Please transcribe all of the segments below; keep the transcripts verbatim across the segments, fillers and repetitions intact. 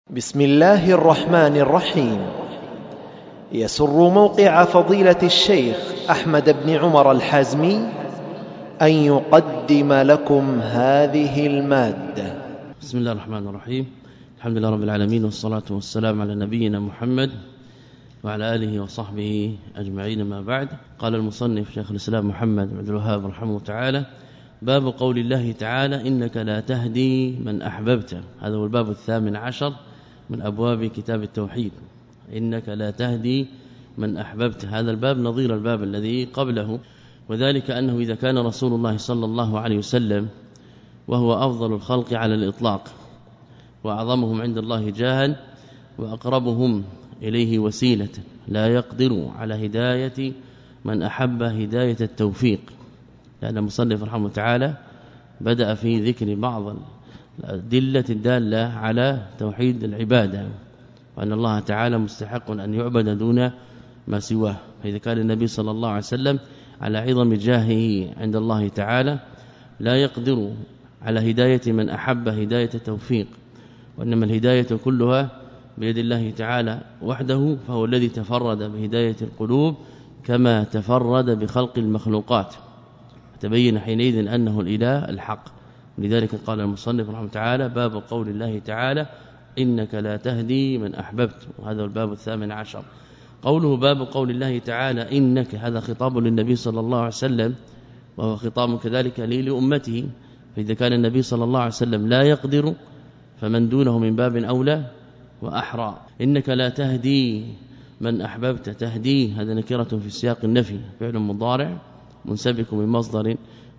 بسم الله الرحمن الرحيم. يسر موقع فضيلة الشيخ أحمد بن عمر الحازمي أن يقدم لكم هذه المادة. بسم الله الرحمن الرحيم. الحمد لله رب العالمين، والصلاة والسلام على نبينا محمد وعلى آله وصحبه أجمعين، ما بعد. قال المصنف شيخ الإسلام محمد بن عبد الوهاب رحمه الله تعالى: باب قول الله تعالى: إنك لا تهدي من أحببت. هذا هو الباب الثامن عشر من أبواب كتاب التوحيد. إنك لا تهدي من أحببت، هذا الباب نظير الباب الذي قبله، وذلك أنه إذا كان رسول الله صلى الله عليه وسلم وهو أفضل الخلق على الإطلاق وأعظمهم عند الله جاها وأقربهم إليه وسيلة، لا يقدر على هداية من أحب هداية التوفيق، لأن المصنف رحمه الله تعالى بدأ في ذكر بعض الأدلة الدالة على توحيد العبادة، وأن الله تعالى مستحق أن يعبد دون ما سواه. فإذا كان النبي صلى الله عليه وسلم على عظم جاهه عند الله تعالى لا يقدر على هداية من أحب هداية التوفيق، وإنما الهداية كلها بيد الله تعالى وحده، فهو الذي تفرد بهداية القلوب كما تفرد بخلق المخلوقات، تبين حينئذ أنه الإله الحق. لذلك قال المصنف رحمه الله تعالى: باب قول الله تعالى: إنك لا تهدي من أحببت. وهذا الباب الثامن عشر. قوله باب قول الله تعالى إنك، هذا خطاب للنبي صلى الله عليه وسلم، وهو خطاب كذلك لي لأمته. فإذا كان النبي صلى الله عليه وسلم لا يقدر، فمن دونه من باب أولى وأحرى. إنك لا تهدي من أحببت، تهدي هذا نكرة في سياق النفي، فعل مضارع منسبك من مصدر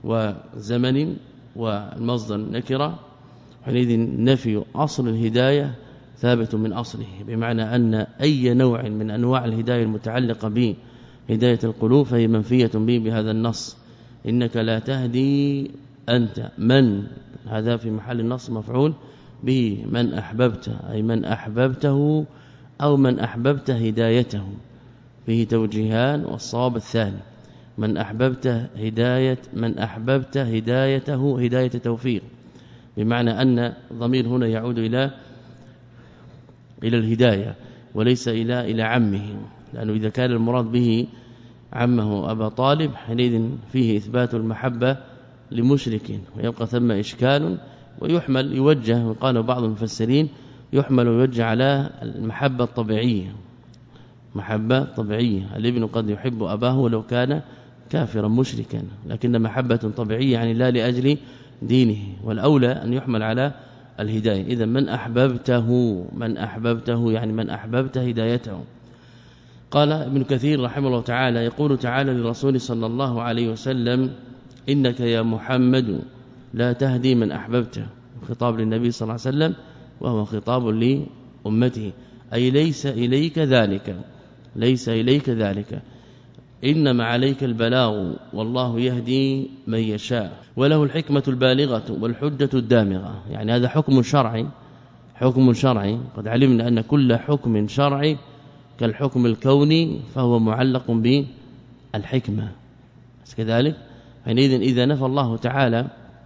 وزمن، والمصدر نكرة، حينئذ نفي أصل الهداية ثابت من أصله، بمعنى أن أي نوع من أنواع الهداية المتعلقة بهداية القلوب فهي منفية به بهذا النص. إنك لا تهدي أنت من، هذا في محل النص مفعول به، من أحببت أي من أحببته أو من أحببت هدايته، فيه توجيهان، والصواب الثاني من أحببت هداية من أحببت هدايته هداية توفيق، بمعنى أن الضمير هنا يعود إلى إلى الهداية وليس إلى إلى عمه، لأنه إذا كان المراد به عمه أبا طالب حينئذ فيه إثبات المحبة لمشرك، ويبقى ثم إشكال، ويحمل يوجه، وقال بعض المفسرين يحمل ويوجه على المحبة الطبيعية، محبة طبيعية. الابن قد يحب أباه ولو كان كافرا مشركا، لكن محبة طبيعية يعني لا لأجل دينه، والأولى أن يحمل على الهداية. إذا من أحببته من أحببته يعني من أحببت هدايته. قال ابن كثير رحمه الله تعالى: يقول تعالى للرسول صلى الله عليه وسلم: إنك يا محمد لا تهدي من أحببته، خطاب للنبي صلى الله عليه وسلم، وهو خطاب لأمته، أي ليس إليك ذلك، ليس إليك ذلك، إنما عليك البلاغ، والله يهدي من يشاء وله الحكمة البالغة والحجة الدامغة. يعني هذا حكم شرعي، حكم شرعي، قد علمنا أن كل حكم شرعي كالحكم الكوني فهو معلق بالحكمة كذلك. حينئذ إذا نفى الله تعالى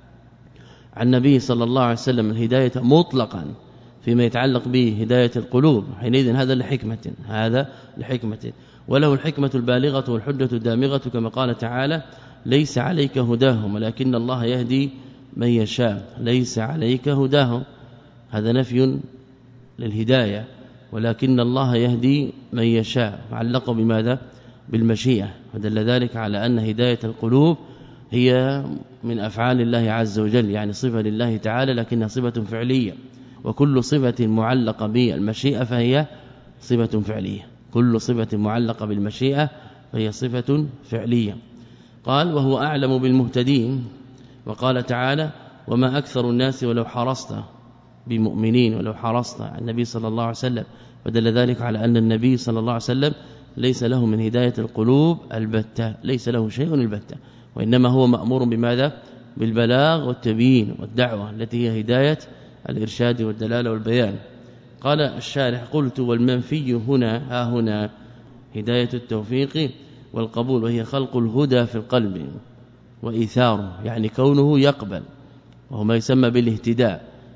عن النبي صلى الله عليه وسلم الهداية مطلقا فيما يتعلق به هداية القلوب، حينئذ هذا لحكمة، هذا لحكمة، وله الحكمة البالغة والحجة الدامغة، كما قال تعالى: ليس عليك هداهم ولكن الله يهدي من يشاء. ليس عليك هداهم، هذا نفي للهداية، ولكن الله يهدي من يشاء، معلق بماذا؟ بالمشيئة، ودل ذلك على أن هداية القلوب هي من أفعال الله عز وجل، يعني صفة لله تعالى لكنها صفة فعلية، وكل صفة معلقة بالمشيئة فهي صفة فعلية، كل صفة معلقة بالمشيئة فهي صفة فعلية. قال: وهو أعلم بالمهتدين. وقال تعالى: وما أكثر الناس ولو حرصت بمؤمنين، ولو حرصت النبي صلى الله عليه وسلم، ودل ذلك على أن النبي صلى الله عليه وسلم ليس له من هداية القلوب البتة، ليس له شيء البتة، وإنما هو مأمور بماذا؟ بالبلاغ والتبيين والدعوة التي هي هداية الإرشاد والدلالة والبيان. قال الشارح: قلت والمنفي هنا ها هنا هداية التوفيق والقبول، وهي خلق الهدى في القلب وإيثاره، يعني كونه يقبل، وهو ما يسمى بالاهتداء،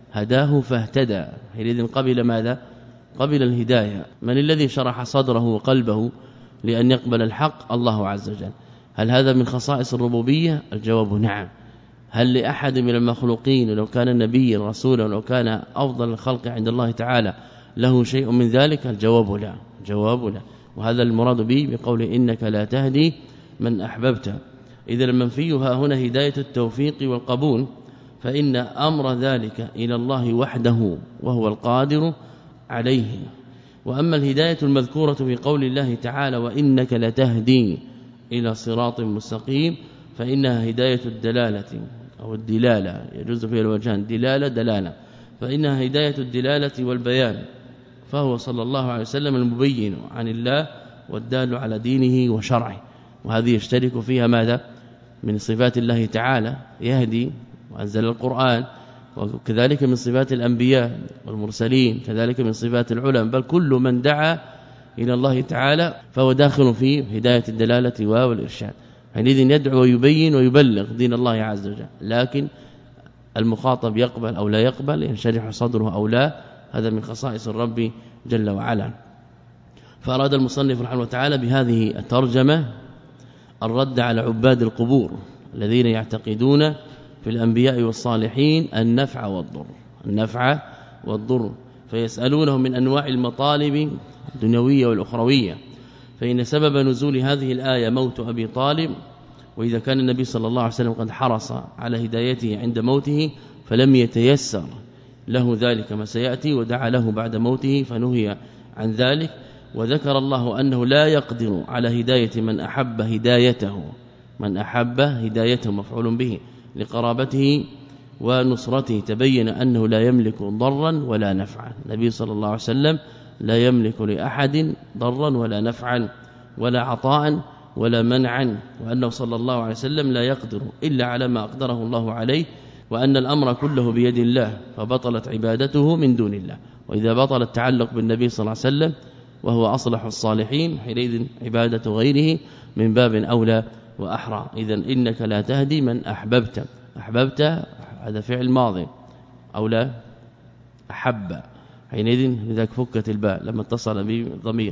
هداه فاهتدى. حينئذ قبل ماذا؟ قبل الهداية. من الذي شرح صدره وقلبه لأن يقبل الحق؟ الله عز وجل. هل هذا من خصائص الربوبية؟ الجواب نعم. هل لأحد من المخلوقين لو كان نبيا رسولا ولو كان أفضل الخلق عند الله تعالى له شيء من ذلك؟ الجواب لا. جواب لا. وهذا المراد به بقول إنك لا تهدي من أحببت. إذا المنفي ها هنا هداية التوفيق والقبول، فإن أمر ذلك إلى الله وحده وهو القادر عليه. وأما الهداية المذكورة في قول الله تعالى وإنك لتهدي إلى صراط مستقيم فإنها هداية الدلالة أو الدلالة، يجوز فيها الوجهان، دلالة دلالة، فإنها هداية الدلالة والبيان، فهو صلى الله عليه وسلم المبين عن الله والدال على دينه وشرعه. وهذه يشترك فيها ماذا؟ من صفات الله تعالى يهدي وأنزل القرآن، وكذلك من صفات الأنبياء والمرسلين، كذلك من صفات العلماء، بل كل من دعا إلى الله تعالى فهو داخل في هداية الدلالة والإرشاد. حينئذ يدعو ويبين ويبلغ دين الله عز وجل، لكن المخاطب يقبل أو لا يقبل، ينشرح صدره أو لا، هذا من خصائص الرب جل وعلا. فأراد المصنف رحمه الله تعالى بهذه الترجمة الرد على عباد القبور الذين يعتقدون في الأنبياء والصالحين النفع والضر النفع والضر فيسألونهم من أنواع المطالب الدنيوية والأخروية. فإن سبب نزول هذه الآية موت أبي طالب، وإذا كان النبي صلى الله عليه وسلم قد حرص على هدايته عند موته فلم يتيسر له ذلك ما سيأتي، ودعا له بعد موته فنهي عن ذلك. وذكر الله أنه لا يقدر على هداية من أحب هدايته من أحب هدايته مفعول به لقرابته ونصرته، تبين أنه لا يملك ضرا ولا نفعا. النبي صلى الله عليه وسلم لا يملك لأحد ضرا ولا نفعا ولا عطاء ولا منعا، وأنه صلى الله عليه وسلم لا يقدر إلا على ما أقدره الله عليه، وأن الأمر كله بيد الله، فبطلت عبادته من دون الله. وإذا بطل التعلق بالنبي صلى الله عليه وسلم وهو أصلح الصالحين حينئذ عبادة غيره من باب أولى وأحرى. إذن إنك لا تهدي من أحببت. أحببت هذا فعل ماضي أو لا أحب، حينئذ لذلك فكت الباء لما اتصل به الضمير.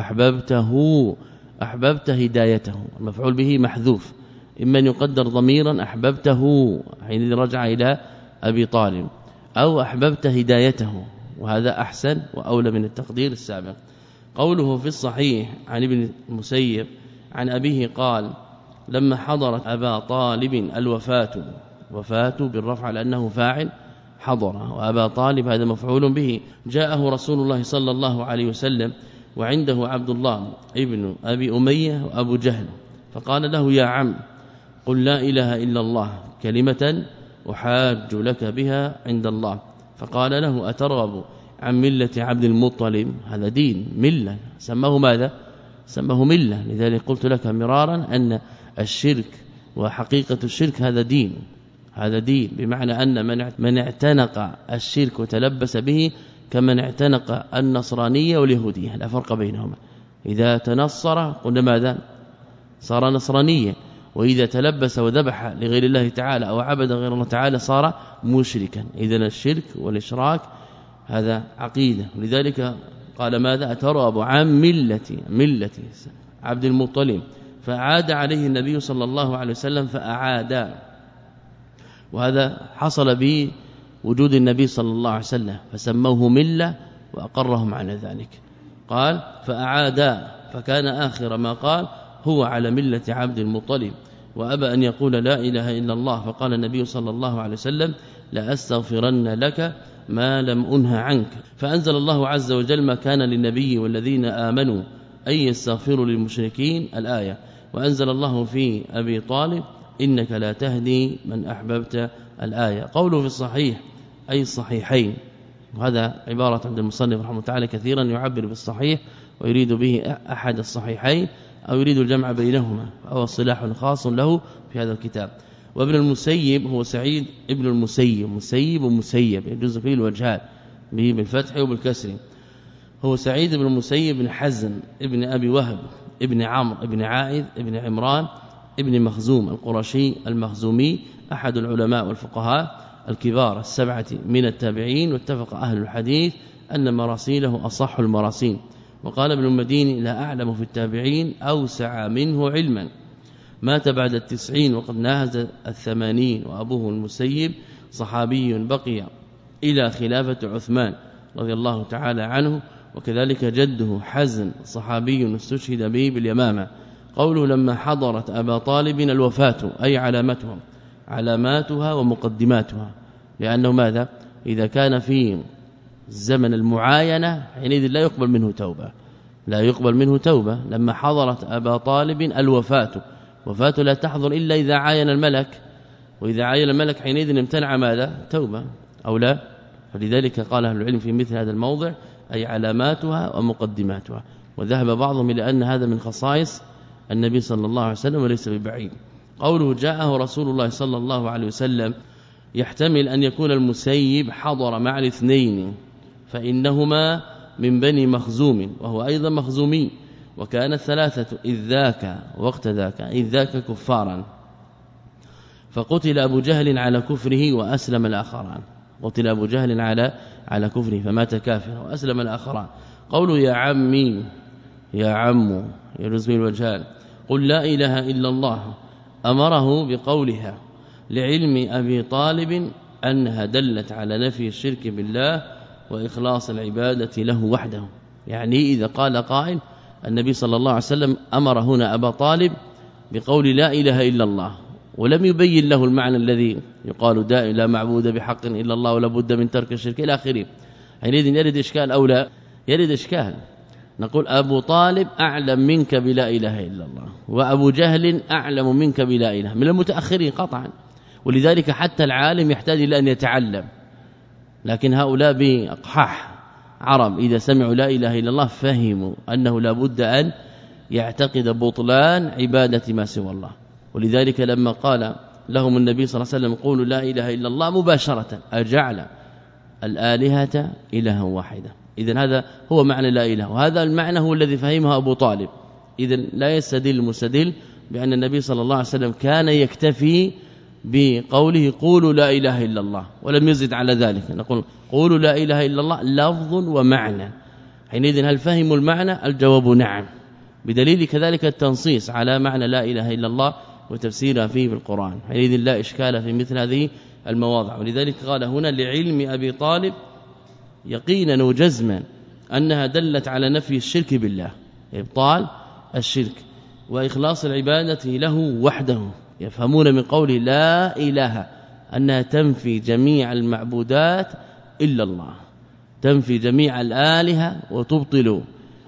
أحببته أحببت هدايته، المفعول به محذوف، إما أن يقدر ضميرا أحببته حينئذ رجع إلى أبي طالب، أو أحببت هدايته، وهذا أحسن وأولى من التقدير السابق. قوله في الصحيح عن ابن المسيب عن أبيه قال لما حضرت أبا طالب الوفاة، وفاة بالرفع لأنه فاعل حضر، وأبا طالب هذا مفعول به، جاءه رسول الله صلى الله عليه وسلم وعنده عبد الله ابن أبي أمية وأبو جهل، فقال له يا عم قل لا إله إلا الله كلمة أحاج لك بها عند الله. فقال له أترغب عن ملة عبد المطلب؟ هذا دين ملة، سماه ماذا؟ سماه ملة. لذلك قلت لك مرارا أن الشرك وحقيقة الشرك هذا دين، هذا دين بمعنى أن من اعتنق الشرك وتلبس به كمن اعتنق النصرانية واليهودية، لا فرق بينهما. إذا تنصر قلنا ماذا؟ صار نصرانيا، وإذا تلبس وذبح لغير الله تعالى أو عبد غير الله تعالى صار مشركا. إذن الشرك والإشراك هذا عقيدة. ولذلك قال ماذا؟ أترغب عن ملة ملة عبد المطلب، فعاد عليه النبي صلى الله عليه وسلم فأعاد، وهذا حصل به وجود النبي صلى الله عليه وسلم فسموه ملة وأقرهم على ذلك. قال فأعاد، فكان آخر ما قال هو على ملة عبد المطلب، وأبى أن يقول لا إله إلا الله. فقال النبي صلى الله عليه وسلم لأستغفرن لك ما لم أنه عنك. فأنزل الله عز وجل ما كان للنبي والذين آمنوا أن يستغفروا للمشركين الآية. وأنزل الله في أبي طالب إنك لا تهدي من أحببت الآية. قوله في الصحيح أي الصحيحين، وهذا عبارة عند المصنف رحمه الله تعالى كثيرا يعبر بالصحيح ويريد به أحد الصحيحين أو يريد الجمع بينهما، أو صلاح خاص له في هذا الكتاب. وابن المسيب هو سعيد ابن المسيب، مسيب ومسيب يجوز فيه الوجهات به بالفتح وبالكسر. هو سعيد بن المسيب بن حزن ابن أبي وهب ابن عمرو ابن عائذ ابن عمران ابن مخزوم القرشي المخزومي، أحد العلماء والفقهاء، الكبار السبعة من التابعين، واتفق أهل الحديث أن مراسيله أصح المراسيل. وقال ابن المديني لا أعلم في التابعين أوسع منه علما، مات بعد التسعين وقد ناهز الثمانين، وأبوه المسيب صحابي بقي إلى خلافة عثمان رضي الله تعالى عنه، وكذلك جده حزن صحابي استشهد به باليمامة. قوله لما حضرت أبا طالب الوفاة أي علامتها علاماتها ومقدماتها، لأنه ماذا إذا كان في زمن المعاينة حينئذ لا يقبل منه توبة، لا يقبل منه توبة. لما حضرت أبا طالب الوفاة، وفاة لا تحضر إلا إذا عاين الملك، وإذا عاين الملك حينئذ امتنع ماذا توبة أو لا. فلذلك قال أهل العلم في مثل هذا الموضع أي علاماتها ومقدماتها، وذهب بعضهم إلى أن هذا من خصائص النبي صلى الله عليه وسلم وليس ببعيد. قوله جاءه رسول الله صلى الله عليه وسلم يحتمل أن يكون المسيب حضر مع الاثنين، فإنهما من بني مخزوم وهو أيضا مخزومي، وكان الثلاثة إذ ذاك وقت ذاك إذ ذاك كفارا، فقتل أبو جهل على كفره وأسلم الآخران. قتل أبو جهل على على كفره فمات كافرا وأسلم الآخران. قولوا يا عمي يا عم يرزم الوجهان قل لا إله إلا الله، أمره بقولها لعلم أبي طالب أنها دلت على نفي الشرك بالله وإخلاص العبادة له وحده. يعني إذا قال قائل النبي صلى الله عليه وسلم أمر هنا أبا طالب بقول لا إله إلا الله، ولم يبين له المعنى الذي يقال دائما لا معبود بحق إلا الله ولا بد من ترك الشرك إلى آخره، حينئذ يرد إشكال أو لا يرد إشكال. نقول أبو طالب أعلم منك بلا إله إلا الله، وأبو جهل أعلم منك بلا إله، من المتأخرين قطعا، ولذلك حتى العالم يحتاج إلى أن يتعلم. لكن هؤلاء بأقحاح عرب إذا سمعوا لا إله إلا الله فهموا أنه لا بد أن يعتقد بطلان عبادة ما سوى الله. ولذلك لما قال لهم النبي صلى الله عليه وسلم قولوا لا إله إلا الله مباشرة أجعل الآلهة إلها واحدة. إذن هذا هو معنى لا إله، وهذا المعنى هو الذي فهمه أبو طالب. إذن لا يستدل المستدل بأن النبي صلى الله عليه وسلم كان يكتفي بقوله قولوا لا إله إلا الله ولم يزد على ذلك. نقول قولوا لا إله إلا الله لفظ ومعنى، حينئذ هل فهموا المعنى؟ الجواب نعم، بدليل كذلك التنصيص على معنى لا إله إلا الله وتفسيرها فيه بالقرآن، حينئذ لا إشكال في مثل هذه المواضع. ولذلك قال هنا لعلم أبي طالب يقينا وجزما أنها دلت على نفي الشرك بالله، إبطال الشرك وإخلاص العبادة له وحده. يفهمون من قوله لا إله أنها تنفي جميع المعبودات إلا الله، تنفي جميع الآلهة وتبطل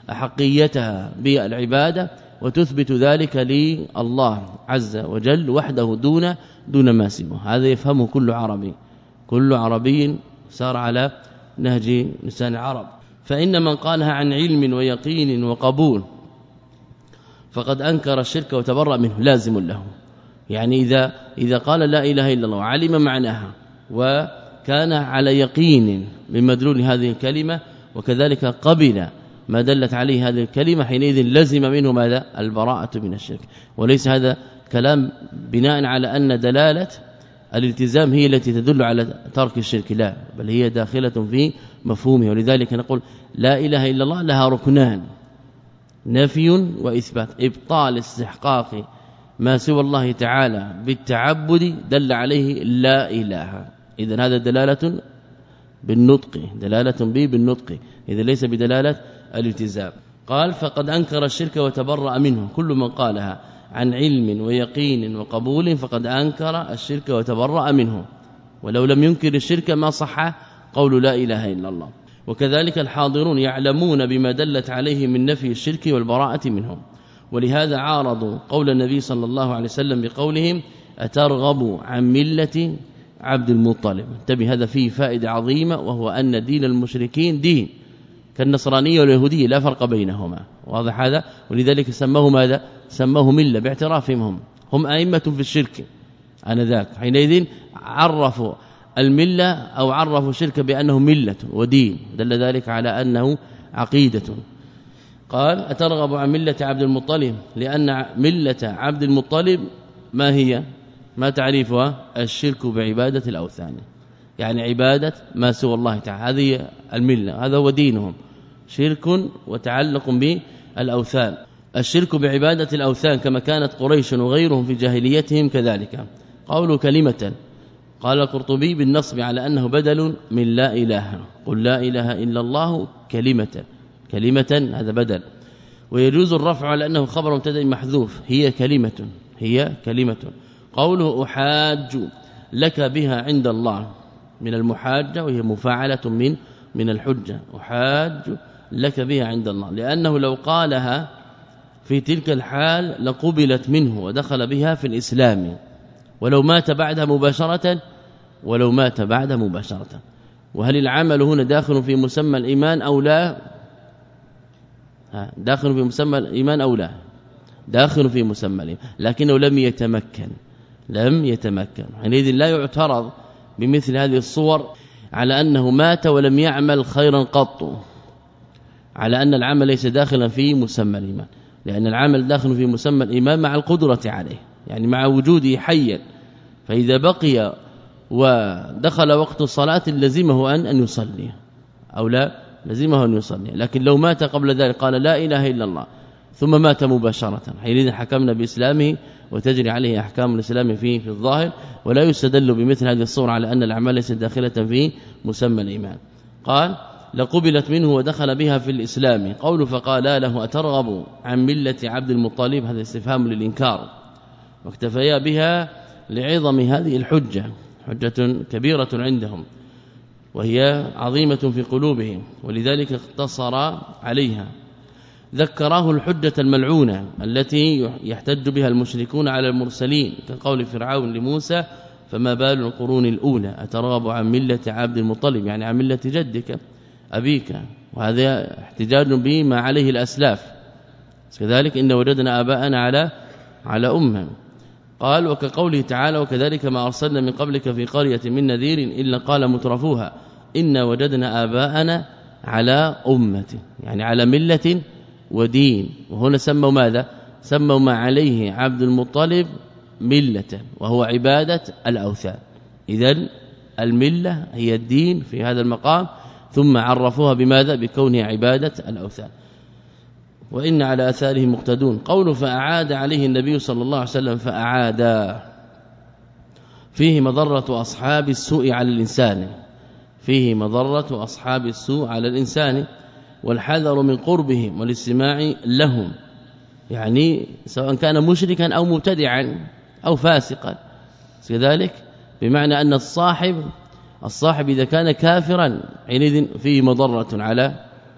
أحقيتها بالعبادة وتثبت ذلك لله عز وجل وحده دون دون ما سواه. هذا يفهمه كل عربي، كل عربي سار على نهج لسان العرب. فإن من قالها عن علم ويقين وقبول فقد أنكر الشرك وتبرأ منه، لازم له. يعني إذا إذا قال لا إله إلا الله وعلم معناها وكان على يقين من مدلول هذه الكلمة وكذلك قبل ما دلت عليه هذه الكلمة، حينئذ لزم منه ماذا؟ البراءة من الشرك. وليس هذا كلام بناء على أن دلالة الالتزام هي التي تدل على ترك الشرك، لا، بل هي داخلة في مفهومه. ولذلك نقول لا إله إلا الله لها ركنان، نفي وإثبات. إبطال استحقاق ما سوى الله تعالى بالتعبد دل عليه لا إله، إذن هذا دلالة بالنطق، دلالة به بالنطق، إذا ليس بدلالة الالتزام. قال فقد أنكر الشرك وتبرأ منه، كل من قالها عن علم ويقين وقبول فقد أنكر الشرك وتبرأ منه، ولو لم ينكر الشرك ما صح قول لا إله إلا الله. وكذلك الحاضرون يعلمون بما دلت عليه من نفي الشرك والبراءة منهم، ولهذا عارضوا قول النبي صلى الله عليه وسلم بقولهم أترغب عن ملة عبد المطلب. انتبه، هذا فيه فائدة عظيمة، وهو أن دين المشركين دين كالنصرانية واليهودية لا فرق بينهما، واضح هذا؟ ولذلك سموه ماذا؟ سموه ملة باعترافهم هم هم أئمة في الشرك آنذاك، حينئذ عرفوا الملة أو عرفوا الشرك بأنه ملة ودين، دل ذلك على أنه عقيدة. قال أترغب عن ملة عبد المطلب، لأن ملة عبد المطلب ما هي؟ ما تعريفها؟ الشرك بعبادة الأوثان. يعني عبادة ما سوى الله تعالى. هذه الملة، هذا هو دينهم، شرك وتعلق بالأوثان. الشرك بعبادة الأوثان كما كانت قريش وغيرهم في جاهليتهم كذلك. قولوا كلمة، قال القرطبي بالنصب على أنه بدل من لا إله، قل لا إله إلا الله كلمة، كلمة هذا بدل. ويجوز الرفع على أنه خبر مبتدا محذوف، هي كلمة، هي كلمة. قوله أحاج لك بها عند الله من المحاجة، وهي مفاعلة من من الحجة، أحاج لك بها عند الله، لأنه لو قالها في تلك الحال لقبلت منه ودخل بها في الإسلام، ولو مات بعدها مباشرة ولو مات بعدها مباشرة. وهل العمل هنا داخل في مسمى الإيمان أو لا؟ داخل في مسمى الإيمان أو لا؟ داخل في مسمى الإيمان، لكنه لم يتمكن لم يتمكن حينئذ لا يعترض بمثل هذه الصور على أنه مات ولم يعمل خيرا قط، على أن العمل ليس داخلا في مسمى الإيمان، لأن العمل داخل في مسمى الإيمان مع القدرة عليه، يعني مع وجوده حيا. فإذا بقي ودخل وقت الصلاة لزمه أن أن يصلي أو لا، لزمه أن يصلي. لكن لو مات قبل ذلك قال لا إله إلا الله ثم مات مباشرة، حينئذ حكمنا بإسلامه وتجري عليه أحكام الإسلام فيه في الظاهر، ولا يستدل بمثل هذه الصورة على أن الأعمال ليست داخلة في مسمى الإيمان. قال لقبلت منه ودخل بها في الإسلام. قول فقال له أترغب عن ملة عبد المطلب، هذا استفهام للإنكار، واكتفيا بها لعظم هذه الحجة، حجة كبيرة عندهم وهي عظيمة في قلوبهم، ولذلك اقتصر عليها. ذكراه الحجة الملعونة التي يحتج بها المشركون على المرسلين، كقول فرعون لموسى فما بال القرون الأولى أترغب عن ملة عبد المطلب، يعني عن ملة جدك أبيك، وهذا احتجاج به ما عليه الأسلاف. كذلك إن وجدنا آباءنا على على أمهم. قال وكقوله تعالى وكذلك ما أرسلنا من قبلك في قرية من نذير إلا قال مترفوها إن وجدنا آباءنا على أمة، يعني على ملة ودين. وهنا سموا ماذا؟ سموا ما عليه عبد المطلب ملة، وهو عبادة الأوثان. إذن الملة هي الدين في هذا المقام، ثم عرفوها بماذا؟ بكونها عبادة الأوثان. وإن على آثاره مقتدون. قول فأعاد عليه النبي صلى الله عليه وسلم، فأعاد فيه مضرة أصحاب السوء على الإنسان، فيه مضرة أصحاب السوء على الإنسان، والحذر من قربهم والاستماع لهم، يعني سواء كان مشركا أو مبتدعا أو فاسقا. كذلك بمعنى أن الصاحب الصاحب إذا كان كافرا حينئذ فيه مضرة على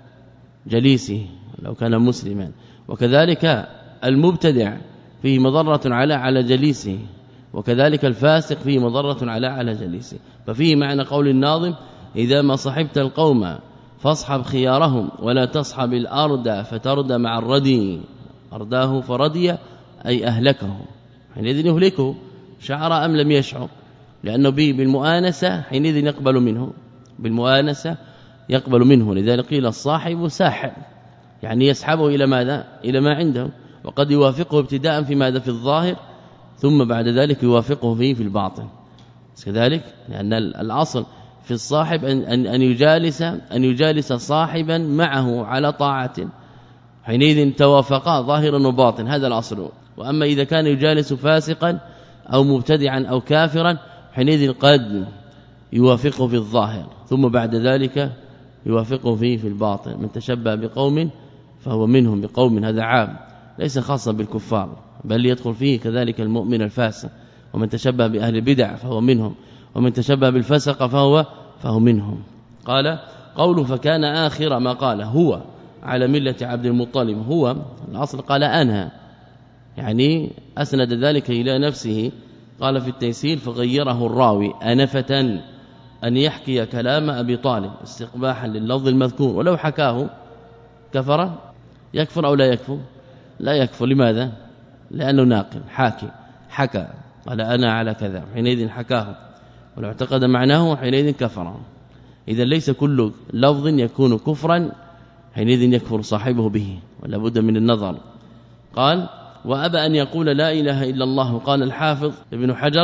جليسه لو كان مسلما، وكذلك المبتدع فيه مضرة على على جليسه، وكذلك الفاسق فيه مضرة على على جليسه. ففيه معنى قول الناظم إذا ما صحبت القوم فاصحب خيارهم ولا تصحب الأرض فترد مع الردي، أرداه فردي أي أهلكه، حينئذ يهلكه شعر أم لم يشعر، لأنه به بالمؤانسة حينئذ يقبل منه، بالمؤانسة يقبل منه. لذلك قيل الصاحب ساحب، يعني يسحبه إلى ماذا؟ إلى ما عنده، وقد يوافقه ابتداء في ماذا؟ في الظاهر، ثم بعد ذلك يوافقه فيه في الباطن. كذلك لأن الأصل في الصاحب أن أن يجالس أن يجالس صاحبا معه على طاعة، حينئذ توافقا ظاهرا وباطن، هذا الأصل. وأما إذا كان يجالس فاسقا أو مبتدعا أو كافرا حينئذ قد يوافقه في الظاهر، ثم بعد ذلك يوافقه فيه في الباطن. من تشبه بقوم فهو منهم، بقوم هذا عام ليس خاصا بالكفار، بل يدخل فيه كذلك المؤمن الفاسق. ومن تشبه بأهل البدع فهو منهم، ومن تشبه بالفسق فهو فهو منهم. قال قوله فكان آخر ما قال هو على ملة عبد المطلب، هو الأصل قال أنا، يعني أسند ذلك إلى نفسه. قال في التيسير فغيره الراوي أنفة أن يحكي كلام أبي طالب استقباحا لللفظ المذكور، ولو حكاه كفر، يكفر أو لا يكفر؟ لا يكفر. لماذا؟ لأنه ناقل حاكي، حكى قال أنا على كذا، حينئذ حكاه، ولو اعتقد معناه حينئذ كفر. إذا ليس كل لفظ يكون كفرا حينئذ يكفر صاحبه به، ولا بد من النظر. قال وأبى أن يقول لا إله إلا الله. قال الحافظ ابن حجر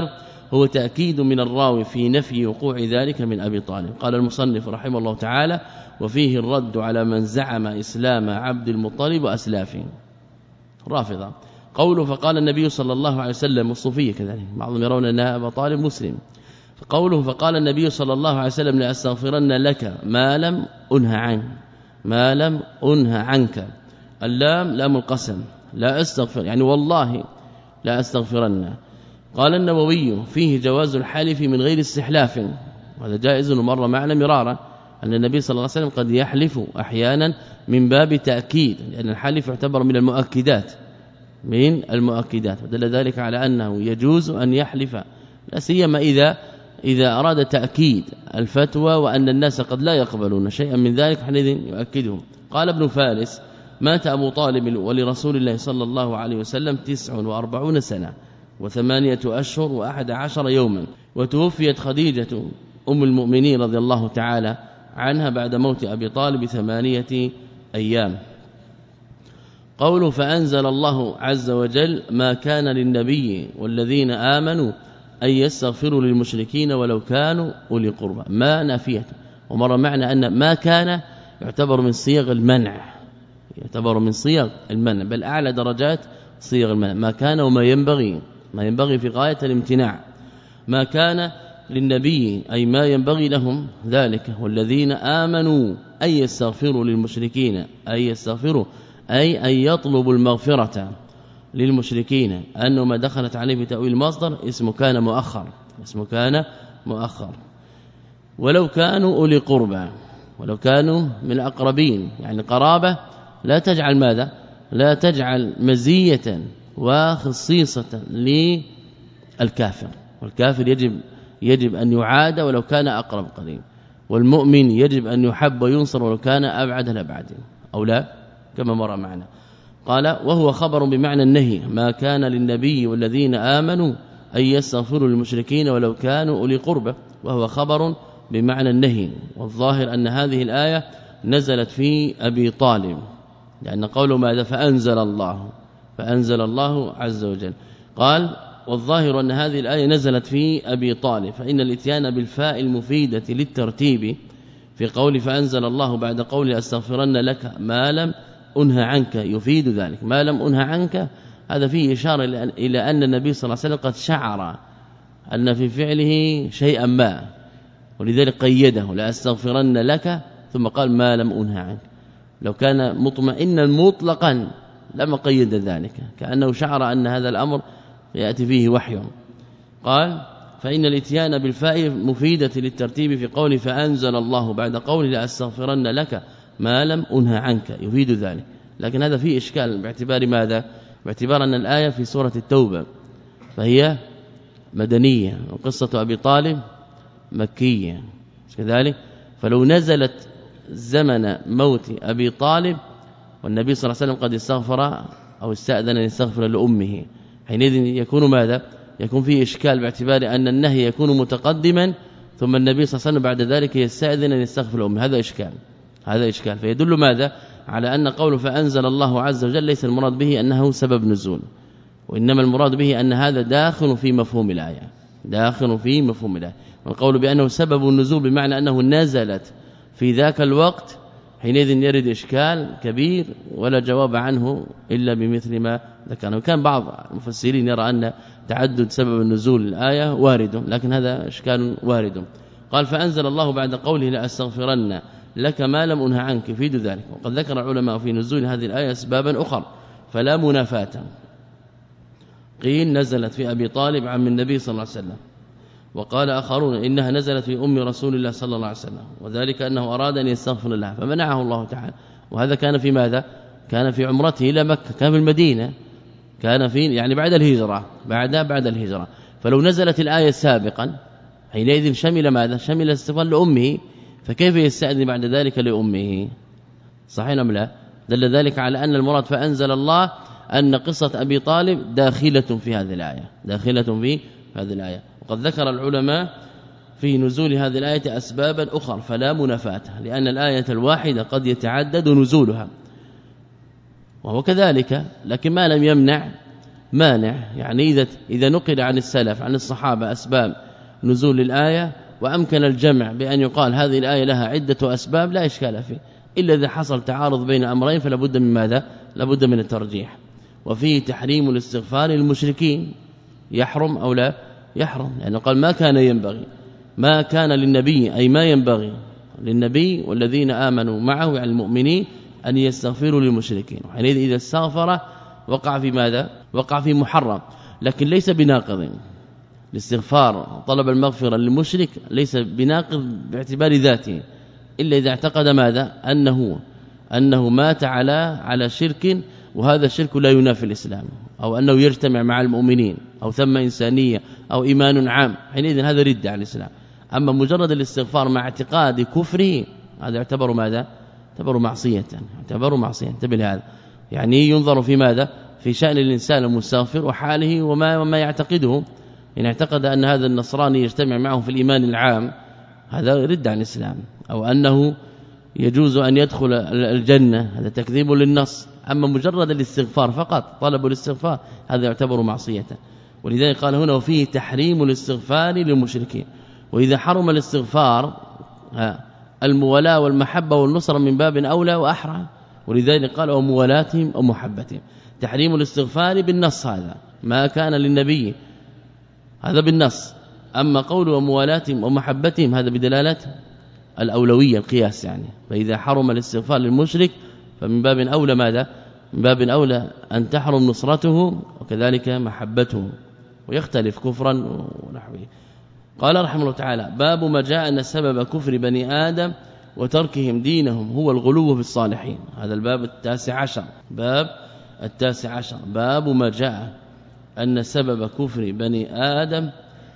هو تأكيد من الراوي في نفي وقوع ذلك من أبي طالب. قال المصنف رحمه الله تعالى وفيه الرد على من زعم إسلام عبد المطلب وأسلافه رافضة. قوله فقال النبي صلى الله عليه وسلم الصوفية كذلك بعضهم يرون أن أبا طالب مسلم. فقوله فقال النبي صلى الله عليه وسلم لأستغفرن لك ما لم أنه عنك ما لم أنه عنك اللام لام القسم لا أستغفر يعني والله لا أستغفرن. قال النووي فيه جواز الحلف من غير استحلاف وهذا جائز ومر معنا مرارا أن النبي صلى الله عليه وسلم قد يحلف أحيانا من باب تأكيد لأن الحلف يعتبر من المؤكدات من المؤكدات ودل ذلك على أنه يجوز أن يحلف لا سيما إذا إذا أراد تأكيد الفتوى وأن الناس قد لا يقبلون شيئا من ذلك حينئذ يؤكدهم. قال ابن فارس مات أبو طالب ولرسول الله صلى الله عليه وسلم تسع وأربعون سنة وثمانية أشهر وأحد عشر يوما وتوفيت خديجة أم المؤمنين رضي الله تعالى عنها بعد موت أبي طالب ثمانية أيام. قوله فأنزل الله عز وجل ما كان للنبي والذين آمنوا أن يستغفروا للمشركين ولو كانوا أولي قربى ما نافية ومر معنى أن ما كان يعتبر من صيغ المنع يعتبر من صيغ المنع بل أعلى درجات صيغ المنع ما كان وما ينبغي ما ينبغي في غاية الامتناع. ما كان للنبي أي ما ينبغي لهم ذلك والذين آمنوا أن يستغفروا للمشركين أي يستغفروا أي أن يطلبوا المغفرة للمشركين أنه ما دخلت عليه بتأويل المصدر اسمه كان مؤخر اسمه كان مؤخر ولو كانوا أولي قربى ولو كانوا من الأقربين يعني قرابة لا تجعل ماذا لا تجعل مزية وخصيصة للكافر والكافر يجب يجب أن يعاد ولو كان أقرب قريب والمؤمن يجب أن يحب وينصر ولو كان أبعد الأبعد أو لا كما مر معنا. قال وهو خبر بمعنى النهي ما كان للنبي والذين آمنوا أن يستغفروا للمشركين ولو كانوا أولي قربى وهو خبر بمعنى النهي والظاهر أن هذه الآية نزلت في أبي طالب لأن قوله ماذا فأنزل الله فأنزل الله عز وجل. قال والظاهر أن هذه الآية نزلت في أبي طالب فإن الاتيان بالفاء المفيدة للترتيب في قول فأنزل الله بعد قول أستغفرن لك ما لم أنهى عنك يفيد ذلك ما لم أنهى عنك هذا فيه إشارة إلى أن النبي صلى الله عليه وسلم قد شعر أن في فعله شيئا ما ولذلك قيده لا أستغفرن لك ثم قال ما لم أنهى عنك لو كان مطمئنا مطلقا لما قيد ذلك كأنه شعر أن هذا الأمر يأتي فيه وحي. قال فإن الاتيان بالفاء مفيدة للترتيب في قول فأنزل الله بعد قول لا أستغفرن لك ما لم أنهى عنك يفيد ذلك لكن هذا فيه إشكال باعتبار ماذا باعتبار أن الآية في سورة التوبة فهي مدنية وقصة أبي طالب مكية كذلك فلو نزلت زمن موت أبي طالب والنبي صلى الله عليه وسلم قد استغفر أو استأذن أن يستغفر لأمه حينئذ يكون ماذا يكون فيه إشكال باعتبار أن النهي يكون متقدما ثم النبي صلى الله عليه وسلم بعد ذلك يستأذن أن يستغفر لأمه هذا إشكال هذا إشكال فيدل ماذا على أن قوله فأنزل الله عز وجل ليس المراد به أنه سبب نزول وإنما المراد به أن هذا داخل في مفهوم الآية داخل في مفهوم الآية والقول بأنه سبب النزول بمعنى أنه نزلت في ذاك الوقت حينئذ يرد إشكال كبير ولا جواب عنه إلا بمثل ما ذكرنا. وكان بعض المفسرين يرى أن تعدد سبب النزول الآية وارد لكن هذا إشكال وارد. قال فأنزل الله بعد قوله لا أستغفرن لك ما لم أنه عنك يفيد ذلك وقد ذكر العلماء في نزول هذه الآية أسبابا أخرى فلا منافاة. قيل نزلت في أبي طالب عم النبي صلى الله عليه وسلم وقال آخرون إنها نزلت في أم رسول الله صلى الله عليه وسلم وذلك أنه أراد أن يستغفر لها فمنعه الله تعالى وهذا كان في ماذا كان في عمرته إلى مكة كان في المدينة كان في يعني بعد الهجرة بعد بعد الهجرة فلو نزلت الآية سابقا حينئذ شمل ماذا شمل استغفار لأمه فكيف يستأذن بعد ذلك لأمه صحيح أم لا دل ذلك على أن المراد فأنزل الله أن قصة أبي طالب داخلة في هذه الآية داخلة في هذه الآية. وقد ذكر العلماء في نزول هذه الآية أسبابا أخرى فلا منافاة لأن الآية الواحدة قد يتعدد نزولها وهو كذلك لكن ما لم يمنع مانع. يعني إذا إذا نقل عن السلف عن الصحابة أسباب نزول الآية وأمكن الجمع بأن يقال هذه الآية لها عدة أسباب لا إشكال فيه، إلا إذا حصل تعارض بين أمرين فلا بد من ماذا؟ لا بد من الترجيح. وفيه تحريم الاستغفار للمشركين، يحرم أو لا يحرم، لأنه يعني قال ما كان ينبغي، ما كان للنبي أي ما ينبغي للنبي والذين آمنوا معه يعني المؤمنين أن يستغفروا للمشركين. وحينئذ إذا استغفر وقع في ماذا؟ وقع في محرم، لكن ليس بناقض. الاستغفار طلب المغفرة للمشرك ليس بناقض باعتبار ذاته، إلا إذا اعتقد ماذا؟ أنه أنه مات على على شرك، وهذا الشرك لا ينافي الإسلام، أو أنه يجتمع مع المؤمنين، أو ثم إنسانية أو إيمان عام، حينئذ هذا رد على الإسلام. أما مجرد الاستغفار مع اعتقاد كفره هذا يعتبر ماذا؟ يعتبر معصية، يعتبر معصية. انتبه لهذا، يعني ينظر في ماذا؟ في شأن الإنسان المستغفر وحاله وما وما يعتقده. إن اعتقد أن هذا النصراني يجتمع معه في الإيمان العام هذا رد عن الإسلام، أو أنه يجوز أن يدخل الجنة هذا تكذيب للنص. أما مجرد الاستغفار فقط طلب الاستغفار هذا يعتبر معصية. ولذلك قال هنا وفيه تحريم الاستغفار للمشركين. وإذا حرم الاستغفار المولاة والمحبة والنصر من باب أولى وأحرى، ولذلك قال وموالاتهم ومحبتهم. تحريم الاستغفار بالنص هذا ما كان للنبي هذا بالنص، أما قول وموالاتهم ومحبتهم هذا بدلالة الأولوية القياس. يعني فإذا حرم الاستغفار للمشرك فمن باب أولى ماذا؟ من باب أولى أن تحرم نصرته وكذلك محبته، ويختلف كفرا ونحوه. قال رحمه الله تعالى باب ما جاء أن سبب كفر بني آدم وتركهم دينهم هو الغلو في الصالحين. هذا الباب التاسع عشر، باب التاسع عشر، باب ما جاء أن سبب كفر بني آدم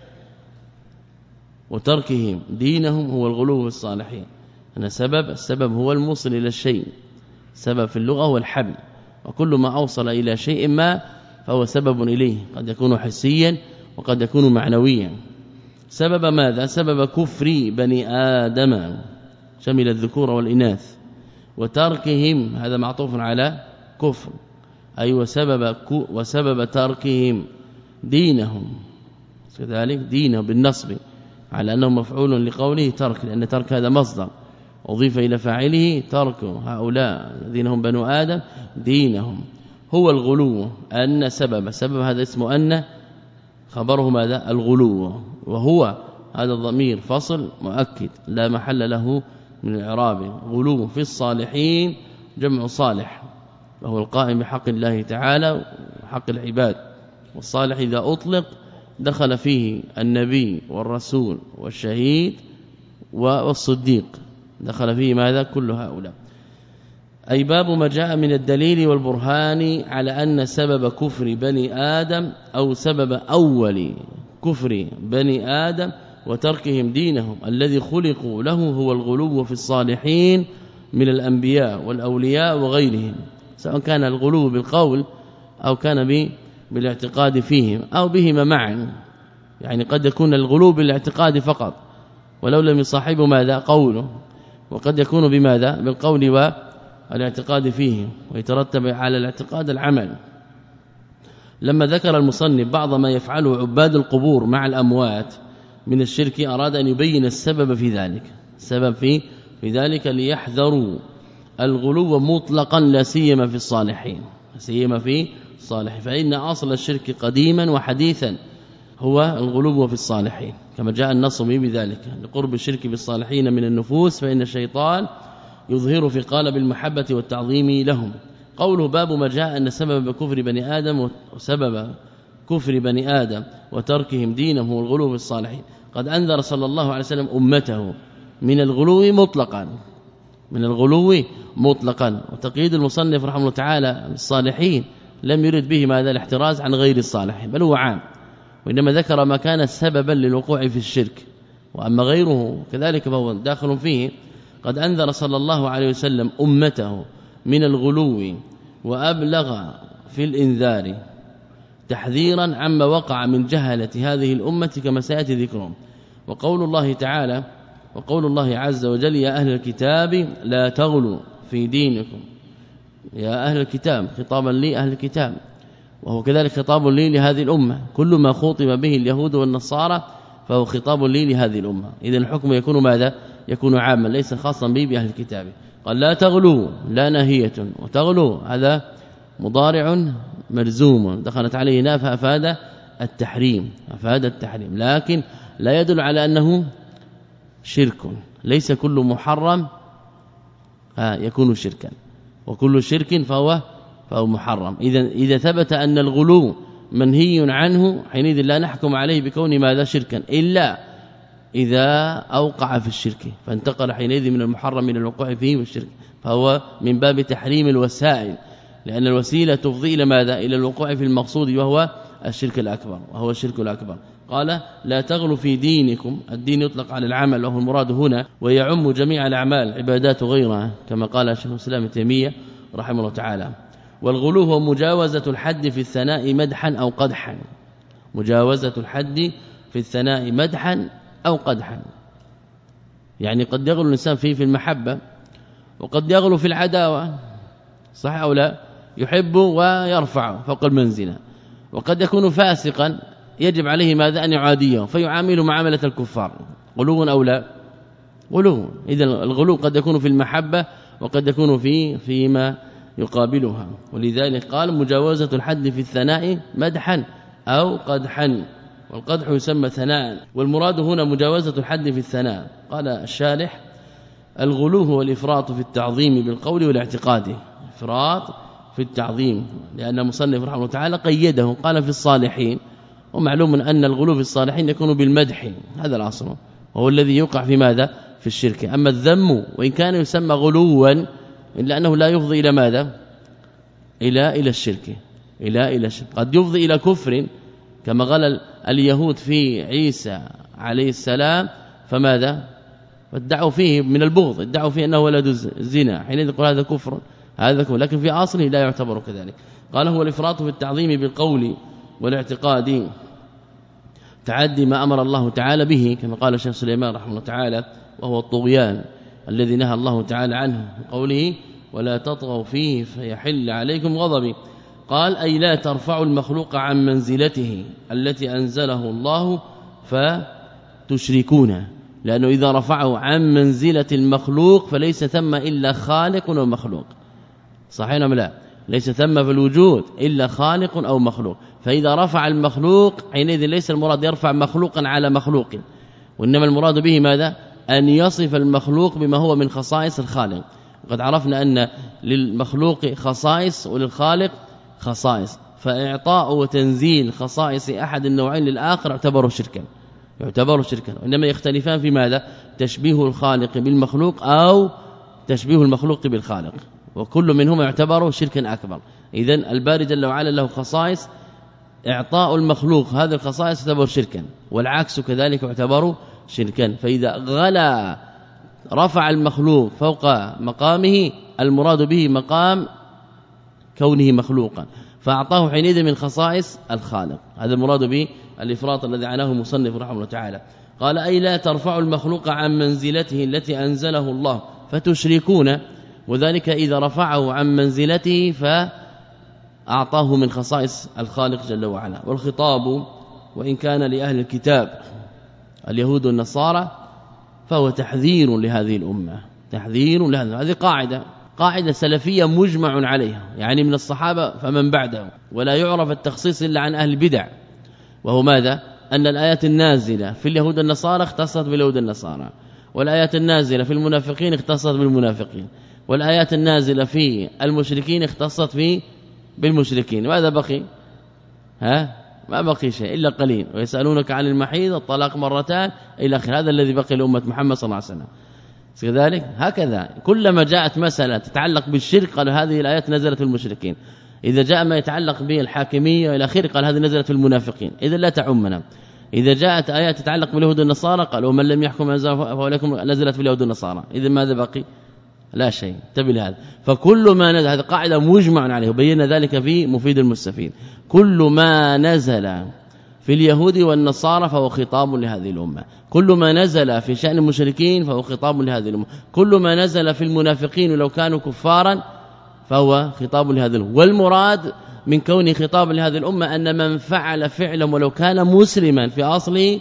وتركهم دينهم هو الغلو في الصالحين. أن سبب السبب هو الموصل إلى الشيء، سبب في اللغة هو الحبل، وكل ما أوصل إلى شيء ما فهو سبب إليه، قد يكون حسيا وقد يكون معنويا. سبب ماذا؟ سبب كفر بني آدم شمل الذكور والإناث، وتركهم هذا معطوف على كفر، أي وسبب وسبب تركهم دينهم، كذلك دينه بالنصب على أنه مفعول لقوله ترك، لأن ترك هذا مصدر أضيف إلى فاعله ترك هؤلاء الذين هم بنو آدم دينهم. هو الغلو أن سبب سبب هذا اسمه أن خبره ماذا؟ الغلو، وهو هذا الضمير فصل مؤكد لا محل له من الإعراب. غلو في الصالحين جمع صالح، وهو القائم بحق الله تعالى وحق العباد. والصالح إذا أطلق دخل فيه النبي والرسول والشهيد والصديق، دخل فيه ماذا؟ كل هؤلاء. أي باب ما جاء من الدليل والبرهان على أن سبب كفر بني آدم أو سبب أول كفر بني آدم وتركهم دينهم الذي خلقوا له هو الغلو في الصالحين من الأنبياء والأولياء وغيرهم، سواء كان الغلو بالقول أو كان بالاعتقاد فيهم أو بهما معا. يعني قد يكون الغلو بالاعتقاد فقط ولو لم يصاحبه ماذا؟ قوله، وقد يكون بماذا؟ بالقول والاعتقاد فيه، ويترتب على الاعتقاد العمل. لما ذكر المصنف بعض ما يفعله عباد القبور مع الأموات من الشرك أراد أن يبين السبب في ذلك، السبب في في ذلك ليحذروا الغلو مطلقا لا سيما في الصالحين، سيما في الصالحين، فإن أصل الشرك قديما وحديثا هو الغلو في الصالحين، كما جاء النص بذلك لقرب الشرك بالصالحين من النفوس، فإن الشيطان يظهر في قالب المحبة والتعظيم لهم. قوله باب ما جاء أن سبب كفر بني آدم وسبب كفر بني آدم وتركهم دينهم هو الغلو في الصالحين. قد أنذر صلى الله عليه وسلم أمته من الغلو مطلقا، من الغلو مطلقا. وتقييد المصنف رحمه الله تعالى الصالحين لم يرد به ماذا؟ الاحتراز عن غير الصالحين، بل هو عام، وإنما ذكر ما كان سببا للوقوع في الشرك، وأما غيره كذلك فهو داخل فيه. قد أنذر صلى الله عليه وسلم أمته من الغلو وأبلغ في الإنذار تحذيرا عما وقع من جهلة هذه الأمة كما سيأتي ذكرهم. وقول الله تعالى وقول الله عز وجل يا أهل الكتاب لا تغلوا في دينكم، يا أهل الكتاب خطابا لي أهل الكتاب، وهو كذلك خطاب لي لهذه الأمة. كل ما خوطب به اليهود والنصارى فهو خطاب لي لهذه الأمة. إذا الحكم يكون ماذا؟ يكون عاما ليس خاصا به بأهل الكتاب. قال لا تغلوا، لا نهية، وتغلوا هذا مضارع مرزوم دخلت عليه ناف أفاد التحريم، أفاد التحريم، لكن لا يدل على أنه شرك. ليس كل محرم يكون شركا، وكل شرك فهو فهو محرم. إذا إذا ثبت أن الغلو منهي عنه حينئذ لا نحكم عليه بكون ماذا شركا إلا إذا أوقع في الشرك، فانتقل حينئذ من المحرم من الوقوع فيه والشرك، فهو من باب تحريم الوسائل، لأن الوسيلة تفضي إلى ماذا؟ إلى الوقوع في المقصود وهو الشرك الأكبر، وهو الشرك الأكبر. قال لا تغلوا في دينكم، الدين يطلق على العمل وهو المراد هنا، ويعم جميع الأعمال عبادات غيرها كما قال شيخ الإسلام ابن تيمية رحمه الله تعالى. والغلو هو مجاوزة الحد في الثناء مدحا أو قدحا، مجاوزة الحد في الثناء مدحا أو قدحا، يعني قد يغلو الإنسان فيه في المحبة، وقد يغلو في العداوة، صح أو لا؟ يحب ويرفع فوق المنزلة، وقد يكون فاسقا يجب عليه ماذا؟ أن يعاديه فيعامل معاملة الكفار. غلو أو لا؟ غلو. إذا الغلو قد يكون في المحبة وقد يكون في فيما يقابلها، ولذلك قال مجاوزة الحد في الثناء مدحا أو قدحا، والقدح يسمى ثناء، والمراد هنا مجاوزة الحد في الثناء. قال الشارح الغلو هو الإفراط في التعظيم بالقول والاعتقاد، إفراط في التعظيم، لأن المصنف رحمه الله تعالى قيده قال في الصالحين، ومعلوم أن الغلو في الصالحين يكون بالمدح، هذا الأصل وهو الذي يوقع في ماذا؟ في الشرك. أما الذم وإن كان يسمى غلوا إلا أنه لا يفضي إلى ماذا؟ إلى إلى الشرك، إلى إلى الشرك، قد يفضي إلى كفر كما قال اليهود في عيسى عليه السلام، فماذا؟ ادعوا فيه من البغض، ادعوا فيه أنه ولد الزنا، حينئذ يقول هذا كفر، هذا كفر، لكن في أصله لا يعتبر كذلك. قال هو الإفراط في التعظيم بالقول والاعتقاد، تعدي ما أمر الله تعالى به كما قال الشيخ سليمان رحمه الله تعالى، وهو الطغيان الذي نهى الله تعالى عنه بقوله ولا تطغوا فيه فيحل عليكم غضبي. قال أي لا ترفعوا المخلوق عن منزلته التي أنزله الله فتشركون، لأنه إذا رفعوا عن منزلة المخلوق فليس ثم إلا خالق ومخلوق، صحيح أم لا؟ ليس ثم في الوجود إلا خالق أو مخلوق، فإذا رفع المخلوق حينئذ ليس المراد يرفع مخلوقا على مخلوق، وإنما المراد به ماذا؟ أن يصف المخلوق بما هو من خصائص الخالق. وقد عرفنا أن للمخلوق خصائص وللخالق خصائص، فإعطاء وتنزيل خصائص أحد النوعين للآخر يعتبر شركا، يعتبر شركا، وإنما يختلفان في ماذا؟ تشبيه الخالق بالمخلوق أو تشبيه المخلوق بالخالق، وكل منهما يعتبر شركا أكبر. إذن الباري جل وعلا له خصائص، إعطاء المخلوق هذه الخصائص يعتبر شركا، والعكس كذلك يعتبر شركا. فإذا غلا رفع المخلوق فوق مقامه المراد به مقام كونه مخلوقا، فأعطاه حينئذ من خصائص الخالق، هذا المراد به الإفراط الذي عناه المصنف رحمه الله تعالى. قال أي لا ترفع المخلوق عن منزلته التي أنزله الله فتشركون، وذلك إذا رفعه عن منزلته فأعطاه من خصائص الخالق جل وعلا. والخطاب وإن كان لأهل الكتاب اليهود والنصارى فهو تحذير لهذه الأمة، تحذير لهذه، هذه قاعدة قاعدة سلفية مجمع عليها، يعني من الصحابة فمن بعدهم، ولا يعرف التخصيص إلا عن أهل البدع، وهو ماذا؟ أن الآيات النازلة في اليهود والنصارى اختصت باليهود والنصارى، والآيات النازلة في المنافقين اختصت بالمنافقين، والآيات النازلة في المشركين اختصت في بالمشركين. ماذا بقي؟ ها؟ ما بقي شيء إلا قليل. ويسألونك عن المحيض الطلاق مرتان إلى آخر، هذا الذي بقي لأمة محمد صلى الله عليه وسلم. كذلك هكذا كلما جاءت مسألة تتعلق بالشرك قال هذه الآيات نزلت في المشركين، إذا جاء ما يتعلق بالحاكمية وإلى آخره قال هذه نزلت في المنافقين، إذا لا تعمنا. إذا جاءت آيات تتعلق باليهود والنصارى قال ومن لم يحكم فأولئكم نزلت في اليهود والنصارى، إذا ماذا بقي؟ لا شيء. انتبه لهذا. فكل ما نزل، هذه قاعدة مجمع عليه وبينا ذلك في مفيد المستفيد، كل ما نزل في اليهود والنصارى فهو خطاب لهذه الأمة، كل ما نزل في شأن المشركين فهو خطاب لهذه الأمة، كل ما نزل في المنافقين ولو كانوا كفارا فهو خطاب لهذه الأمة. والمراد من كون خطاب لهذه الأمة أن من فعل فعلا ولو كان مسلما في أصله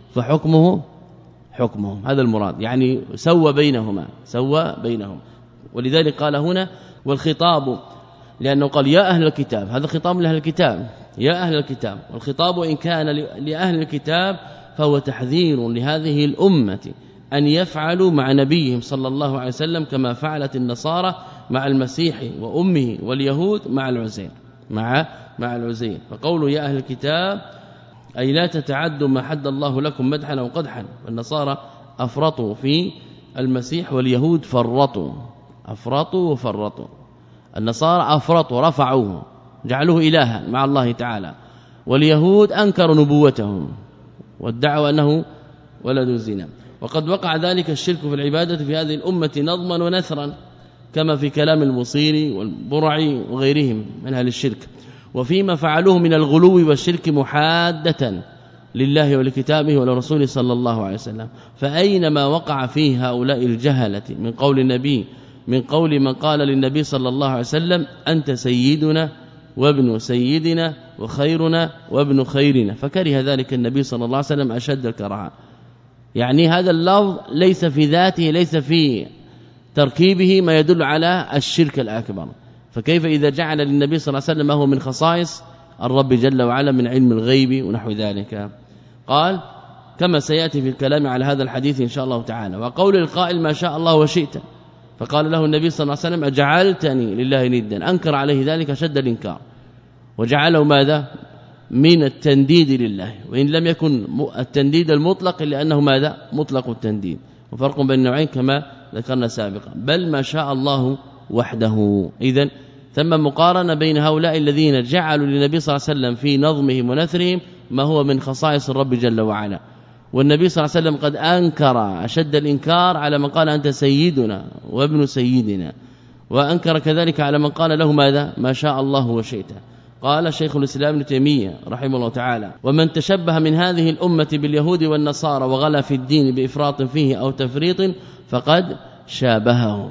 فحكمه حكمهم، هذا المراد، يعني سوى بينهما سوى بينهم. ولذلك قال هنا والخطاب، لأنه قال يا أهل الكتاب، هذا خطاب لأهل الكتاب، يا أهل الكتاب، والخطاب إن كان لأهل الكتاب فهو تحذير لهذه الأمة أن يفعلوا مع نبيهم صلى الله عليه وسلم كما فعلت النصارى مع المسيح وأمه، واليهود مع العزير مع مع العزير. فقولوا يا أهل الكتاب أي لا تتعدوا ما حد الله لكم مدحا أو قدحا. والنصارى أفرطوا في المسيح واليهود فرطوا، أفرطوا وفرطوا. النصارى أفرطوا رفعوه جعلوه إلها مع الله تعالى، واليهود أنكروا نبوته وادعوا أنه ولد زنا. وقد وقع ذلك الشرك في العبادة في هذه الأمة نظما ونثرا كما في كلام البصيري والبرعي وغيرهم من أهل الشرك، وفيما فعلوه من الغلو والشرك محادة لله ولكتابه ولرسوله صلى الله عليه وسلم. فأينما وقع فيه هؤلاء الجهلة من قول النبي، من قول من قال للنبي صلى الله عليه وسلم أنت سيدنا وابن سيدنا وخيرنا وابن خيرنا، فكره ذلك النبي صلى الله عليه وسلم أشد الكراهه. يعني هذا اللفظ ليس في ذاته، ليس في تركيبه ما يدل على الشرك الأكبر، فكيف إذا جعل للنبي صلى الله عليه وسلم ما هو من خصائص الرب جل وعلا من علم الغيب ونحو ذلك. قال كما سيأتي في الكلام على هذا الحديث إن شاء الله تعالى. وقول القائل ما شاء الله وشئت، فقال له النبي صلى الله عليه وسلم أجعلتني لله ندا، أنكر عليه ذلك شد الإنكار وجعله ماذا من التنديد لله، وإن لم يكن التنديد المطلق لأنه ماذا مطلق التنديد، وفرق بين النوعين كما ذكرنا سابقا، بل ما شاء الله وحده. إذن ثم مقارنة بين هؤلاء الذين جعلوا للنبي صلى الله عليه وسلم في نظمهم ونثرهم ما هو من خصائص الرب جل وعلا، والنبي صلى الله عليه وسلم قد أنكر أشد الإنكار على من قال أنت سيدنا وابن سيدنا، وأنكر كذلك على من قال له ماذا ما شاء الله وشئت. قال شيخ الإسلام ابن تيمية رحمه الله تعالى ومن تشبه من هذه الأمة باليهود والنصارى وغلا في الدين بإفراط فيه أو تفريط فقد شابههم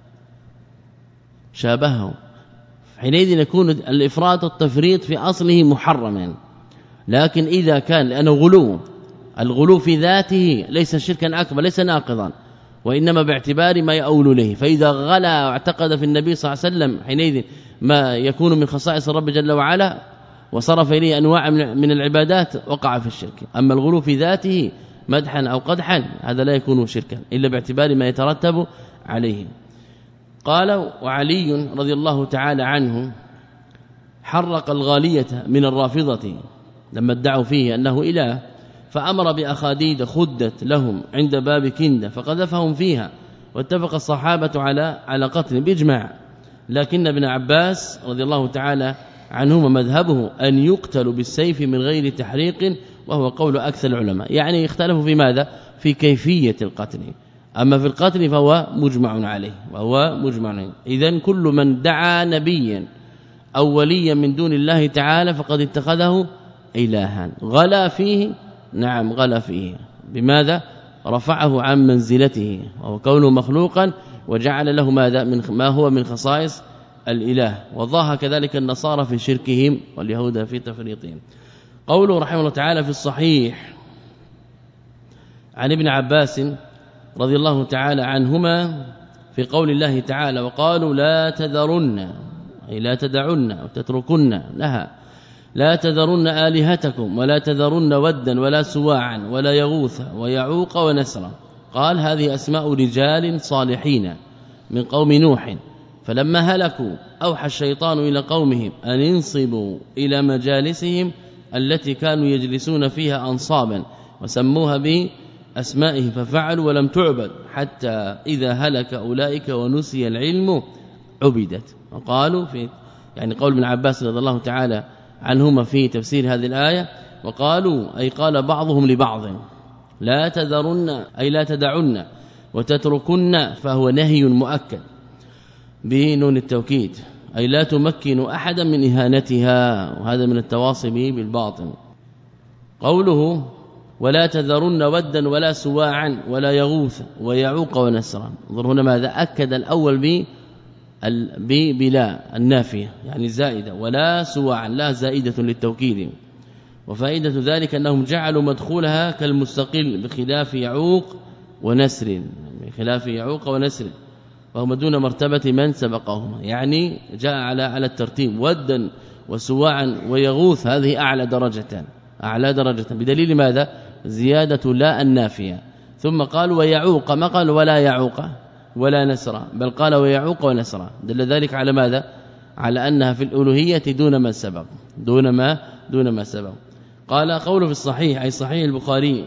شابههم حينئذ يكون الإفراط والتفريط في أصله محرما، لكن إذا كان لأنه غلو، الغلو في ذاته ليس شركا أكبر، ليس ناقضا، وإنما باعتبار ما يؤول له. فإذا غلا واعتقد في النبي صلى الله عليه وسلم حينئذ ما يكون من خصائص الرب جل وعلا وصرف إليه أنواع من العبادات وقع في الشرك. أما الغلو في ذاته مدحا أو قدحا هذا لا يكون شركا إلا باعتبار ما يترتب عليه. قال وعلي رضي الله تعالى عنه حرق الغالية من الرافضة لما ادعوا فيه أنه إله، فأمر بأخاديد خدت لهم عند باب كندة فقذفهم فيها، واتفق الصحابة على على قتل بإجماع، لكن ابن عباس رضي الله تعالى عنهما مذهبه أن يقتل بالسيف من غير تحريق، وهو قول أكثر العلماء. يعني يختلفوا في ماذا؟ في كيفية القتل، أما في القتل فهو مجمع عليه وهو مجمع عليه. إذن كل من دعا نبيا أو وليا من دون الله تعالى فقد اتخذه إلها، غلا فيه، نعم غلا فيه، بماذا؟ رفعه عن منزلته وهو كونه مخلوقا وجعل له ماذا من ما هو من خصائص الإله. وظاهر كذلك النصارى في شركهم واليهود في تفريطهم. قوله رحمه الله تعالى في الصحيح عن ابن عباس رضي الله تعالى عنهما في قول الله تعالى وقالوا لا تذرن أي لا تدعن أو تتركن لها، لا تذرن آلهتكم ولا تذرن ودا ولا سواعا ولا يغوث ويعوق ونسرا. قال هذه أسماء رجال صالحين من قوم نوح، فلما هلكوا أوحى الشيطان إلى قومهم أن ينصبوا إلى مجالسهم التي كانوا يجلسون فيها أنصابا وسموها بأسمائه ففعلوا ولم تعبد حتى إذا هلك أولئك ونسي العلم عبدت. وقالوا في يعني قول ابن عباس رضي الله تعالى عنهما في تفسير هذه الآية وقالوا أي قال بعضهم لبعض لا تذرن أي لا تدعن وتتركن، فهو نهي مؤكد بنون التوكيد أي لا تمكن أحدا من إهانتها، وهذا من التواصي بالباطل. قوله ولا تذرن ودا ولا سواعا ولا يغوث ويعوق ونسرا، انظر هنا ماذا أكد الأول بلا النافية يعني زائدة، ولا سواعا لا زائدة للتوكيد. وفائدة ذلك أنهم جعلوا مدخولها كالمستقل بخلاف يعوق ونسر، بخلاف يعوق ونسر وهم دون مرتبة من سبقهما، يعني جاء على على الترتيب. ودا وسواعا ويغوث هذه أعلى درجة أعلى درجة بدليل ماذا؟ زيادة لا النافية. ثم قال ويعوق، ما قال ولا يعوق ولا نسر، بل قال ويعوق ونسر، دل ذلك على ماذا؟ على أنها في الألوهية دون ما سبق دون ما دون ما سبق. قال قوله في الصحيح أي صحيح البخاري.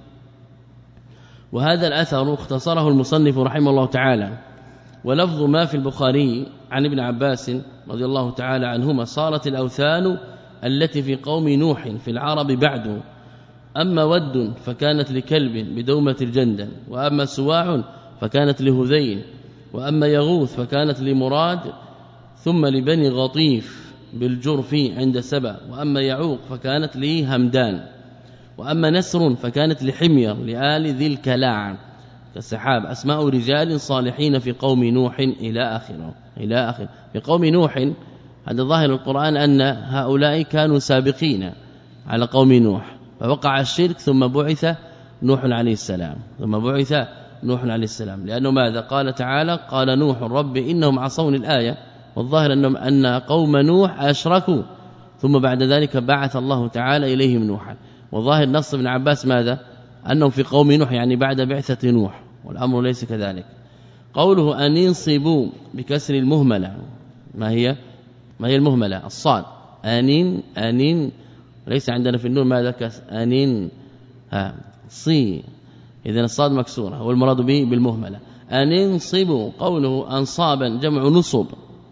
وهذا الأثر اختصره المصنف رحمه الله تعالى، ولفظ ما في البخاري عن ابن عباس رضي الله تعالى عنهما: صارت الأوثان التي في قوم نوح في العرب بعد، أما ود فكانت لكلب بدومة الجندل، وأما سواع فكانت لهذيل، وأما يغوث فكانت لمراد ثم لبني غطيف بالجرف عند سبأ، وأما يعوق فكانت لهمدان، وأما نسر فكانت لحمير لآل ذي الكلاع كالسحاب. أسماء رجال صالحين في قوم نوح إلى آخره إلى آخر. في قوم نوح هذا ظاهر القرآن أن هؤلاء كانوا سابقين على قوم نوح، فوقع الشرك ثم بعث نوح عليه السلام ثم بعث نوح عليه السلام لأنه ماذا؟ قال تعالى: قال نوح رب إنهم عصوني الآية، والظاهر أنهم أن قوم نوح أشركوا، ثم بعد ذلك بعث الله تعالى إليهم نوحا. وظاهر نص ابن عباس ماذا؟ أنهم في قوم نوح يعني بعد بعثة نوح، والأمر ليس كذلك. قوله أن ينصبوا بكسر المهملة، ما هي ما هي المهملة؟ الصاد. أنين أنين ليس عندنا في النون ماذا؟ كسر أنين ها صي، إذن الصاد مكسورة، هو المراد به بالمهملة. أن ينصبوا، قوله أنصابا جمع نصب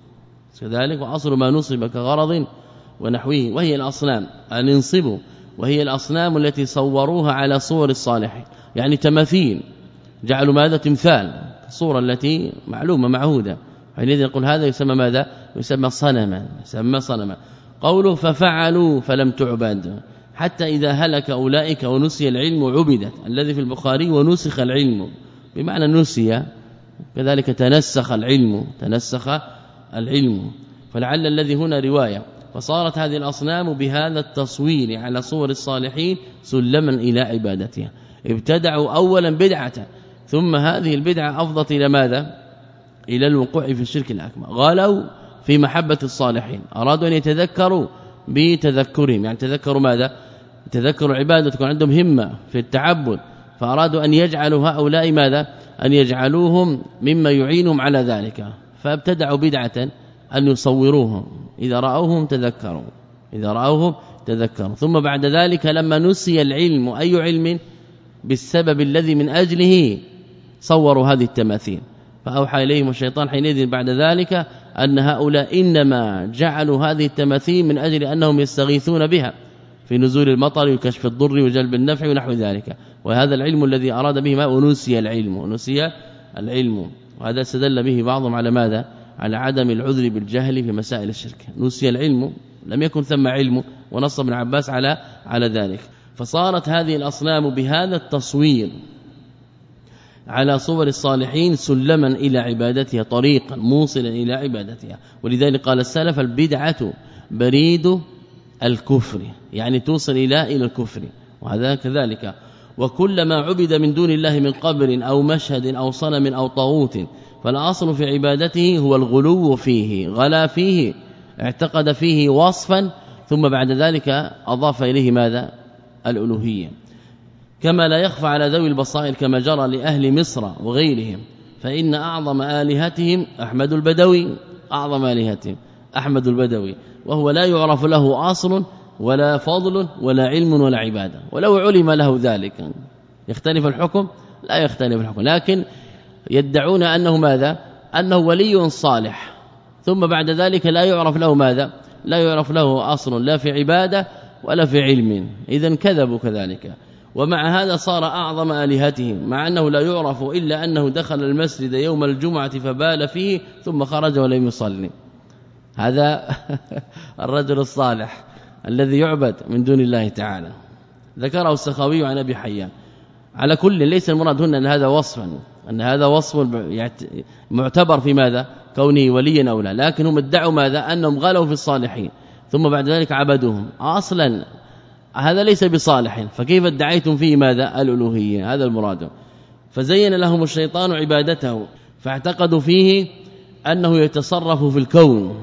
كذلك، وأصل ما نصب كغرض ونحوه، وهي الأصنام. أن ينصبوا وهي الأصنام التي صوروها على صور الصالحين، يعني تماثيل، جعلوا ماذا؟ تمثال، الصورة التي معلومة معهودة، حينئذ يقول هذا يسمى ماذا؟ يسمى صنما يسمى صنما. قوله ففعلوا فلم تعبد، حتى إذا هلك أولئك ونسي العلم عبدت، الذي في البخاري ونسخ العلم بمعنى نسي، كذلك تنسخ العلم تنسخ العلم، فلعل الذي هنا رواية. فصارت هذه الأصنام بهذا التصوير على صور الصالحين سلما إلى عبادتها. ابتدعوا أولا بدعة، ثم هذه البدعة أفضت إلى ماذا؟ إلى الوقوع في الشرك الأكبر. غالوا في محبة الصالحين، أرادوا أن يتذكروا بتذكرهم، يعني تذكروا ماذا؟ تذكروا عبادة، تكون عندهم همة في التعبد، فأرادوا أن يجعلوا هؤلاء ماذا؟ أن يجعلوهم مما يعينهم على ذلك، فابتدعوا بدعة أن يصوروهم، إذا رأوهم تذكروا إذا رأوهم تذكروا. ثم بعد ذلك لما نسي العلم، أي علم؟ بالسبب الذي من أجله صوروا هذه التماثيل، فأوحى إليهم الشيطان حينئذ بعد ذلك أن هؤلاء إنما جعلوا هذه التماثيل من أجل أنهم يستغيثون بها في نزول المطر وكشف الضر وجلب النفع ونحو ذلك، وهذا العلم الذي أراد به ما ونسي العلم ونسي العلم. وهذا استدل به بعضهم على ماذا؟ على عدم العذر بالجهل في مسائل الشرك. نسي العلم، لم يكن ثم علم، ونص ابن عباس على على ذلك. فصارت هذه الأصنام بهذا التصوير على صور الصالحين سلما إلى عبادتها، طريقا موصلا إلى عبادتها. ولذلك قال السلف: البدعة بريد الكفر، يعني توصل إلى إلى الكفر، وهذا كذلك. وكلما عبد من دون الله من قبر أو مشهد أو صنم أو طاغوت، فالأصل في عبادته هو الغلو فيه، غلا فيه، اعتقد فيه وصفا، ثم بعد ذلك أضاف إليه ماذا؟ الألوهية. كما لا يخفى على ذوي البصائر كما جرى لأهل مصر وغيرهم، فإن أعظم آلهتهم أحمد البدوي، أعظم آلهتهم أحمد البدوي، وهو لا يعرف له أصل ولا فضل ولا علم ولا عبادة، ولو علم له ذلك يختلف الحكم؟ لا يختلف الحكم، لكن يدعون أنه ماذا؟ أنه ولي صالح، ثم بعد ذلك لا يعرف له ماذا؟ لا يعرف له أصل لا في عبادة ولا في علم، إذن كذبوا كذلك. ومع هذا صار أعظم آلهتهم، مع أنه لا يعرف إلا أنه دخل المسجد يوم الجمعة فبال فيه ثم خرج ولم يصلي. هذا الرجل الصالح الذي يعبد من دون الله تعالى. ذكره السخاوي عن أبي حيان. على كل ليس المراد هنا أن هذا وصفا، أن هذا وصف معتبر في ماذا كونه وليا أو لا، لكن هم ادعوا ماذا أنهم غلوا في الصالحين ثم بعد ذلك عبدوهم. أصلا هذا ليس بصالح، فكيف ادعيتم فيه ماذا الألوهية؟ هذا المراد. فزين لهم الشيطان عبادته فاعتقدوا فيه أنه يتصرف في الكون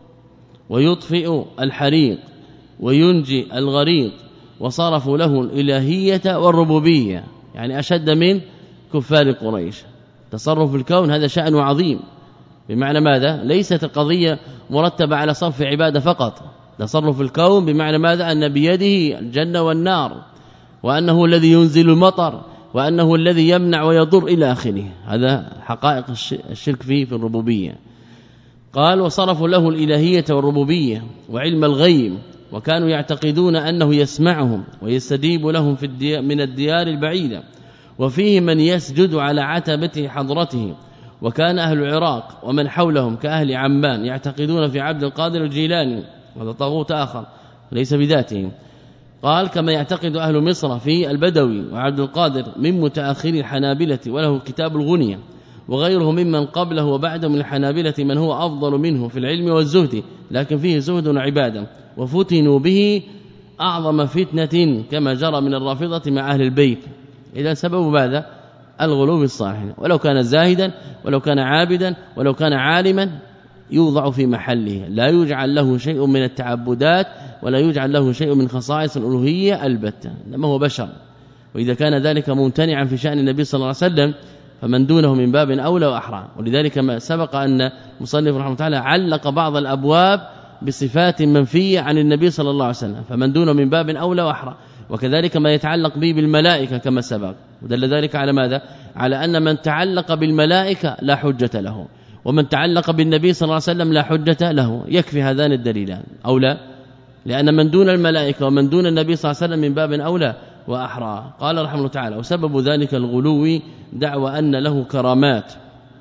ويطفئ الحريق وينجي الغريق، وصرفوا له الإلهية والربوبية، يعني أشد من كفار قريش. تصرف في الكون هذا شأن عظيم، بمعنى ماذا؟ ليست القضية مرتبة على صرف عبادة فقط. تصرف في الكون بمعنى ماذا؟ أن بيده الجنة والنار، وأنه الذي ينزل المطر، وأنه الذي يمنع ويضر إلى آخره. هذا حقائق الشرك فيه في الربوبية. قال وصرفوا له الإلهية والربوبية وعلم الغيب، وكانوا يعتقدون أنه يسمعهم ويستجيب لهم في الديار من الديار البعيدة، وفيه من يسجد على عتبة حضرته. وكان أهل العراق ومن حولهم كأهل عمان يعتقدون في عبد القادر الجيلاني، هذا طاغوت آخر ليس بذاته. قال كما يعتقد أهل مصر في البدوي وعبد القادر من متأخر الحنابلة، وله كتاب الغنية، وغيره ممن قبله وبعده من الحنابلة من هو أفضل منه في العلم والزهد، لكن فيه زهد وعبادة، وفتنوا به أعظم فتنة كما جرى من الرافضة مع أهل البيت. إذا سبب ماذا؟ الغلو بالصالحين، ولو كان زاهدا ولو كان عابدا ولو كان عالما يوضع في محله، لا يجعل له شيء من التعبدات ولا يجعل له شيء من خصائص الألوهية البتة، لما هو بشر. وإذا كان ذلك ممتنعا في شأن النبي صلى الله عليه وسلم فمن دونه من باب أولى وأحرى. ولذلك ما سبق أن مصنف رحمه الله تعالى علق بعض الأبواب بصفات منفية عن النبي صلى الله عليه وسلم، فمن دونه من باب أولى وأحرى. وكذلك ما يتعلق به بالملائكة كما سبق، ودل ذلك على ماذا؟ على أن من تعلق بالملائكة لا حجة له، ومن تعلق بالنبي صلى الله عليه وسلم لا حجة له. يكفي هذان الدليلان أو لا؟ لأن من دون الملائكة ومن دون النبي صلى الله عليه وسلم من باب أولى وأحرى. قال رحمه الله تعالى وسبب ذلك الغلو دعوى أن له كرامات،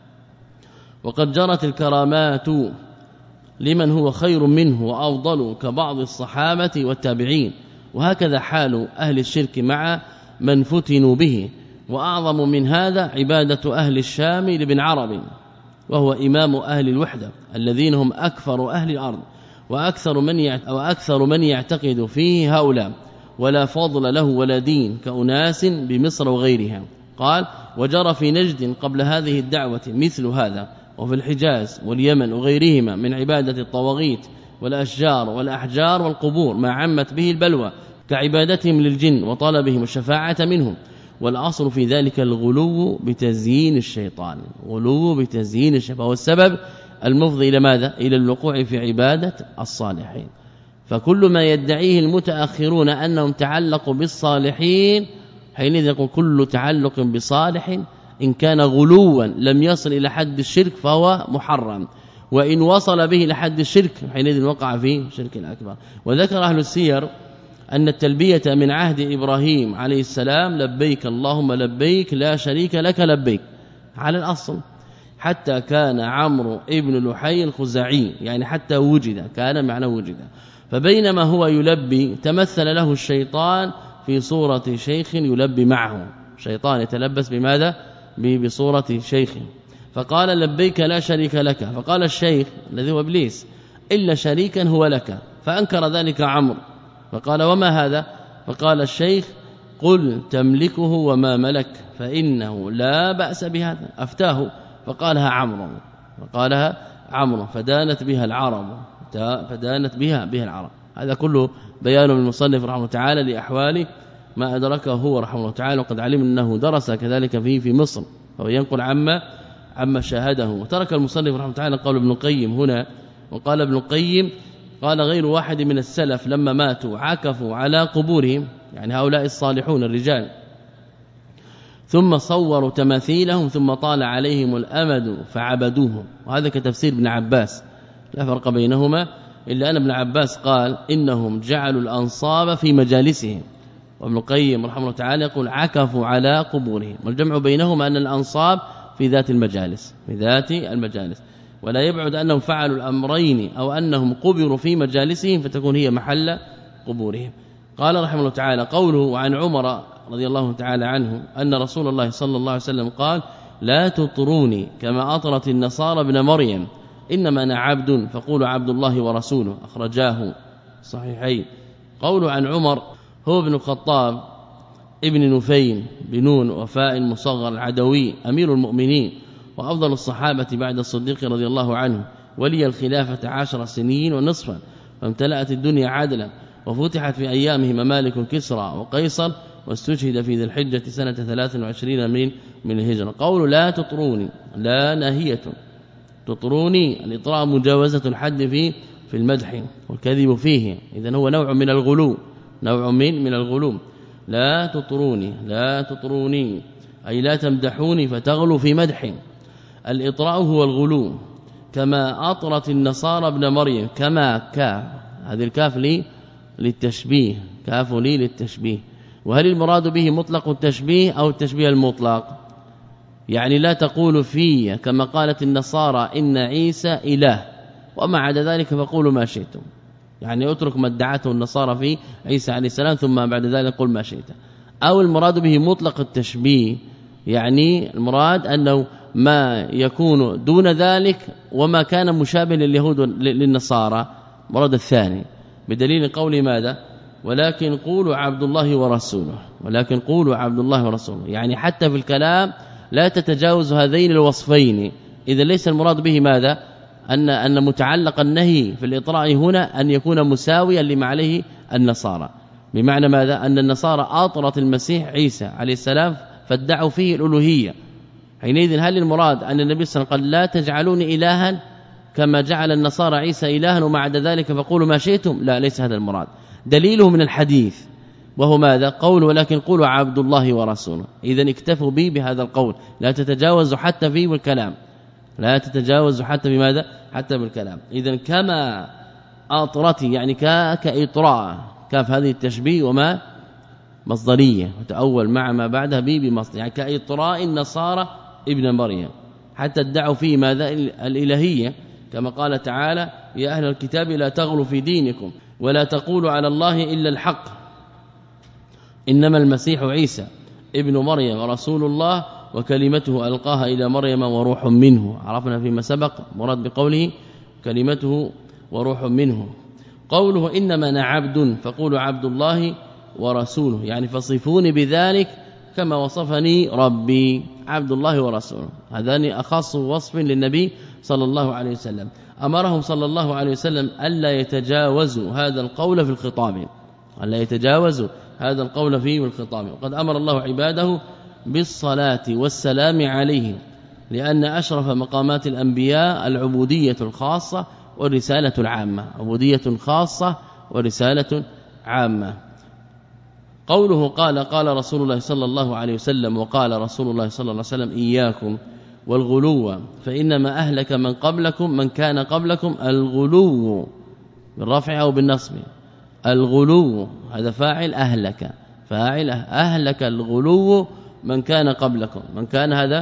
وقد جرت الكرامات لمن هو خير منه وأفضل كبعض الصحابة والتابعين، وهكذا حال أهل الشرك مع من فتنوا به. وأعظم من هذا عبادة أهل الشام لابن عربي، وهو إمام أهل الوحدة الذين هم أكثر أهل الأرض وأكثر من أو أكثر من يعتقد فيه هؤلاء، ولا فضل له ولا دين كأناس بمصر وغيرها. قال وجرى في نجد قبل هذه الدعوة مثل هذا، وفي الحجاز واليمن وغيرهما من عبادة الطواغيت والأشجار والأحجار والقبور ما عمت به البلوى، كعبادتهم للجن وطلبهم الشفاعة منهم. والأصل في ذلك الغلو بتزيين الشيطان، غلو بتزيين الشيطان، والسبب المفضي إلى ماذا؟ إلى الوقوع في عبادة الصالحين. فكل ما يدعيه المتأخرون أنهم تعلقوا بالصالحين، حينئذ يقول كل تعلق بصالح إن كان غلوا لم يصل إلى حد الشرك فهو محرم، وإن وصل به إلى حد الشرك حينئذ وقع فيه شرك الأكبر. وذكر أهل السير أن التلبية من عهد إبراهيم عليه السلام لبيك اللهم لبيك لا شريك لك لبيك على الأصل، حتى كان عمرو ابن لحي الخزاعي، يعني حتى وجد، كان معنى وجد. فبينما هو يلبي تمثل له الشيطان في صورة شيخ يلبي معه، شيطان يتلبس بماذا؟ بصورة شيخ، فقال لبيك لا شريك لك، فقال الشيخ الذي هو ابليس إلا شريكا هو لك، فأنكر ذلك عمرو فقال وما هذا؟ فقال الشيخ قل تملكه وما ملك فإنه لا بأس بهذا، أفتاه فقالها عمرو فقالها عمرو فدانت بها العرب فدانت بها بها العرب. هذا كله بيان من المصنف رحمه الله تعالى لأحوال ما أدركه هو رحمه الله تعالى، وقد علم أنه درس كذلك فيه في مصر، فهو ينقل عما عما شاهده. وترك المصنف رحمه الله تعالى قول ابن القيم هنا، وقال ابن القيم قال غير واحد من السلف لما ماتوا عكفوا على قبورهم، يعني هؤلاء الصالحون الرجال، ثم صوروا تماثيلهم ثم طال عليهم الأمد فعبدوهم. وهذا كتفسير ابن عباس لا فرق بينهما، إلا أن ابن عباس قال إنهم جعلوا الأنصاب في مجالسهم، وابن القيم رحمه الله تعالى يقول عكفوا على قبورهم، والجمع بينهما أن الأنصاب في ذات المجالس في ذات المجالس ولا يبعد أنهم فعلوا الأمرين أو أنهم قبروا في مجالسهم فتكون هي محل قبورهم. قال رحمه الله تعالى قوله عن عمر رضي الله تعالى عنه أن رسول الله صلى الله عليه وسلم قال لا تطروني كما أطرت النصارى ابن مريم إنما أنا عبد فقولوا عبد الله ورسوله أخرجاه صحيحين. قول عن عمر هو ابن الخطاب ابن نفيل بنون وفاء مصغر العدوي أمير المؤمنين وأفضل الصحابة بعد الصديق رضي الله عنه، ولي الخلافة عشر سنين ونصفا، فامتلأت الدنيا عدلا، وفتحت في أيامه ممالك كسرى وقيصر، واستشهد في ذي الحجة سنة ثلاث وعشرين من من الهجرة. قول لا تطروني لا ناهية، تطروني الإطراء مجاوزة الحد في في المدح والكذب فيه، إذن هو نوع من الغلو، نوع من من الغلو. لا تطروني لا تطروني أي لا تمدحوني فتغلوا في مدح. الإطراء هو الغلو، كما أطرت النصارى ابن مريم، كما كاف هذه الكاف لي للتشبيه، كاف لي للتشبيه. وهل المراد به مطلق التشبيه أو التشبيه المطلق؟ يعني لا تقول في كما قالت النصارى إن عيسى إله وما عدا ذلك فقولوا ما شئتم، يعني اترك ما ادعته النصارى في عيسى عليه السلام ثم بعد ذلك قل ما شئت. أو المراد به مطلق التشبيه، يعني المراد أنه ما يكون دون ذلك وما كان مشابه لليهود للنصارى، مراد الثاني، بدليل قول ماذا ولكن قولوا عبد الله ورسوله، ولكن قولوا عبد الله ورسوله، يعني حتى في الكلام لا تتجاوز هذين الوصفين. إذا ليس المراد به ماذا أن أن متعلق النهي في الإطراء هنا أن يكون مساويا لما عليه النصارى، بمعنى ماذا أن النصارى أطرت المسيح عيسى عليه السلام فادعوا فيه الألوهية، حينئذ هل المراد أن النبي صلى الله عليه وسلم قال لا تجعلوني إلها كما جعل النصارى عيسى إلها وما عدا ذلك فقولوا ما شئتم؟ لا، ليس هذا المراد. دليله من الحديث وهو ماذا قول ولكن قولوا عبد الله ورسوله. إذن اكتفوا به بهذا القول، لا تتجاوز حتى فيه بالكلام، لا تتجاوز حتى بماذا حتى بالكلام. إذن كما أطرتي يعني كإطراء، كاف هذه التشبيه وما مصدرية وتأول مع ما بعدها به بمصدر، يعني كإطراء النصارى ابن مريم حتى ادعوا فيه ماذا الإلهية، كما قال تعالى يا أهل الكتاب لا تغلوا في دينكم ولا تقولوا على الله إلا الحق إنما المسيح عيسى ابن مريم رسول الله وكلمته ألقاها إلى مريم وروح منه. عرفنا فيما سبق مراد بقوله كلمته وروح منه. قوله إنما أنا عبد فقولوا عبد الله ورسوله، يعني فصفوني بذلك كما وصفني ربي عبد الله ورسوله. هذان أخص وصف للنبي صلى الله عليه وسلم. أمرهم صلى الله عليه وسلم ألا يتجاوزوا هذا القول في الخطاب، ألا يتجاوزوا هذا القول فيه الخطاب. وقد أمر الله عباده بالصلاة والسلام عليه، لأن أشرف مقامات الأنبياء العبودية الخاصة والرسالة العامة، عبودية خاصة ورسالة عامة. قوله قال قال رسول الله صلى الله عليه وسلم وقال رسول الله صلى الله عليه وسلم إياكم والغلو فإنما أهلك من قبلكم من كان قبلكم. الغلو بالرفع أو بالنصب، الغلو هذا فاعل أهلك، فاعل أهلك الغلو من كان قبلكم، من كان هذا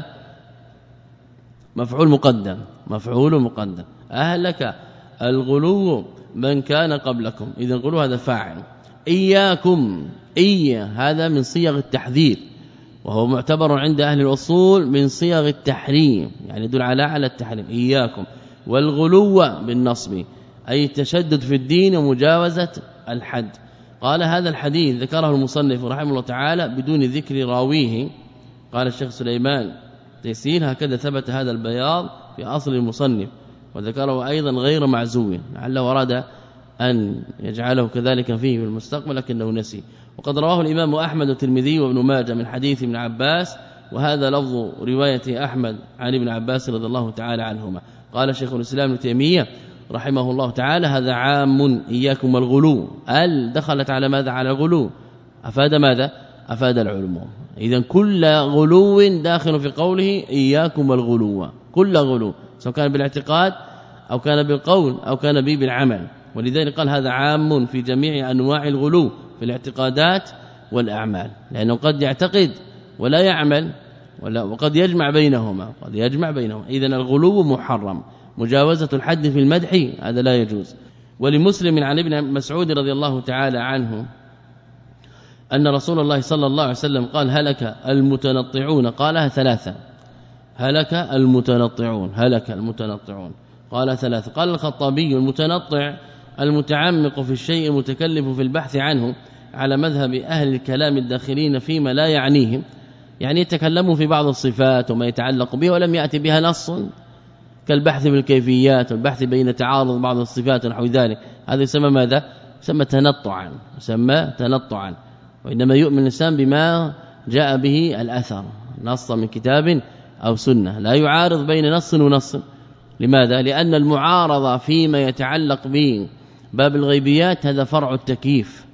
مفعول مقدم، مفعول مقدم، أهلك الغلو من كان قبلكم. إذا الغلو هذا فاعل. إياكم إي هذا من صيغ التحذير، وهو معتبر عند أهل الأصول من صيغ التحريم، يعني يدل على على التحريم. إياكم والغلو بالنصب أي التشدد في الدين ومجاوزة الحد. قال هذا الحديث ذكره المصنف رحمه الله تعالى بدون ذكر راويه. قال الشيخ سليمان تيسير هكذا ثبت هذا البياض في أصل المصنف، وذكره أيضا غير معزو، لعله أراد أن يجعله كذلك فيه في المستقبل لكنه نسي. وقد رواه الإمام أحمد والترمذي وابن ماجه من حديث ابن عباس، وهذا لفظ رواية أحمد عن ابن عباس رضي الله تعالى عنهما. قال شيخ الإسلام ابن تيمية رحمه الله تعالى هذا عام إياكم والغلو، ال دخلت على ماذا على الغلو، أفاد ماذا أفاد العلم. إذن كل غلو داخل في قوله إياكم والغلو، كل غلو سواء كان بالاعتقاد أو كان بالقول أو كان به بالعمل. ولذلك قال هذا عام في جميع أنواع الغلو في الاعتقادات والأعمال، لأنه قد يعتقد ولا يعمل ولا وقد يجمع بينهما، قد يجمع بينهما. إذن الغلو محرم، مجاوزة الحد في المدح هذا لا يجوز. ولمسلم عن ابن مسعود رضي الله تعالى عنه أن رسول الله صلى الله عليه وسلم قال هلك المتنطعون، قالها ثلاثة، هلك المتنطعون هلك المتنطعون قال ثلاث. قال الخطابي المتنطع المتعمق في الشيء المتكلف في البحث عنه على مذهب أهل الكلام الداخلين فيما لا يعنيهم، يعني يتكلموا في بعض الصفات وما يتعلق به ولم يأتي بها نص كالبحث في الكيفيات والبحث بين تعارض بعض الصفات ونحو ذلك، هذا يسمى ماذا؟ يسمى تنطعا يسمى تنطعا وإنما يؤمن الإنسان بما جاء به الأثر نص من كتاب أو سنة، لا يعارض بين نص ونص. لماذا؟ لأن المعارضة فيما يتعلق به باب الغيبيات هذا فرع التكييف،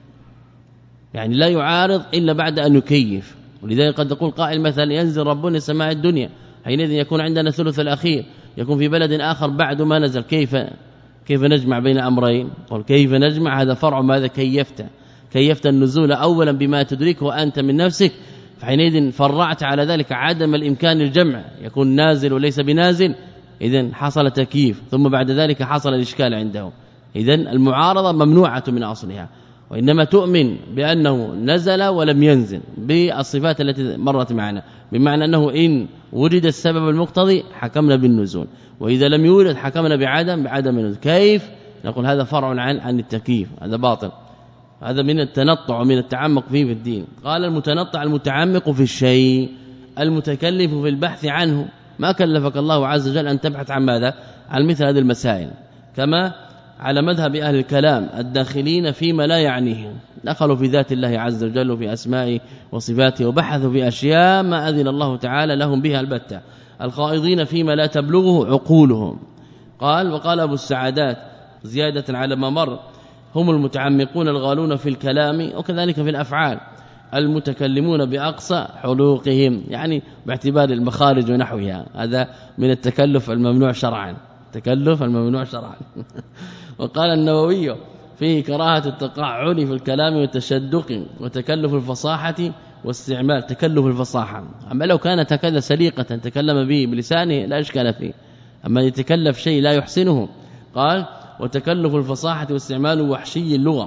يعني لا يعارض إلا بعد أن يكيف. ولذلك قد يقول قائل مثلا ينزل ربنا سماء الدنيا، حينئذ يكون عندنا ثلث الأخير، يكون في بلد آخر بعد ما نزل، كيف كيف نجمع بين أمرين؟ قل كيف نجمع، هذا فرع ماذا؟ كيفت كيفت النزول أولا بما تدركه أنت من نفسك، فحينئذ فرعت على ذلك عدم الإمكان الجمع، يكون نازل وليس بنازل، إذن حصل تكييف، ثم بعد ذلك حصل الإشكال عنده. إذن المعارضة ممنوعة من أصلها، وإنما تؤمن بأنه نزل ولم ينزل بالصفات التي مرت معنا، بمعنى أنه إن وجد السبب المقتضي حكمنا بالنزول، وإذا لم يوجد حكمنا بعدم بعدم النزول. كيف؟ نقول هذا فرع عن عن التكييف، هذا باطل، هذا من التنطع ومن التعمق فيه في الدين. قال المتنطع المتعمق في الشيء المتكلف في البحث عنه، ما كلفك الله عز وجل أن تبحث عن ماذا؟ عن مثل هذه المسائل، كما على مذهب أهل الكلام الداخلين فيما لا يعنيهم، دخلوا في ذات الله عز وجل وفي أسمائه وصفاته وبحثوا في أشياء ما أذن الله تعالى لهم بها البتة، الخائضين فيما لا تبلغه عقولهم. قال وقال أبو السعادات زيادة على ما مر هم المتعمقون الغالون في الكلام وكذلك في الأفعال المتكلمون بأقصى حلوقهم، يعني باعتبار المخارج ونحوها، هذا من التكلف الممنوع شرعا، تكلف الممنوع شرعا. وقال النووي فيه كراهة التقعد في الكلام والتشدق وتكلف الفصاحة واستعمال تكلف الفصاحة، أما لو كانت هكذا سليقة تكلم به بلسانه لا إشكال فيه، أما يتكلف شيء لا يحسنه. قال وتكلف الفصاحة واستعمال وحشي اللغة،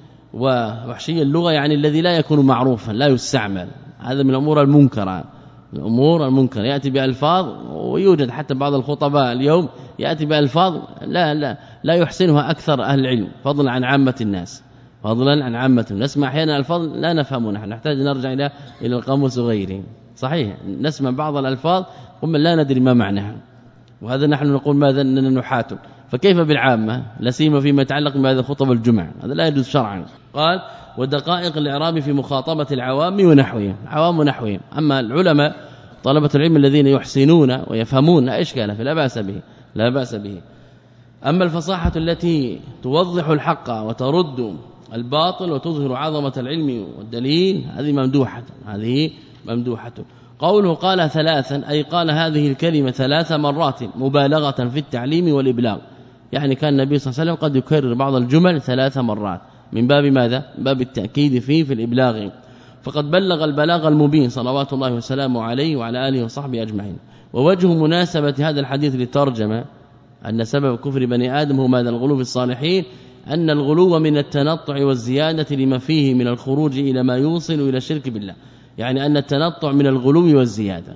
ووحشي اللغة يعني الذي لا يكون معروفا لا يستعمل، هذا من الأمور المنكرة، الأمور المنكرة، يأتي بألفاظ ويوجد حتى بعض الخطباء اليوم يأتي بألفاظ لا لا لا يحسنها أكثر أهل العلم فضلا عن عامة الناس، فضلا عن عامة نسمع أحيانا الألفاظ لا نفهمها، نحن نحتاج نرجع إلى إلى القاموس وغيره. صحيح نسمع بعض الألفاظ ثم لا ندري ما معناها، وهذا نحن نقول ماذا أننا نحاتم، فكيف بالعامة لا سيما فيما يتعلق بهذه خطب الجمعة، هذا لا يجوز شرعا. قال ودقائق الإعراب في مخاطبة العوام ونحوهم، عوام ونحوهم، أما العلماء طلبة العلم الذين يحسنون ويفهمون لا إشكال فلا بأس به لا بأس به. أما الفصاحة التي توضح الحق وترد الباطل وتظهر عظمة العلم والدليل هذه ممدوحة، هذه ممدوحة. قوله قال ثلاثا أي قال هذه الكلمة ثلاث مرات مبالغة في التعليم والإبلاغ، يعني كان النبي صلى الله عليه وسلم قد يكرر بعض الجمل ثلاث مرات من باب ماذا؟ باب التأكيد فيه في الإبلاغ، فقد بلغ البلاغ المبين صلوات الله وسلامه عليه وعلى آله وصحبه أجمعين. ووجه مناسبة هذا الحديث للترجمة أن سبب كفر بني آدم هو ماذا؟ الغلو في الصالحين، أن الغلو من التنطع والزيادة لما فيه من الخروج إلى ما يوصل إلى الشرك بالله، يعني أن التنطع من الغلو والزيادة،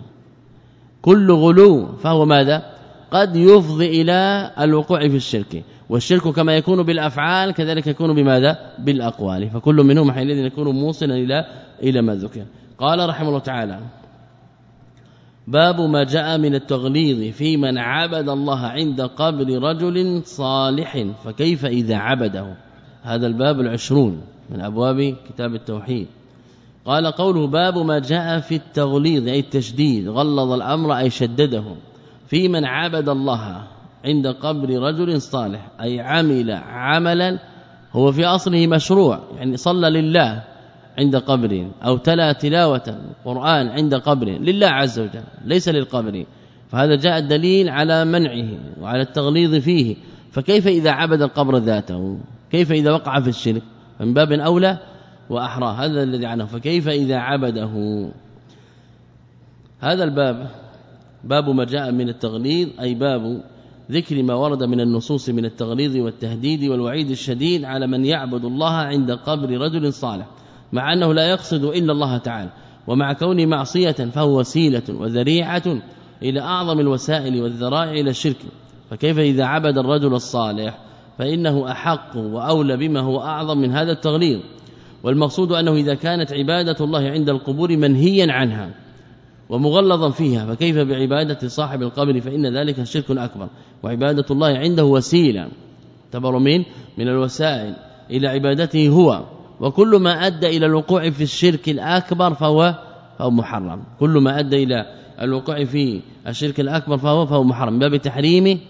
كل غلو فهو ماذا؟ قد يفضي إلى الوقوع في الشرك، والشرك كما يكون بالأفعال كذلك يكون بماذا؟ بالأقوال، فكل منهم حينئذ يكون موصلا إلى إلى ما ذكر. قال رحمه الله تعالى باب ما جاء من التغليظ في من عبد الله عند قبر رجل صالح فكيف إذا عبده، هذا الباب العشرون من أبواب كتاب التوحيد. قال قوله باب ما جاء في التغليظ أي التشديد، غلظ الأمر أي شدده، في من عبد الله عند قبر رجل صالح أي عمل عملا هو في أصله مشروع، يعني صلى لله عند قبر أو تلا تلاوة قرآن عند قبر لله عز وجل ليس للقبر، فهذا جاء الدليل على منعه وعلى التغليظ فيه، فكيف إذا عبد القبر ذاته؟ كيف إذا وقع في الشرك؟ من باب أولى وأحرى، هذا الذي عنه فكيف إذا عبده. هذا الباب باب ما جاء من التغليظ أي باب ذكر ما ورد من النصوص من التغليظ والتهديد والوعيد الشديد على من يعبد الله عند قبر رجل صالح، مع أنه لا يقصد إلا الله تعالى، ومع كونه معصية فهو وسيلة وذريعة إلى أعظم الوسائل والذرائع إلى الشرك، فكيف إذا عبد الرجل الصالح فإنه أحق وأولى بما هو أعظم من هذا التغليظ. والمقصود أنه إذا كانت عبادة الله عند القبور منهيا عنها ومغلظا فيها، فكيف بعبادة صاحب القبر؟ فإن ذلك شرك أكبر، وعبادة الله عنده وسيلة تعتبر من من الوسائل إلى عبادته هو، وكل ما أدى إلى الوقوع في الشرك الأكبر فهو فهو محرم، كل ما أدى إلى الوقوع في الشرك الأكبر فهو فهو محرم من باب تحريم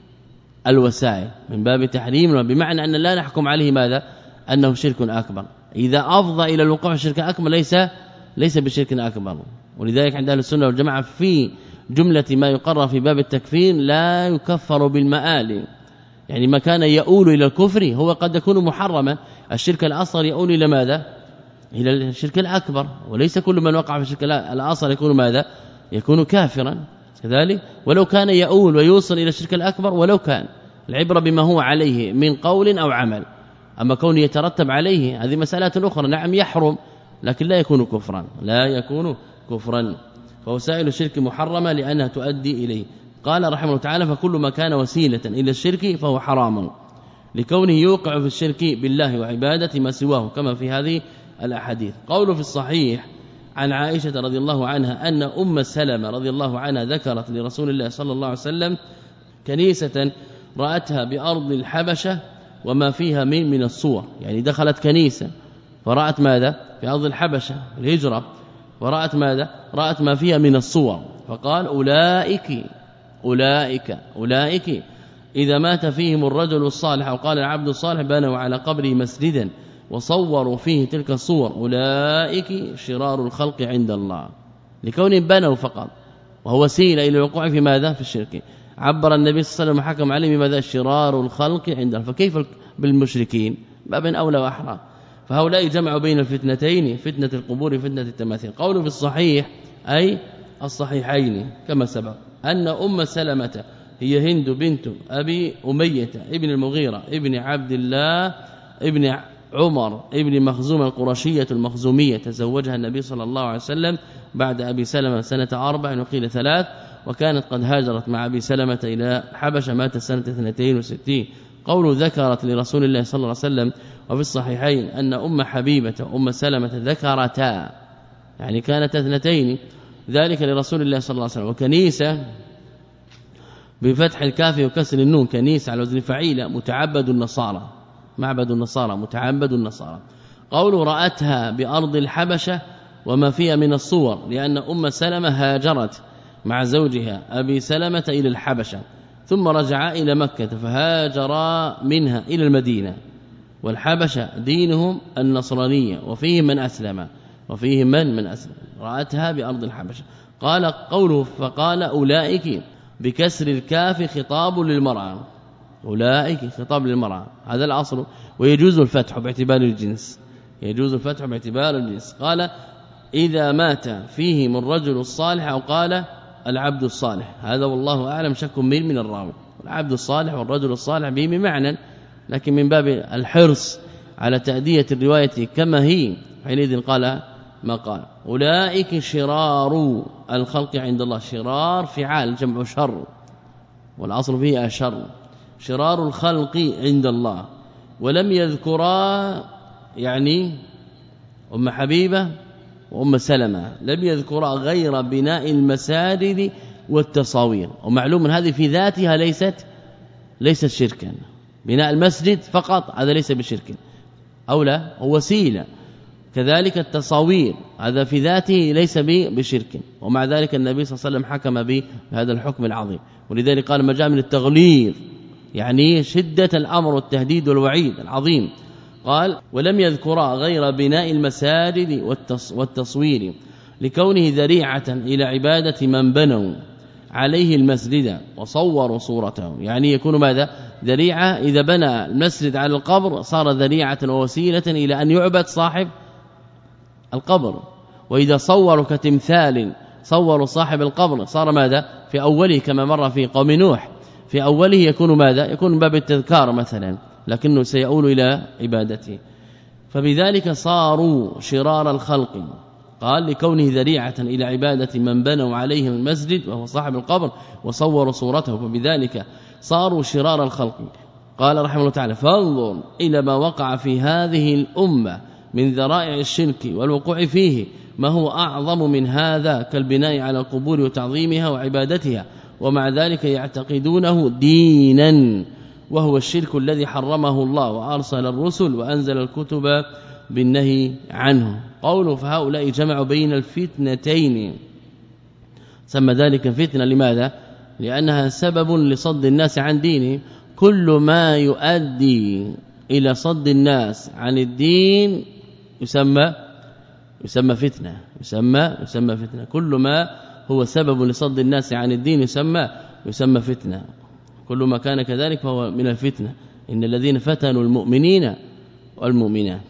الوسائل، من باب تحريم، بمعنى أن لا نحكم عليه ماذا أنه شرك أكبر. إذا أفضى إلى الوقوع في الشرك الأكبر ليس ليس بشرك أكبر. ولذلك عند اهل السنه والجماعه في جملة ما يقرر في باب التكفير لا يكفر بالمآل، يعني ما كان يؤول إلى الكفر هو قد يكون محرما، الشرك الأصغر يؤول إلى ماذا؟ إلى الشرك الأكبر، وليس كل من وقع في الشرك الأصغر يكون ماذا؟ يكون كافرا كذلك، ولو كان يؤول ويوصل إلى الشرك الأكبر ولو كان، العبرة بما هو عليه من قول أو عمل، أما كون يترتب عليه هذه مسألة أخرى، نعم يحرم لكن لا يكون كفرا، لا يكون كفرا، فوسائل الشرك محرمة لأنها تؤدي إليه. قال رحمه الله تعالى: فكل ما كان وسيلة إلى الشرك فهو حرام، لكونه يوقع في الشرك بالله وعبادة ما سواه، كما في هذه الأحاديث. قوله في الصحيح عن عائشة رضي الله عنها أن أم سلمة رضي الله عنها ذكرت لرسول الله صلى الله عليه وسلم كنيسة رأتها بأرض الحبشة وما فيها من من الصور، يعني دخلت كنيسة فرأت ماذا في أرض الحبشة الهجرة، ورأت ماذا؟ رأت ما فيها من الصور، فقال: أولئك أولئك أولئك إذا مات فيهم الرجل الصالح أو قال العبد الصالح بنوا على قبره مسجدا وصوروا فيه تلك الصور، أولئك شرار الخلق عند الله، لكون بنوا فقط، وهو وسيله الى الوقوع في ماذا؟ في الشرك. عبر النبي صلى الله عليه وسلم حكم عليه بماذا؟ شرار الخلق عند الله، فكيف بالمشركين؟ باب أولى وأحرى. فهؤلاء جمعوا بين الفتنتين، فتنة القبور وفتنة التماثيل. قوله في الصحيح أي الصحيحين كما سبق أن أم سلمة هي هند بنت أبي أمية ابن المغيرة ابن عبد الله ابن عمر ابن مخزوم القرشية المخزومية، تزوجها النبي صلى الله عليه وسلم بعد أبي سلمة سنة أربع وقيل ثلاث، وكانت قد هاجرت مع أبي سلمة إلى حبشة، مات سنة اثنتين وستين. قوله ذكرت لرسول الله صلى الله عليه وسلم، وفي الصحيحين أن أم حبيبة وأم سلمة ذكرتا، يعني كانت اثنتين، ذلك لرسول الله صلى الله عليه وسلم. وكنيسة بفتح الكاف وكسر النون، كنيسة على وزن فعيلة، متعبد النصارى، معبد النصارى، متعبد النصارى. قوله رأتها بأرض الحبشة وما فيها من الصور، لأن أم سلمة هاجرت مع زوجها أبي سلمة إلى الحبشة ثم رجعا إلى مكة، فهاجرا منها إلى المدينة، والحبشة دينهم النصرانية، وفيهم من أسلم وفيهم من من أسلم. رأتها بأرض الحبشة. قال قوله فقال أولئك بكسر الكاف خطاب للمرأة، أولئك خطاب للمرأة، هذا الأصل، ويجوز الفتح باعتبار الجنس، يجوز الفتح باعتبار الجنس. قال إذا مات فيهم الرجل الصالح أو قال العبد الصالح، هذا والله أعلم شك من من الراوي، العبد الصالح والرجل الصالح به بمعنى، لكن من باب الحرص على تأدية الرواية كما هي حينئذ قال ما قال. أولئك شرار الخلق عند الله، شرار فعال جمع شر، والأصل فيه أشر، شرار الخلق عند الله. ولم يذكرا يعني أم حبيبة وأم سلمة، لم يذكرا غير بناء المساجد والتصاوير، ومعلوم هذه في ذاتها ليست ليست شركا، بناء المسجد فقط هذا ليس بشرك أو لا، هو وسيله. كذلك التصاوير هذا في ذاته ليس بشرك، ومع ذلك النبي صلى الله عليه وسلم حكم بهذا الحكم العظيم، ولذلك قال ما جاء من التغليظ، يعني شدة الأمر والتهديد والوعيد العظيم. قال ولم يذكرا غير بناء المساجد والتصوير، لكونه ذريعة إلى عبادة من بنوا عليه المسجد وصوروا صورته، يعني يكون ماذا؟ ذريعة. إذا بنى المسجد على القبر صار ذريعة ووسيلة إلى أن يعبد صاحب القبر، وإذا صوروا كتمثال صوروا صاحب القبر صار ماذا؟ في أوله كما مر في قوم نوح، في أوله يكون ماذا؟ يكون من باب التذكار مثلا، لكنه سيؤول إلى عبادته، فبذلك صاروا شرار الخلق. قال لكونه ذريعة إلى عبادة من بنوا عليه المسجد وهو صاحب القبر وصوروا صورته فبذلك صاروا شرار الخلق. قال رحمه الله تعالى فانظر إلى ما وقع في هذه الأمة من ذرائع الشرك والوقوع فيه ما هو أعظم من هذا كالبناء على القبور وتعظيمها وعبادتها ومع ذلك يعتقدونه دينا وهو الشرك الذي حرمه الله وأرسل الرسل وأنزل الكتب بالنهي عنه. قوله فهؤلاء جمعوا بين الفتنتين سمى ذلك فتنة لماذا؟ لأنها سبب لصد الناس عن دينهم. كل ما يؤدي إلى صد الناس عن الدين يسمى يسمى فتنة يسمى يسمى فتنة كل ما هو سبب لصد الناس عن الدين يسمى يسمى فتنة كل ما كان كذلك فهو من الفتنة. إن الذين فتنوا المؤمنين والمؤمنات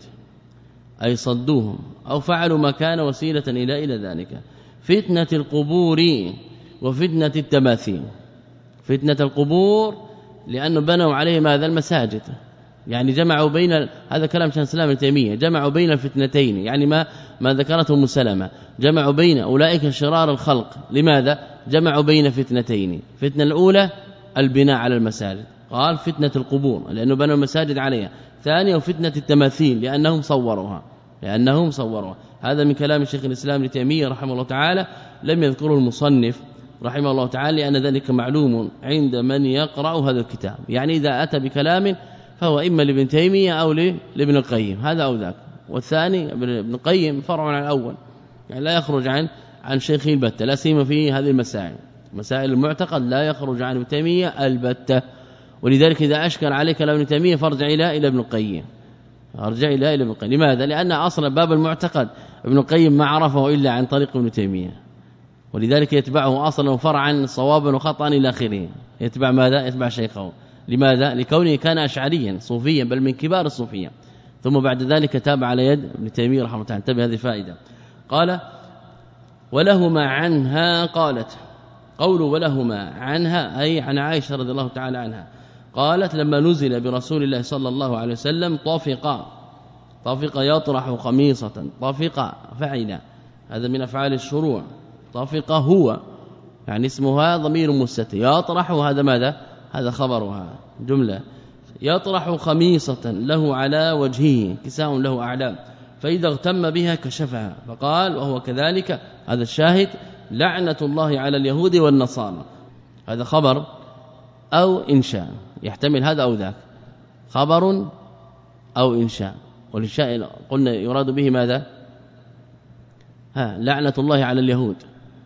أي صدوهم أو فعلوا ما كان وسيلة إلى إلى ذلك. فتنة القبور وفتنة التماثيل. فتنة القبور لأنه بنوا عليه ماذا المساجد يعني جمعوا بين هذا كلام شيخ الإسلام ابن تيمية جمعوا بين الفتنتين يعني ما ما ذكرته ام سلمة جمعوا بين اولئك شرار الخلق. لماذا جمعوا بين فتنتين؟ فتنه الاولى البناء على المساجد قال فتنة القبور لانه بنوا المساجد عليها. ثانيا فتنة التماثيل لانهم صوروها لانهم صوروها. هذا من كلام شيخ الإسلام ابن تيمية رحمه الله تعالى لم يذكره المصنف رحمه الله تعالى لأن ذلك معلوم عند من يقرأ هذا الكتاب. يعني إذا أتى بكلام فهو إما لابن تيمية أو لابن القيم هذا أو ذاك. والثاني ابن القيم فرع عن الأول يعني لا يخرج عن عن شيخه البتة لا سيما في هذه المسائل مسائل المعتقد لا يخرج عن ابن تيمية البتة. ولذلك إذا أشكل عليك كلام ابن تيمية فارجع إلى إلى ابن القيم ارجع إلى ابن القيم. لماذا؟ لأن أصلا باب المعتقد ابن القيم ما عرفه إلا عن طريق ابن تيمية ولذلك يتبعه اصلا فرعا صوابا وخطأ الى اخره. يتبع ماذا؟ يتبع شيخه. لماذا؟ لكونه كان اشعريا صوفيا بل من كبار الصوفيه ثم بعد ذلك تابع على يد ابن تيمية رحمه الله تعالى. انتبه هذه الفائده. قال ولهما عنها قالت قوله ولهما عنها أي عن عائشة رضي الله تعالى عنها قالت لما نزل برسول الله صلى الله عليه وسلم طفق طفق يطرح خميصة طفق فعل هذا من افعال الشروع. طفق هو يعني اسمها ضمير مستتر يطرح هذا ماذا؟ هذا خبرها جملة. يطرح خميصة له على وجهه كساء له أعلام فإذا اغتم بها كشفها فقال وهو كذلك هذا الشاهد لعنة الله على اليهود والنصارى. هذا خبر أو إنشاء يحتمل هذا أو ذاك خبر أو إنشاء. والإنشاء قلنا يراد به ماذا؟ ها لعنة الله على اليهود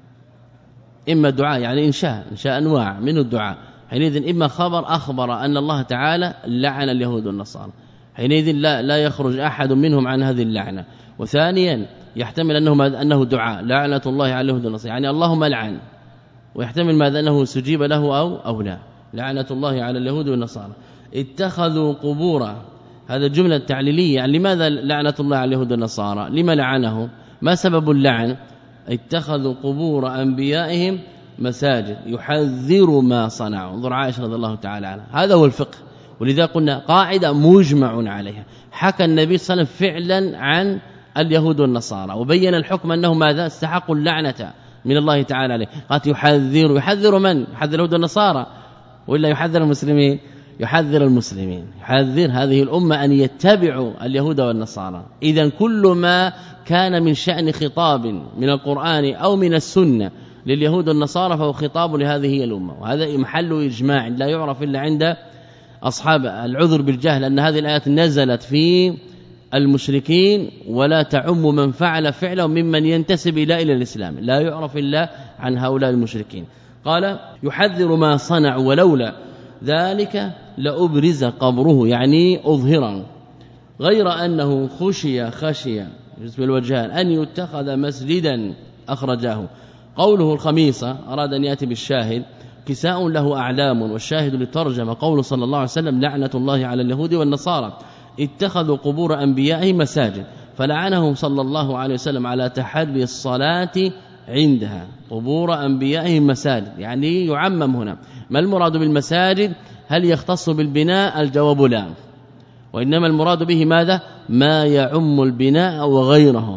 إما الدعاء يعني إنشاء إنشاء أنواع من الدعاء حينئذ إما خبر أخبر أن الله تعالى لعن اليهود والنصارى حينئذ لا, لا يخرج أحد منهم عن هذه اللعنة. وثانيا يحتمل أنه, أنه دعاء لعنة الله على اليهود والنصارى يعني اللهم لعن ويحتمل ماذا أنه سجيب له أو, أو لا. لعنة الله على اليهود والنصارى اتخذوا قبورا هذا الجملة التعليلية يعني لماذا لعنة الله على اليهود والنصارى؟ لما لعنه؟ ما سبب اللعن؟ اتخذوا قبور أنبيائهم مساجد يحذر ما صنعوا. انظر عائشة رضي الله تعالى عنها هذا هو الفقه. ولذا قلنا قاعدة مجمع عليها. حكى النبي صلى الله عليه وسلم فعلا عن اليهود والنصارى وبين الحكم أنه ماذا؟ استحقوا اللعنة من الله تعالى عليه. قالت يحذر يحذر من؟ يحذر اليهود والنصارى وإلا يحذر المسلمين؟ يحذر المسلمين يحذر هذه الأمة أن يتبعوا اليهود والنصارى. إذن كل ما كان من شأن خطاب من القرآن أو من السنة لليهود والنصارى فهو خطاب لهذه الأمة. وهذا محل إجماع لا يعرف إلا عند أصحاب العذر بالجهل أن هذه الآيات نزلت في المشركين ولا تعم من فعل فعله ممن ينتسب إلى إلى الإسلام لا يعرف إلا عن هؤلاء المشركين. قال يحذر ما صنعوا ولولا ذلك لأبرز قبره يعني أظهرا غير أنه خشي خشي جسم الوجهان أن يتخذ مسجدا أخرجاه. قوله الخميصة أراد أن يأتي بالشاهد كساء له أعلام والشاهد للترجمة قول صلى الله عليه وسلم لعنة الله على اليهود والنصارى اتخذوا قبور أنبيائهم مساجد فلعنهم صلى الله عليه وسلم على تحري الصلاة عندها. قبور أنبيائهم مساجد يعني يعمم هنا. ما المراد بالمساجد؟ هل يختص بالبناء؟ الجواب لا وإنما المراد به ماذا؟ ما يعم البناء وغيره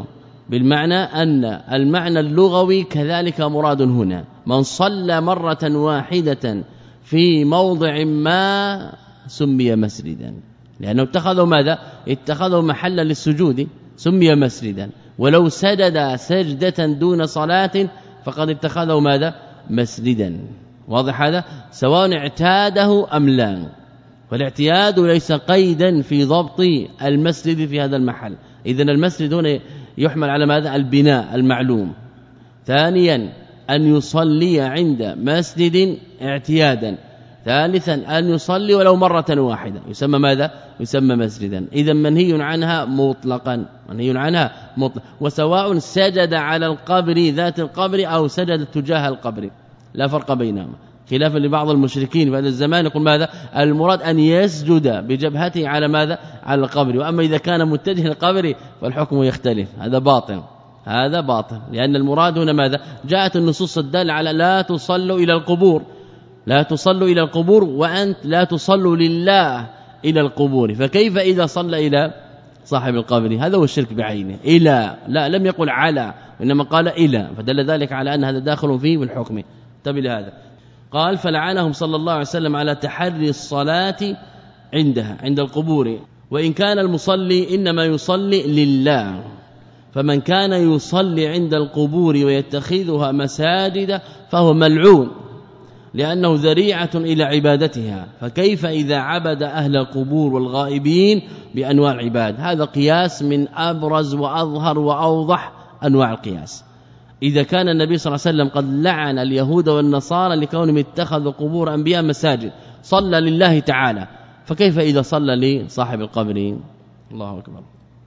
بالمعنى أن المعنى اللغوي كذلك مراد هنا. من صلى مرة واحدة في موضع ما سمي مسجدا، لأنه اتخذوا ماذا؟ اتخذوا محلا للسجود سمي مسجدا، ولو سجد سجدة دون صلاة فقد اتخذوا ماذا؟ مسجدا. واضح هذا؟ سواء اعتاده أم لا، والاعتياد ليس قيدا في ضبط المسجد في هذا المحل. إذن المسجد هنا يحمل على ماذا؟ البناء المعلوم. ثانيا أن يصلي عند مسجد اعتيادا. ثالثا أن يصلي ولو مرة واحدة يسمى ماذا؟ يسمى مسجدا. إذا منهي عنها مطلقا، منهي عنها مطلقا، وسواء سجد على القبر ذات القبر أو سجد تجاه القبر لا فرق بينهما، خلافا لبعض المشركين في هذا الزمان يقول ماذا؟ المراد أن يسجد بجبهته على ماذا؟ على القبر، وأما إذا كان متجه القبر فالحكم يختلف. هذا باطل، هذا باطل، لأن المراد هنا ماذا؟ جاءت النصوص الدالة على لا تصلوا إلى القبور، لا تصلوا إلى القبور، وأنت لا تصلوا لله إلى القبور، فكيف إذا صلى إلى صاحب القبر؟ هذا هو الشرك بعينه. إلى لا، لم يقل على، وإنما قال إلى، فدل ذلك على أن هذا داخل فيه بالحكم. انتبه لهذا. قال فلعنهم صلى الله عليه وسلم على تحري الصلاة عندها عند القبور، وإن كان المصلي إنما يصلي لله، فمن كان يصلي عند القبور ويتخذها مساجد فهو ملعون، لأنه ذريعة إلى عبادتها. فكيف إذا عبد أهل القبور والغائبين بأنواع العباد؟ هذا قياس من أبرز وأظهر وأوضح أنواع القياس. إذا كان النبي صلى الله عليه وسلم قد لعن اليهود والنصارى لكونهم اتخذوا قبور أنبياء مساجد، صلى لله تعالى، فكيف إذا صلى لصاحب القبر؟ الله أكبر.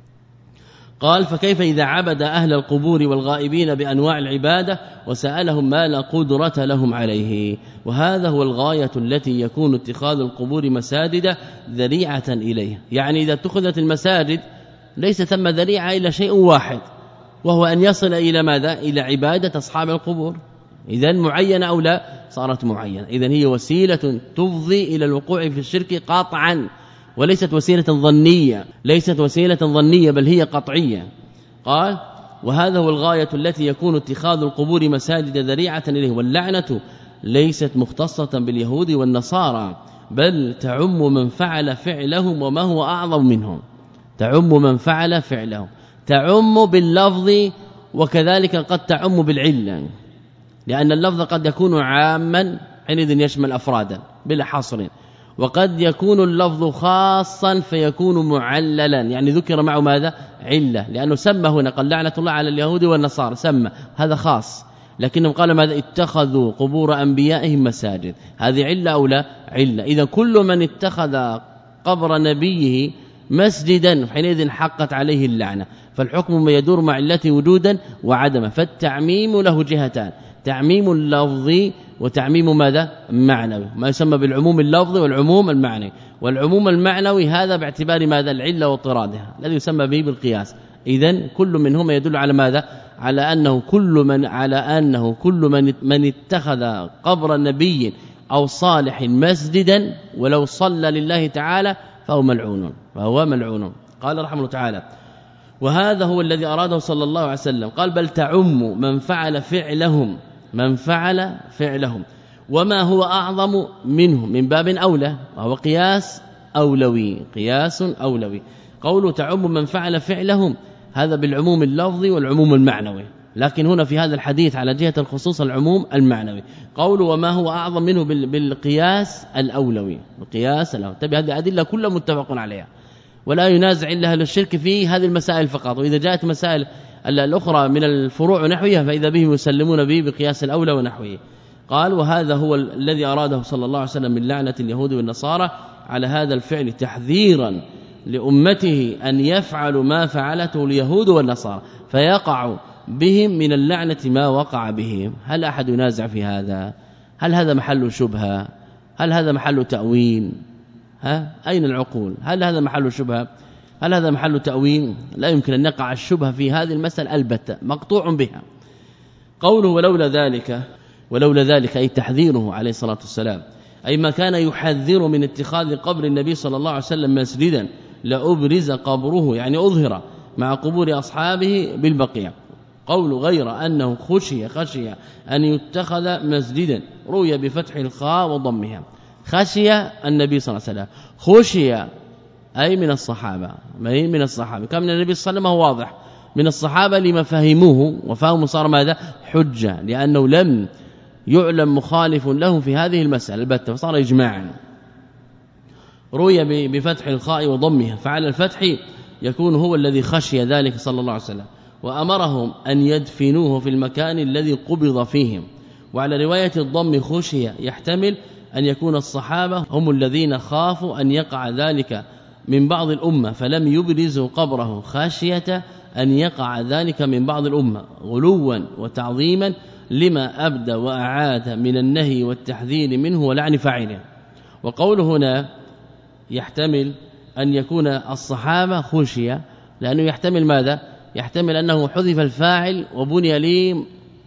قال فكيف إذا عبد أهل القبور والغائبين بأنواع العبادة وسألهم ما لا قدرة لهم عليه؟ وهذا هو الغاية التي يكون اتخاذ القبور مساجد ذريعة إليه. يعني إذا اتخذت المساجد ليس ثم ذريعة إلى شيء واحد، وهو أن يصل إلى ماذا؟ إلى عبادة أصحاب القبور. إذن معينة أو لا؟ صارت معينة. إذن هي وسيلة تفضي إلى الوقوع في الشرك قاطعا، وليست وسيلة ظنية، ليست وسيلة ظنية بل هي قطعية. قال وهذا هو الغاية التي يكون اتخاذ القبور مساجد ذريعة إليه. واللعنة ليست مختصة باليهود والنصارى، بل تعم من فعل فعلهم وما هو أعظم منهم، تعم من فعل فعلهم، تعم باللفظ وكذلك قد تعم بالعلة، لأن اللفظ قد يكون عاما حينئذ يشمل أفرادا بلا حصر، وقد يكون اللفظ خاصا فيكون معللا، يعني ذكر معه ماذا؟ علة، لأنه سمى هنا قال لعنة الله على اليهود والنصارى، سمى هذا خاص، لكنه قال ماذا؟ اتخذوا قبور أنبيائهم مساجد، هذه علة أو لا؟ علة. إذا كل من اتخذ قبر نبيه مسجدا حينئذ حقت عليه اللعنة، فالحكم ما يدور مع علته وجودا وعدما. فالتعميم له جهتان، تعميم اللفظي وتعميم ماذا؟ معنوي، ما يسمى بالعموم اللفظي والعموم المعنوي. والعموم المعنوي هذا باعتبار ماذا؟ العلة واضطرادها الذي يسمى به بالقياس. إذن كل منهما يدل على ماذا؟ على أنه كل من على أنه كل من من اتخذ قبر النبي أو صالح مسجدا ولو صلى لله تعالى فهو ملعون، فهو ملعون. قال رحمه الله تعالى وهذا هو الذي أراده صلى الله عليه وسلم. قال بل تعم من فعل فعلهم، من فعل فعلهم وما هو أعظم منهم من باب أولى، وهو قياس أولوي، قياس أولوي. قوله تعم من فعل فعلهم هذا بالعموم اللفظي والعموم المعنوي، لكن هنا في هذا الحديث على جهة الخصوص العموم المعنوي. قوله وما هو أعظم منه بالقياس الأولوي، القياس الأولوي. تبي هذه أدلة كلها متفق عليها، ولا ينازع إلا أهل الشرك في هذه المسائل فقط، وإذا جاءت مسائل الأخرى من الفروع ونحوها فإذا بهم يسلمون به بقياس الأولى ونحوه. قال وهذا هو الذي أراده صلى الله عليه وسلم من لعنة اليهود والنصارى على هذا الفعل، تحذيرا لأمته أن يفعلوا ما فعلته اليهود والنصارى فيقع بهم من اللعنة ما وقع بهم. هل أحد ينازع في هذا؟ هل هذا محل شبهة؟ هل هذا محل تأويل؟ ها أين العقول؟ هل هذا محل شبهة؟ هل هذا محل تأويل؟ لا يمكن أن يقع الشبهة في هذه المسألة البتة، مقطوع بها. قوله ولولا ذلك، ولولا ذلك أي تحذيره عليه الصلاة والسلام، أي ما كان يحذر من اتخاذ قبر النبي صلى الله عليه وسلم مسجدا لأبرز قبره، يعني أظهر مع قبور أصحابه بالبقيع. قول غير أنه خشي خشي أن يتخذ مسجدا روي بفتح الخاء وضمها. خشي النبي صلى الله عليه وسلم، خشي أي من الصحابة، ما من الصحابة، كم من النبي صلى الله عليه وسلم هو واضح من الصحابة لما فهموه وفهموا صار ماذا حجة، لأنه لم يعلم مخالف له في هذه المسألة البتة فصار إجماعا. روي بفتح الخاء وضمها، فعلى الفتح يكون هو الذي خشي ذلك صلى الله عليه وسلم، وأمرهم أن يدفنوه في المكان الذي قبض فيهم. وعلى رواية الضم خشي يحتمل أن يكون الصحابة هم الذين خافوا أن يقع ذلك من بعض الأمة فلم يبرزوا قبره خاشية أن يقع ذلك من بعض الأمة غلوا وتعظيما لما أبدى وأعاد من النهي والتحذير منه ولعن فاعله. وقول هنا يحتمل أن يكون الصحابة خشية لأنه يحتمل ماذا؟ يحتمل أنه حذف الفاعل وبني لي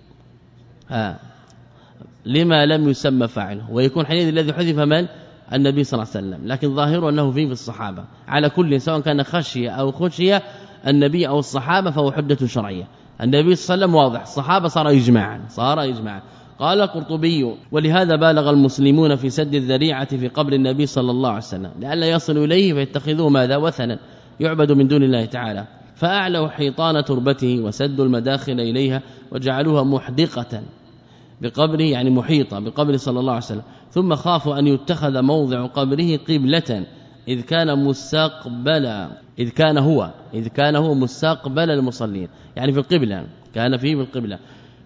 آه لما لم يسمى فاعله، ويكون حينئذ الذي حذف من؟ النبي صلى الله عليه وسلم، لكن ظاهره أنه فيه في الصحابة. على كل سواء كان خشية أو خشية النبي أو الصحابة فهو حجة شرعية. النبي صلى الله عليه وسلم واضح، الصحابة صار إجماعا صار إجماعا. قال القرطبي ولهذا بالغ المسلمون في سد الذريعة في قبر النبي صلى الله عليه وسلم لئلا يصلوا إليه فيتخذوه ماذا؟ وثنا يعبد من دون الله تعالى، فأعلوا حيطان تربته وسدوا المداخل إليها وجعلوها محدقة بقبره يعني محيطة بقبر صلى الله عليه وسلم. ثم خافوا أن يتخذ موضع قبره قبلة إذ كان مستقبلا إذ كان هو إذ كان هو مستقبل المصلين يعني في القبلة، كان فيه بالقبلة،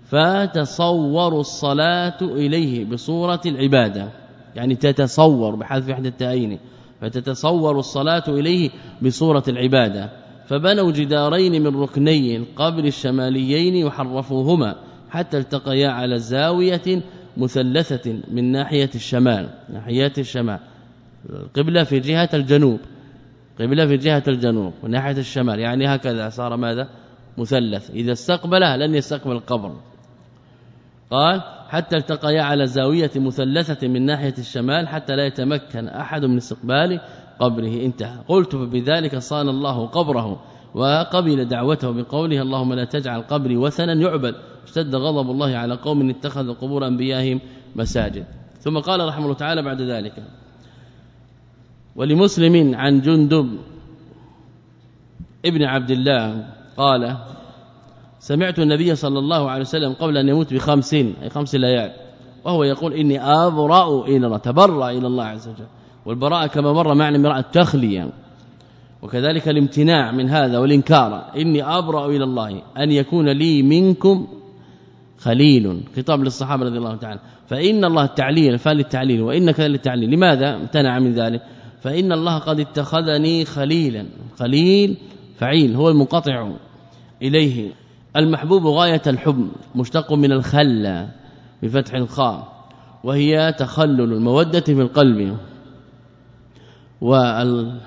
فتصوروا الصلاة إليه بصورة العبادة يعني تتصور بحذف إحدى التاءين، فتتصور الصلاة إليه بصورة العبادة. فبنوا جدارين من ركني القبر الشماليين يحرفوهما حتى التقيا على زاوية مثلثة من ناحية الشمال ناحية الشمال القبلة في جهة الجنوب قبلة في جهة الجنوب وناحية الشمال، يعني هكذا صار ماذا؟ مثلث، إذا استقبله لن يستقبل القبر. قال حتى التقيا على زاوية مثلثة من ناحية الشمال حتى لا يتمكن أحد من استقبال قبره. انتهى. قلت فبذلك صان الله قبره وقبل دعوته بقوله اللهم لا تجعل قبري وثنا يعبد. اشتد غضب الله على قوم اتخذوا قبور انبيائهم مساجد. ثم قال رحمه الله تعالى بعد ذلك ولمسلم عن جندب ابن عبد الله قال سمعت النبي صلى الله عليه وسلم قبل أن يموت بخمسين أي خمس ليال وهو يقول إني أبرأ إلى الله تبرأ إلى الله عز وجل، والبراءة كما مر معنى براءة التخلية وكذلك الامتناع من هذا والإنكار. إني أبرأ إلى الله أن يكون لي منكم خليل، خطاب للصحابة رضي الله تعالى. فإن الله التعليل فعل التعليل وإن كذلك التعليل. لماذا امتنع من ذلك؟ فإن الله قد اتخذني خليلا، خليل فعيل هو المنقطع إليه، المحبوب غاية الحب مشتق من الخلة بفتح الخاء وهي تخلل المودة في القلب، والخلة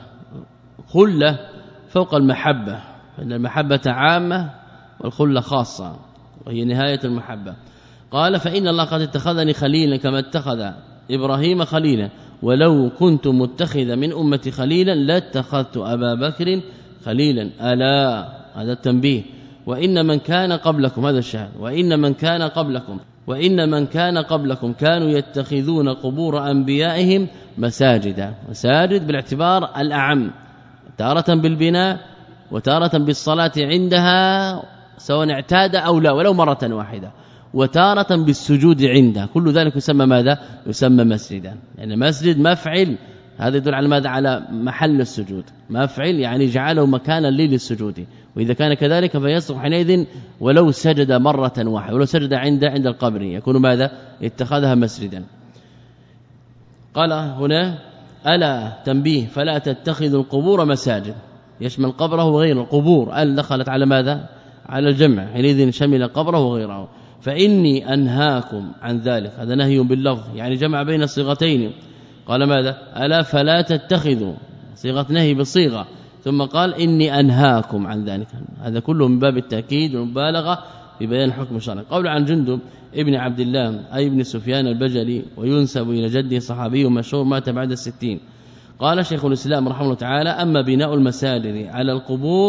فوق المحبة، فإن المحبة عامة والخلة خاصة وهي نهاية المحبة. قال فإن الله قد اتخذني خليلا كما اتخذ إبراهيم خليلا، ولو كنت متخذا من أمتي خليلا لاتخذت أبا بكر خليلا. ألا هذا التنبيه. وإن من كان قبلكم هذا الشهر وإن من كان قبلكم وإن من كان قبلكم كانوا يتخذون قبور أنبيائهم مساجدا، مساجد بالاعتبار الأعم، تارة بالبناء وتارة بالصلاة عندها سواء اعتاد أو لا ولو مرة واحدة، وتارة بالسجود عندها، كل ذلك يسمى ماذا؟ يسمى مسجدا. يعني مسجد مفعل هذا يدل على ماذا؟ على محل السجود، مفعل يعني جعله مكانا للسجود، وإذا كان كذلك فيصح حينئذ ولو سجد مرة واحدة ولو سجد عند عند القبر يكون ماذا؟ اتخذها مسجدا. قال هنا ألا تنبيه فلا تتخذوا القبور مساجد، يشمل قبره وغيره، القبور ال دخلت على ماذا؟ على الجمع، حينئذ شمل قبره وغيره. فإني أنهاكم عن ذلك، هذا نهي باللفظ يعني جمع بين الصيغتين. قال ماذا؟ ألا فلا تتخذوا، صيغة نهي بالصيغة، ثم قال إني أنهاكم عن ذلك، هذا كله من باب التأكيد والمبالغة في بيان حكم الشرع. قول عن جندب ابن عبد الله أي ابن سفيان البجلي وينسب إلى جده صحابي مشهور مات بعد الستين. قال شيخ الإسلام رحمه الله تعالى أما بناء المساجد على القبور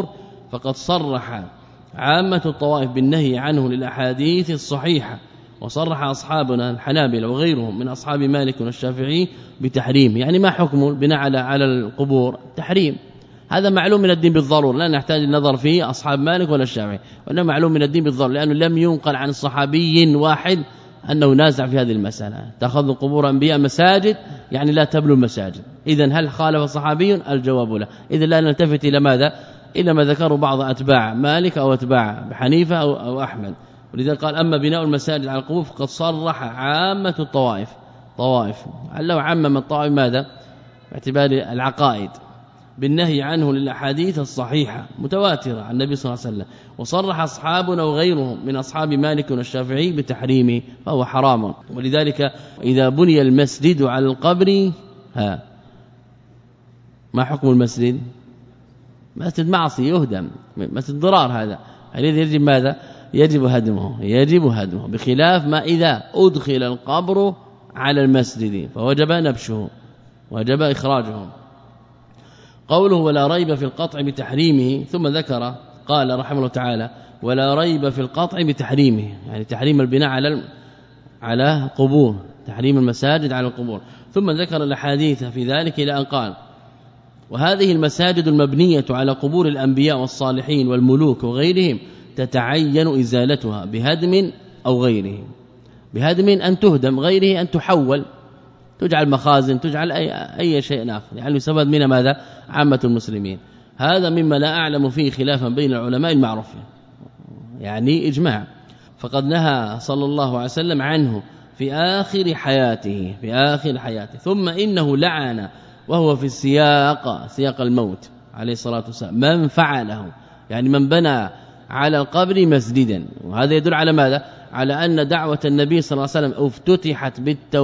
فقد صرح عامة الطوائف بالنهي عنه للأحاديث الصحيحة، وصرح أصحابنا الحنابلة وغيرهم من أصحاب مالك والشافعي بتحريم. يعني ما حكم البناء على على القبور؟ تحريم. هذا معلوم من الدين بالضرورة، لا نحتاج النظر فيه أصحاب مالك ولا الشافعي، وإنما معلوم من الدين بالضرورة، لأنه لم ينقل عن صحابي واحد أنه نازع في هذه المسألة. تأخذ قبور أنبياء مساجد يعني لا تبلو المساجد. إذن هل خالف صحابي؟ الجواب لا. إذن لا نلتفت إلى ماذا؟ إلى ما ذكره بعض أتباع مالك أو أتباع حنيفة أو, أو أحمد. ولذلك قال أما بناء المساجد على القبور فقد صرح عامة الطوائف طوائف لو عمم الطائف ماذا؟ باعتبار العقائد بالنهي عنه للأحاديث الصحيحة متواترة عن النبي صلى الله عليه وسلم، وصرح أصحابنا وغيرهم من أصحاب مالك والشافعي بتحريمه، فهو حرام. ولذلك إذا بني المسجد على القبر ها ما حكم المسجد؟ مسجد معصي يهدم، مسجد ضرار، هذا الذي يجب ماذا؟ يجب هدمه يجب هدمه بخلاف ما إذا أدخل القبر على المسجد فوجب نبشه وجب إخراجه. قوله ولا ريب في القطع بتحريمه، ثم ذكر قال رحمه الله تعالى ولا ريب في القطع بتحريمه، يعني تحريم البناء على على قبور، تحريم المساجد على القبور. ثم ذكر الاحاديث في ذلك الى ان قال وهذه المساجد المبنية على قبور الأنبياء والصالحين والملوك وغيرهم تتعين إزالتها بهدم أو غيره، بهدم أن تهدم، غيره أن تحول، تجعل مخازن، تجعل أي, أي شيء آخر، يعني يستفاد منها ماذا؟ عامة المسلمين. هذا مما لا أعلم فيه خلافا بين العلماء المعروفين، يعني إجماع. فقد نهى صلى الله عليه وسلم عنه في آخر حياته في آخر حياته ثم إنه لعن وهو في السياق سياق الموت عليه الصلاة والسلام من فعله، يعني من بنى على القبر مسجدا. وهذا يدل على ماذا؟ على أن دعوة النبي صلى الله عليه وسلم افتتحت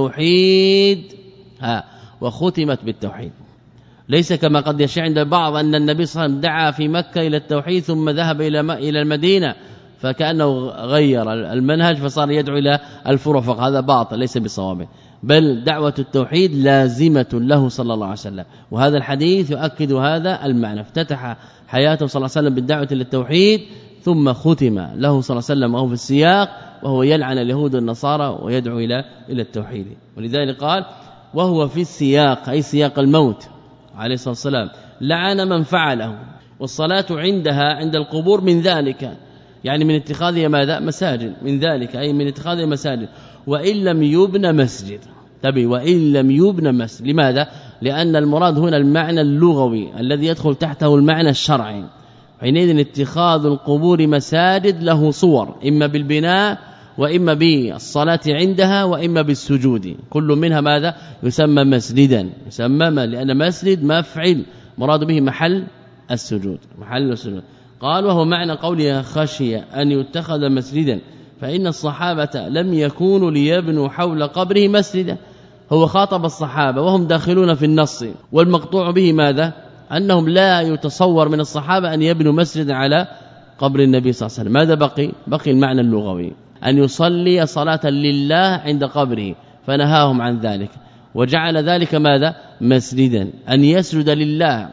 بالتوحيد ها وختمت بالتوحيد، ليس كما قد يشاع عند البعض أن النبي صلى الله عليه وسلم دعا في مكة إلى التوحيد ثم ذهب إلى إلى المدينة فكأنه غير المنهج فصار يدعو إلى الفرق. هذا باطل ليس بصواب، بل دعوة التوحيد لازمة له صلى الله عليه وسلم. وهذا الحديث يؤكد هذا المعنى، افتتح حياته صلى الله عليه وسلم بالدعوة للتوحيد ثم ختم له صلى الله عليه وسلم وهو في السياق وهو يلعن اليهود والنصارى ويدعو إلى إلى التوحيد. ولذلك قال وهو في السياق أي سياق الموت عليه الصلاة والسلام لعن من فعله. والصلاة عندها عند القبور من ذلك، يعني من اتخاذها ماذا؟ مساجد، من ذلك أي من اتخاذها مساجد، وإن لم يبنى مسجد. تبي وإن لم يبنى مسجد، لماذا؟ لأن المراد هنا المعنى اللغوي الذي يدخل تحته المعنى الشرعي. حينئذ اتخاذ القبور مساجد له صور، إما بالبناء وإما بالصلاة عندها وإما بالسجود، كل منها ماذا؟ يسمى مسجدا، يسمى ما لأن مسجد مفعل مراد به محل السجود، محل السجود. قال وهو معنى قوله خشي أن يتخذ مسجدا، فإن الصحابة لم يكونوا ليبنوا حول قبره مسجدا. هو خاطب الصحابة وهم داخلون في النص، والمقطوع به ماذا؟ أنهم لا يتصور من الصحابة أن يبنوا مسجدا على قبر النبي صلى الله عليه وسلم. ماذا بقي؟ بقي المعنى اللغوي أن يصلي صلاة لله عند قبره، فنهاهم عن ذلك وجعل ذلك ماذا؟ مسجدا، أن يسجد لله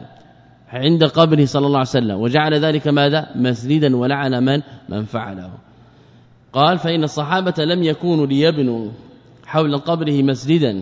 عند قبره صلى الله عليه وسلم وجعل ذلك ماذا؟ مسجدا، ولعن من من فعله. قال فإن الصحابة لم يكونوا ليبنوا حول قبره مسجدا،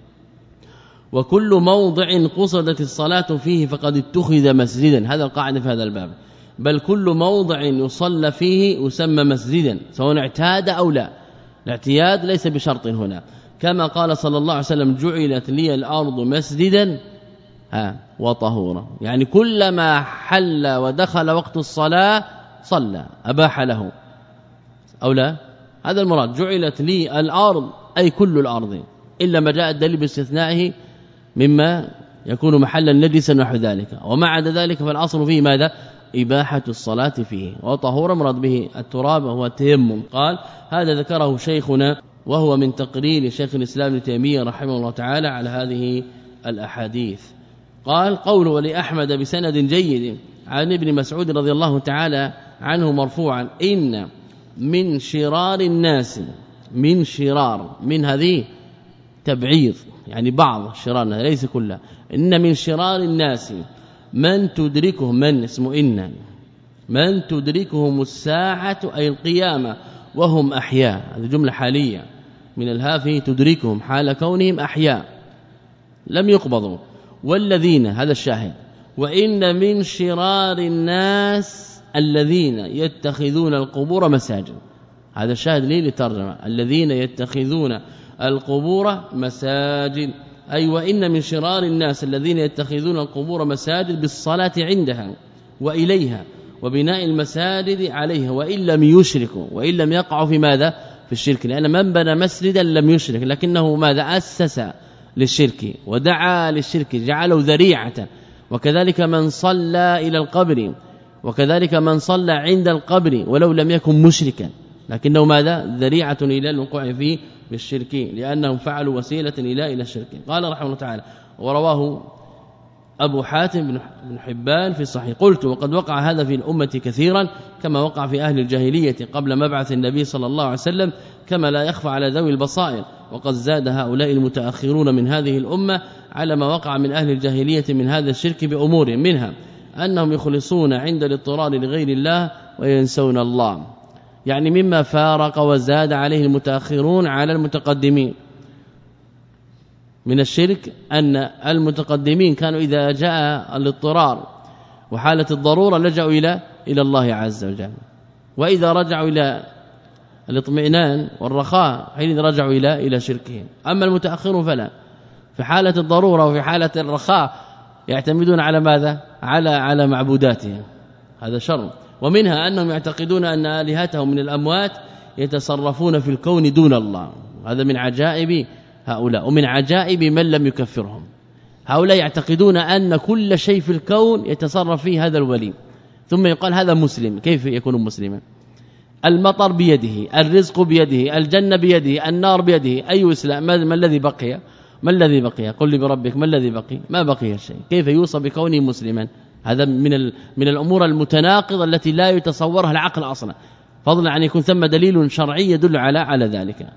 وكل موضع قصدت الصلاة فيه فقد اتخذ مسجدا. هذا القاعدة في هذا الباب، بل كل موضع يصلى فيه يسمى مسجدا سواء اعتاد أو لا. الاعتياد ليس بشرط هنا، كما قال صلى الله عليه وسلم جعلت لي الأرض مسجدا ها وطهورا، يعني كلما حل ودخل وقت الصلاة صلى، أباح له أو لا. هذا المراد، جعلت لي الأرض أي كل الأرض، إلا ما جاء الدليل باستثنائه مما يكون محلا نجسا نحو ذلك، وما عدا ذلك فالأصل فيه ماذا؟ إباحة الصلاة فيه، وطهورا مراد به التراب وهو التيمم. قال هذا ذكره شيخنا وهو من تقرير شيخ الإسلام ابن تيمية رحمه الله تعالى على هذه الأحاديث. قال قوله ولأحمد بسند جيد عن ابن مسعود رضي الله تعالى عنه مرفوعا إن من شرار الناس، من شرار، من هذه تبعيض يعني بعض شرار ليس كلها، إن من شرار الناس من تدركه، من اسمه إن من تدركهم الساعة أي القيامة وهم أحياء. هذه جملة حالية من الهاء تدركهم حال كونهم أحياء لم يقبضوا. والذين هذا الشاهد وإن من شرار الناس الذين يتخذون القبور مساجد. هذا الشاهد لي لترجمة الذين يتخذون القبور مساجد أي وإن من شرار الناس الذين يتخذون القبور مساجد بالصلاة عندها وإليها وبناء المساجد عليها وإن لم يشركوا وإن لم يقعوا في ماذا في الشرك. لأن من بنى مسجدا لم يشرك لكنه ماذا أسس للشرك ودعا للشرك جعله ذريعة. وكذلك من صلى إلى القبر وكذلك من صلى عند القبر ولو لم يكن مشركا لكنه ماذا ذريعة إلى الوقوع فيه بالشرك لأنهم فعلوا وسيلة إلى إلى الشرك. قال رحمه الله تعالى ورواه أبو حاتم بن حبان في الصحيح قلت وقد وقع هذا في الأمة كثيرا كما وقع في أهل الجاهلية قبل مبعث النبي صلى الله عليه وسلم كما لا يخفى على ذوي البصائر. وقد زاد هؤلاء المتأخرون من هذه الأمة على ما وقع من أهل الجاهلية من هذا الشرك بأمور منها أنهم يخلصون عند الاضطرار لغير الله وينسون الله. يعني مما فارق وزاد عليه المتأخرون على المتقدمين من الشرك أن المتقدمين كانوا إذا جاء الاضطرار وحالة الضرورة لجأوا إلى إلى الله عز وجل وإذا رجعوا إلى الاطمئنان والرخاء حين رجعوا إلى إلى شركهم. أما المتأخرون فلا في حالة الضرورة وفي حالة الرخاء يعتمدون على ماذا على على معبوداتهم. هذا شر. ومنها أنهم يعتقدون أن آلهتهم من الأموات يتصرفون في الكون دون الله. هذا من عجائب هؤلاء ومن عجائب من لم يكفرهم. هؤلاء يعتقدون أن كل شيء في الكون يتصرف فيه هذا الولي ثم يقال هذا مسلم. كيف يكون مسلما؟ المطر بيده الرزق بيده الجنة بيده النار بيده أي إسلام ما الذي بقي ما الذي بقي قل لي بربك ما الذي بقي ما بقي شيء. كيف يوصف بكونه مسلما؟ هذا من من الأمور المتناقضة التي لا يتصورها العقل اصلا فضلا عن يكون ثم دليل شرعي يدل على على ذلك.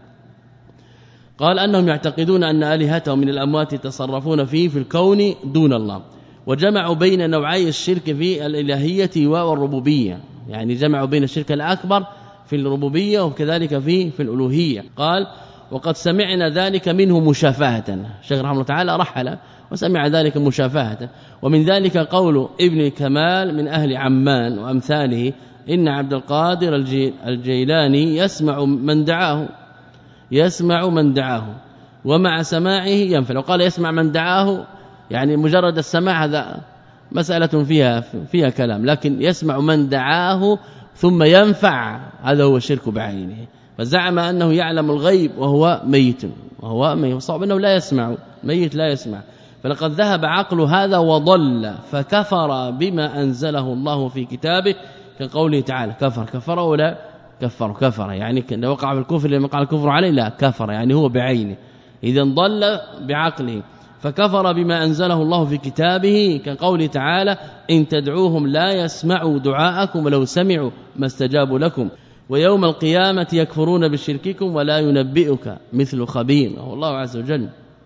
قال أنهم يعتقدون أن آلهتهم من الأموات يتصرفون فيه في الكون دون الله وجمعوا بين نوعي الشرك في الإلهية والربوبية. يعني جمعوا بين الشرك الأكبر في الربوبية وكذلك في في الألوهية. قال وقد سمعنا ذلك منه مشافهة. الشيخ رحمه الله تعالى رحل وسمع ذلك مشافهة. ومن ذلك قول ابن كمال من أهل عمان وأمثاله إن عبد القادر الجيلاني يسمع من دعاه يسمع من دعاه ومع سماعه ينفع. وقال يسمع من دعاه يعني مجرد السماع هذا مسألة فيها فيها كلام لكن يسمع من دعاه ثم ينفع هذا هو الشرك بعينه. فزعم أنه يعلم الغيب وهو ميت وهو ميت صعب أنه لا يسمع ميت لا يسمع. فلقد ذهب عقل هذا وضل فكفر بما أنزله الله في كتابه كقوله تعالى كفر كفر ولا كفر كفر يعني كان وقع في الكفر لما قال الكفر عليه لا كفر يعني هو بعينه إذا ضل بعقله. فكفر بما أنزله الله في كتابه كقوله تعالى إن تدعوهم لا يسمعوا دعاءكم ولو سمعوا ما استجابوا لكم ويوم القيامة يكفرون بشرككم ولا ينبئك مثل خبير. الله عز وجل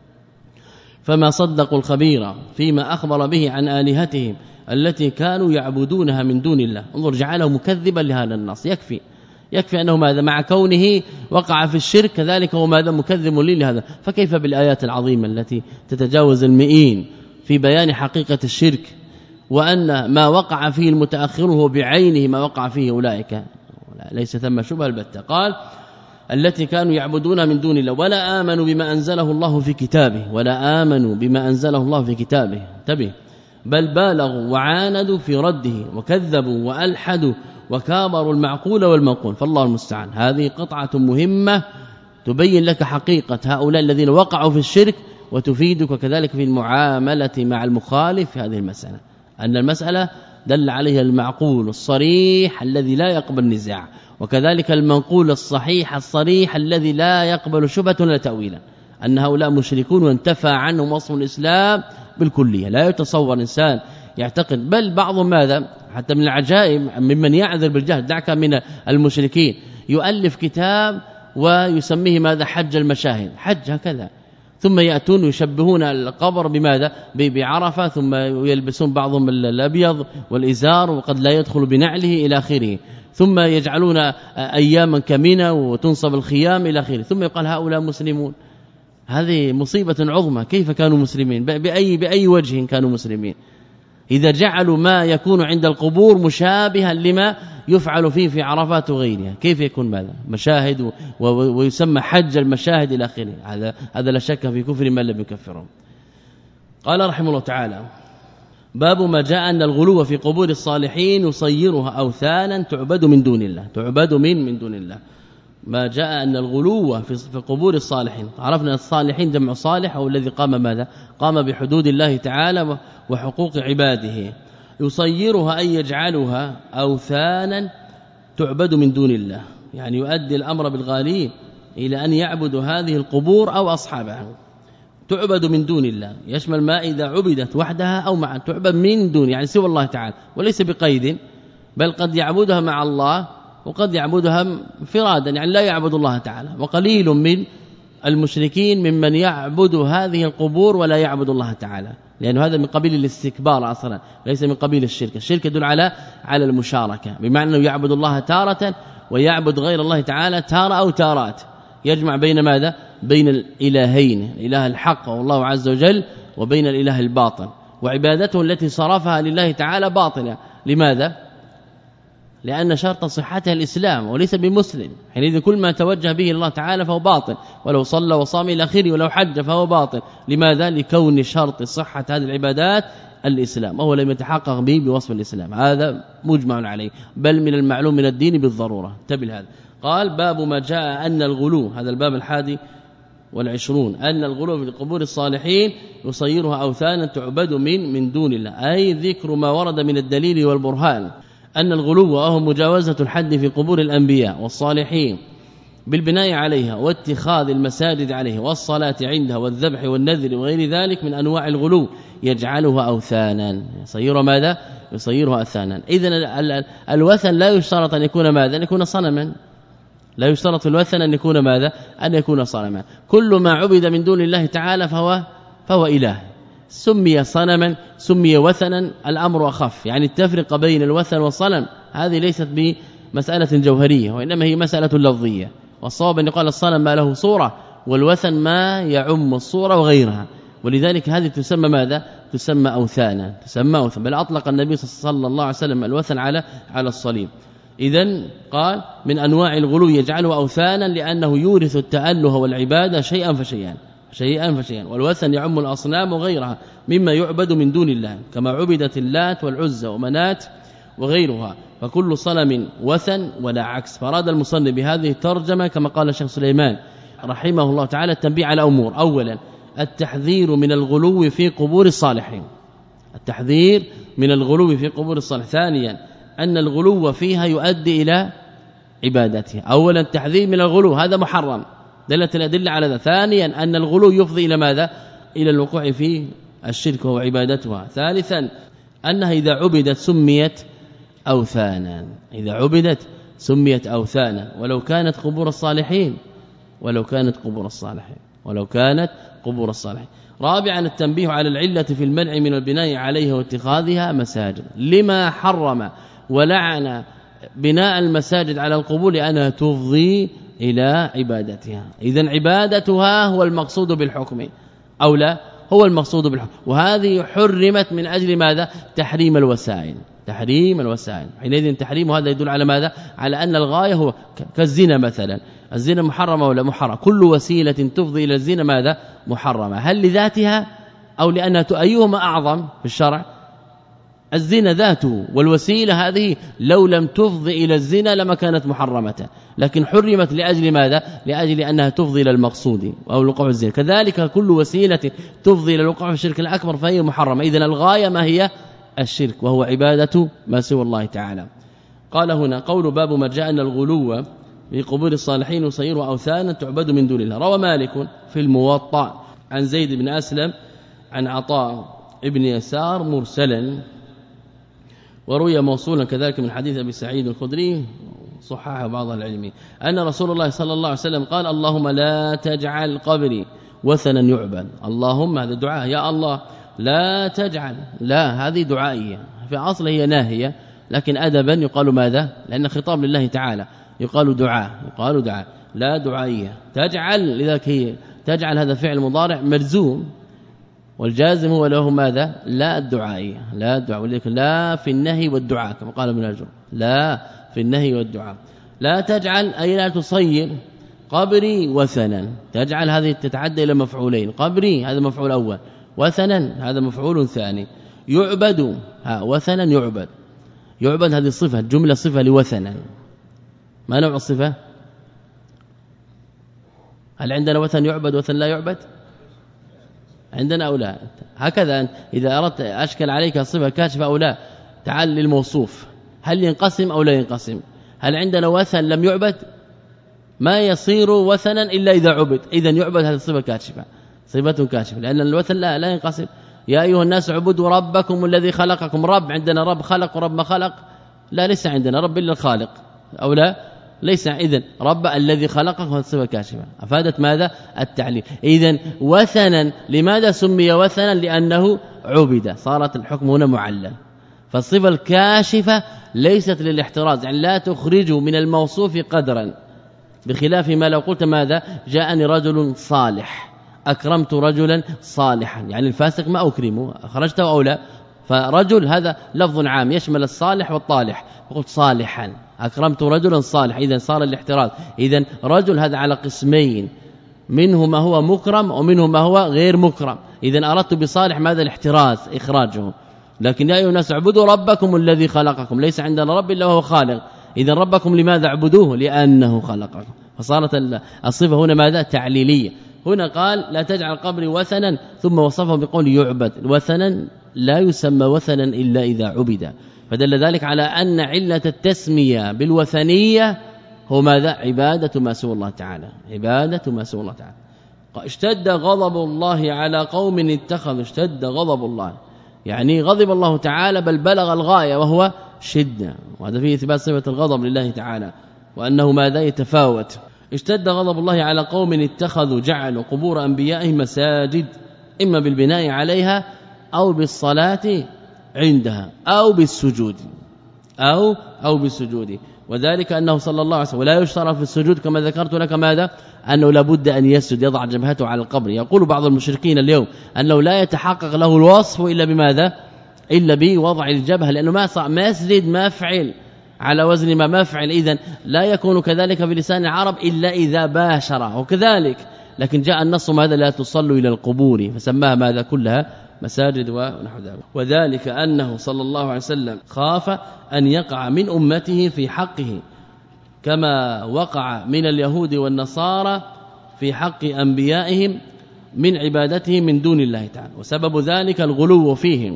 فما صدقوا الخبير فيما أخبر به عن آلهتهم التي كانوا يعبدونها من دون الله. انظر جعله مكذبا لهذا النص يكفي يكفي أنه ماذا مع كونه وقع في الشرك كذلك هو ماذا مكذب لهذا. فكيف بالآيات العظيمة التي تتجاوز المئين في بيان حقيقة الشرك وأن ما وقع فيه المتأخر هو بعينه ما وقع فيه أولئك ليس ثم شبه البتة. قال التي كانوا يعبدون من دون الله ولا آمنوا بما أنزله الله في كتابه ولا آمنوا بما أنزله الله في كتابه انتبه بل بالغوا وعاندوا في رده وكذبوا وألحدوا وكابروا المعقول والمنقول. فالله المستعان. هذه قطعة مهمة تبين لك حقيقة هؤلاء الذين وقعوا في الشرك وتفيدك كذلك في المعاملة مع المخالف في هذه المسألة أن المسألة دل عليها المعقول الصريح الذي لا يقبل نزاع وكذلك المنقول الصحيح الصريح الذي لا يقبل شبهة ولا تأويلا أن هؤلاء مشركون وانتفى عنهم وصف الإسلام بالكلية. لا يتصور إنسان يعتقد بل بعض ماذا حتى من العجائب ممن يعذر بالجهل دعك من المشركين يؤلف كتاب ويسميه ماذا حج المشاهد حج هكذا ثم يأتون يشبهون القبر بماذا بعرفة ثم يلبسون بعضهم الأبيض والإزار وقد لا يدخل بنعله إلى آخره ثم يجعلون أياما كمينة وتنصب الخيام إلى آخره ثم يقال هؤلاء مسلمون. هذه مصيبة عظمى. كيف كانوا مسلمين؟ بأي, بأي وجه كانوا مسلمين؟ إذا جعلوا ما يكون عند القبور مشابها لما يفعل فيه في عرفات وغيرها، كيف يكون ماذا؟ مشاهد ويسمى حج المشاهد إلى آخره. هذا هذا لا شك في كفر من لم يكفرهم. قال رحمه الله تعالى: باب ما جاء أن الغلو في قبور الصالحين يصيرها أوثانا تعبد من دون الله، تعبد من من دون الله. ما جاء أن الغلو في قبور الصالحين، عرفنا الصالحين جمع صالح أو الذي قام ماذا؟ قام بحدود الله تعالى وحقوق عباده. يصيرها أي يجعلها أوثانا تعبد من دون الله، يعني يؤدي الأمر بالغالي إلى أن يعبد هذه القبور أو أصحابها. تعبد من دون الله يشمل ما إذا عبدت وحدها أو معا، تعبد من دون يعني سوى الله تعالى، وليس بقيد، بل قد يعبدها مع الله وقد يعبدها فرادا، يعني لا يعبد الله تعالى. وقليل من المشركين ممن يعبد هذه القبور ولا يعبد الله تعالى، لأن هذا من قبيل الاستكبار اصلا، ليس من قبيل الشرك. الشرك يدل على على المشاركه، بمعنى انه يعبد الله تارة ويعبد غير الله تعالى تارة أو تارات، يجمع بين ماذا؟ بين الإلهين، الاله الحق والله عز وجل وبين الاله الباطل، وعبادته التي صرفها لله تعالى باطله. لماذا؟ لأن شرط صحتها الإسلام وليس بمسلم، حينئذ كل ما توجه به الله تعالى فهو باطل، ولو صلى وصام إلى آخره ولو حج فهو باطل. لماذا؟ لكون شرط صحة هذه العبادات الإسلام، وهو لم يتحقق به بوصف الإسلام، هذا مجمع عليه، بل من المعلوم من الدين بالضرورة. انتبه هذا. قال: باب ما جاء أن الغلو، هذا الباب الحادي والعشرون، أن الغلو في قبور الصالحين يصيرها أوثانا تعبد من من دون الله، أي ذكر ما ورد من الدليل والبرهان أن الغلو وهو مجاوزة الحد في قبور الأنبياء والصالحين بالبناء عليها واتخاذ المساجد عليها والصلاة عندها والذبح والنذر وغير ذلك من أنواع الغلو يجعلها أوثانا، يصير ماذا؟ يصيرها أوثانا. إذن الوثن لا يشترط أن يكون ماذا؟ أن يكون صنما، لا يشترط في الوثن أن يكون ماذا؟ أن يكون صنما. كل ما عبد من دون الله تعالى فهو فهو إله، سمي صنما سمي وثنا، الأمر أخف. يعني التفرقة بين الوثن والصنم هذه ليست بمسألة جوهرية، وإنما هي مسألة لفظية، والصواب أن يقال الصنم ما له صورة والوثن ما يعم الصورة وغيرها، ولذلك هذه تسمى ماذا؟ تسمى أوثانا، تسمى أوثان، بل أطلق النبي صلى الله عليه وسلم الوثن على على الصليب. إذن قال من أنواع الغلو يجعله أوثانا لأنه يورث التأله والعبادة شيئا فشيئا شيئا فشيئا، والوثن يعم الأصنام وغيرها مما يعبد من دون الله، كما عبدت اللات والعزى ومنات وغيرها، فكل صنم وثن ولا عكس. فراد المصنف بهذه الترجمة كما قال الشيخ سليمان رحمه الله تعالى التنبيه على أمور: أولا التحذير من الغلو في قبور الصالحين، التحذير من الغلو في قبور الصالحين. ثانيا أن الغلو فيها يؤدي إلى عبادتها. أولا التحذير من الغلو هذا محرم، دلت الأدلة على ذا. ثانيا أن الغلو يفضي إلى ماذا؟ إلى الوقوع في الشرك وهو عبادتها. ثالثا أنها إذا عبدت سميت أوثانا، إذا عبدت سميت أوثانا، ولو كانت قبور الصالحين ولو كانت قبور الصالحين ولو كانت قبور الصالحين. رابعا التنبيه على العلة في المنع من البناء عليها واتخاذها مساجد، لما حرم ولعن بناء المساجد على القبور لأنها تفضي إلى عبادتها. إذن عبادتها هو المقصود بالحكم أو لا؟ هو المقصود بالحكم، وهذه حرمت من أجل ماذا؟ تحريم الوسائل، تحريم الوسائل. حينئذ تحريم هذا يدل على ماذا؟ على أن الغاية هو كالزنا مثلا، الزنا محرمة ولا محرم؟ كل وسيلة تفضي إلى الزنا ماذا؟ محرمة. هل لذاتها أو لأنها أيهما أعظم في الشرع؟ الزنا ذاته، والوسيلة هذه لو لم تفضي إلى الزنا لما كانت محرمة، لكن حرمت لأجل ماذا؟ لأجل أنها تفضي إلى المقصود أو الوقوع في الزنا. كذلك كل وسيلة تفضي إلى الوقوع في الشرك الأكبر فهي محرمة. إذن الغاية ما هي؟ الشرك، وهو عبادة ما سوى الله تعالى. قال هنا قول باب ما جاء أن الغلو في قبور الصالحين يصير أوثانا تعبد من دون الله. روى مالك في الموطأ عن زيد بن أسلم عن عطاء ابن يسار مرسلا، وروي موصولا كذلك من حديث أبي سعيد الخدري صححه بعض العلماء أن رسول الله صلى الله عليه وسلم قال: اللهم لا تجعل قبري وثنا يعبد. اللهم هذا دعاء يا الله لا تجعل، لا هذه دعائيه في اصله هي ناهيه، لكن ادبا يقال ماذا؟ لان خطاب لله تعالى يقال دعاء، يقال دعاء لا دعائيه. تجعل لذلك هي تجعل هذا فعل مضارع مجزوم، والجازم هو له ماذا؟ لا الدعائيه، لا الدعاء، ولكن لا في النهي والدعاء كما قال ابن الجر، لا في النهي والدعاء. لا تجعل أي لا تصير قبري وثنا، تجعل هذه تتعدى الى مفعولين، قبري هذا مفعول اول، وثنا هذا مفعول ثاني. يعبد ها وثنا يعبد، يعبد هذه الصفه، جمله صفه لوثنا. ما نوع الصفه؟ هل عندنا وثن يعبد وثن لا يعبد؟ عندنا او لا؟ هكذا اذا اردت اشكل عليك صفه كاشفه او لا، تعال للموصوف، هل ينقسم او لا ينقسم؟ هل عندنا وثن لم يعبد؟ ما يصير وثنا الا اذا عبد، اذا يعبد هذه الصفه كاشفه، صفه كاشفه، لان الوثن لا لا ينقسم. يا ايها الناس اعبدوا ربكم الذي خلقكم. رب عندنا رب خلق ورب ما خلق؟ لا، ليس عندنا رب الا الخالق او لا، ليس. اذا رب الذي خلقكم هذه صفه كاشفه، افادت ماذا؟ التعليل. اذا وثنا لماذا سمي وثنا؟ لانه عبد، صارت الحكم هنا معلل. فالصفه الكاشفه ليست للاحتراز، يعني لا تخرج من الموصوف قدرا، بخلاف ما لو قلت ماذا؟ جاءني رجل صالح، أكرمت رجلا صالحا، يعني الفاسق ما أكرمه، أخرجته أو لا؟ فرجل هذا لفظ عام يشمل الصالح والطالح، فقلت صالحا أكرمت رجلا صالح، إذن صار الاحتراز. إذن رجل هذا على قسمين، منه ما هو مكرم ومنه ما هو غير مكرم، إذن أردت بصالح ماذا؟ الاحتراز إخراجه. لكن يا أيها الناس اعبدوا ربكم الذي خلقكم، ليس عندنا رب إلا وهو خالق، إذا ربكم لماذا اعبدوه؟ لأنه خلقكم. فصارت الصفة هنا ماذا؟ تعليلية. هنا قال لا تجعل قبري وثنا، ثم وصفه بقول يعبد. وثنا لا يسمى وثنا إلا إذا عبد، فدل ذلك على أن علة التسمية بالوثنية هو ماذا؟ عبادة ما سوى الله تعالى، عبادة ما سوى الله تعالى. اشتد غضب الله على قوم اتخذوا، اشتد غضب الله يعني غضب الله تعالى بل بلغ الغاية وهو شدة، وهذا فيه اثبات صفة الغضب لله تعالى وأنه ماذا؟ يتفاوت. اشتد غضب الله على قوم اتخذوا جعلوا قبور أنبيائهم مساجد، إما بالبناء عليها أو بالصلاة عندها أو بالسجود أو أو بالسجود. وذلك أنه صلى الله عليه وسلم ولا يشترط في السجود كما ذكرت لك ماذا؟ أنه لابد أن يسجد، يضع جبهته على القبر. يقول بعض المشركين اليوم أنه لا يتحقق له الوصف إلا بماذا؟ إلا بوضع الجبهة، لأنه ما ما يسجد ما فعل على وزن ما مفعل، إذن لا يكون كذلك بلسان العرب إلا إذا باشر، وكذلك لكن جاء النص ماذا؟ لا تصلوا إلى القبور، فسماها ماذا؟ كلها مساجد ونحو ذلك. وذلك أنه صلى الله عليه وسلم خاف أن يقع من أمته في حقه كما وقع من اليهود والنصارى في حق أنبيائهم من عبادتهم من دون الله تعالى، وسبب ذلك الغلو فيهم،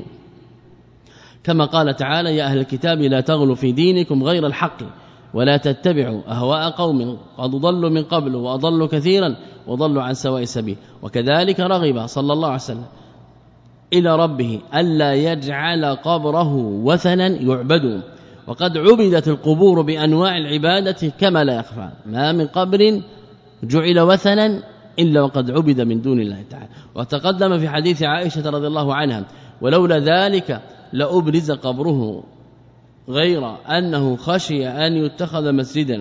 كما قال تعالى يا أهل الكتاب لا تغلوا في دينكم غير الحق ولا تتبعوا أهواء قوم قد ضلوا من قبل وأضلوا كثيرا وضلوا عن سواء السبيل. وكذلك رغب صلى الله عليه وسلم إلى ربه ألا يجعل قبره وثنا يعبد، وقد عبدت القبور بأنواع العبادة كما لا يخفى، ما من قبر جعل وثنا إلا وقد عبد من دون الله تعالى. وتقدم في حديث عائشة رضي الله عنها ولولا ذلك لأبرز قبره غير أنه خشي أن يتخذ مسجدا.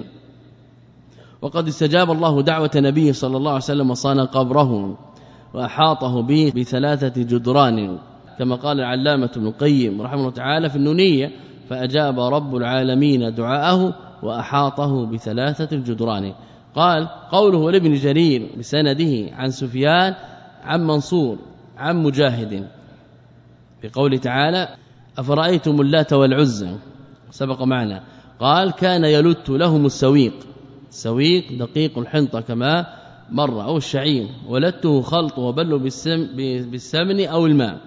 وقد استجاب الله دعوة نبيه صلى الله عليه وسلم وصان قبره وأحاطه به بثلاثة جدران، كما قال العلامة ابن القيم رحمه الله تعالى في النونية فأجاب رب العالمين دعاءه وأحاطه بثلاثة جدران. قال قوله لابن جرير بسنده عن سفيان عن منصور عن مجاهد في قوله تعالى أفرأيتم اللات والعزى، سبق معنا قال كان يلت لهم السويق، السويق دقيق الحنطة كما مر أو الشعير، ولته خلط وبل بالسم بالسمن أو الماء،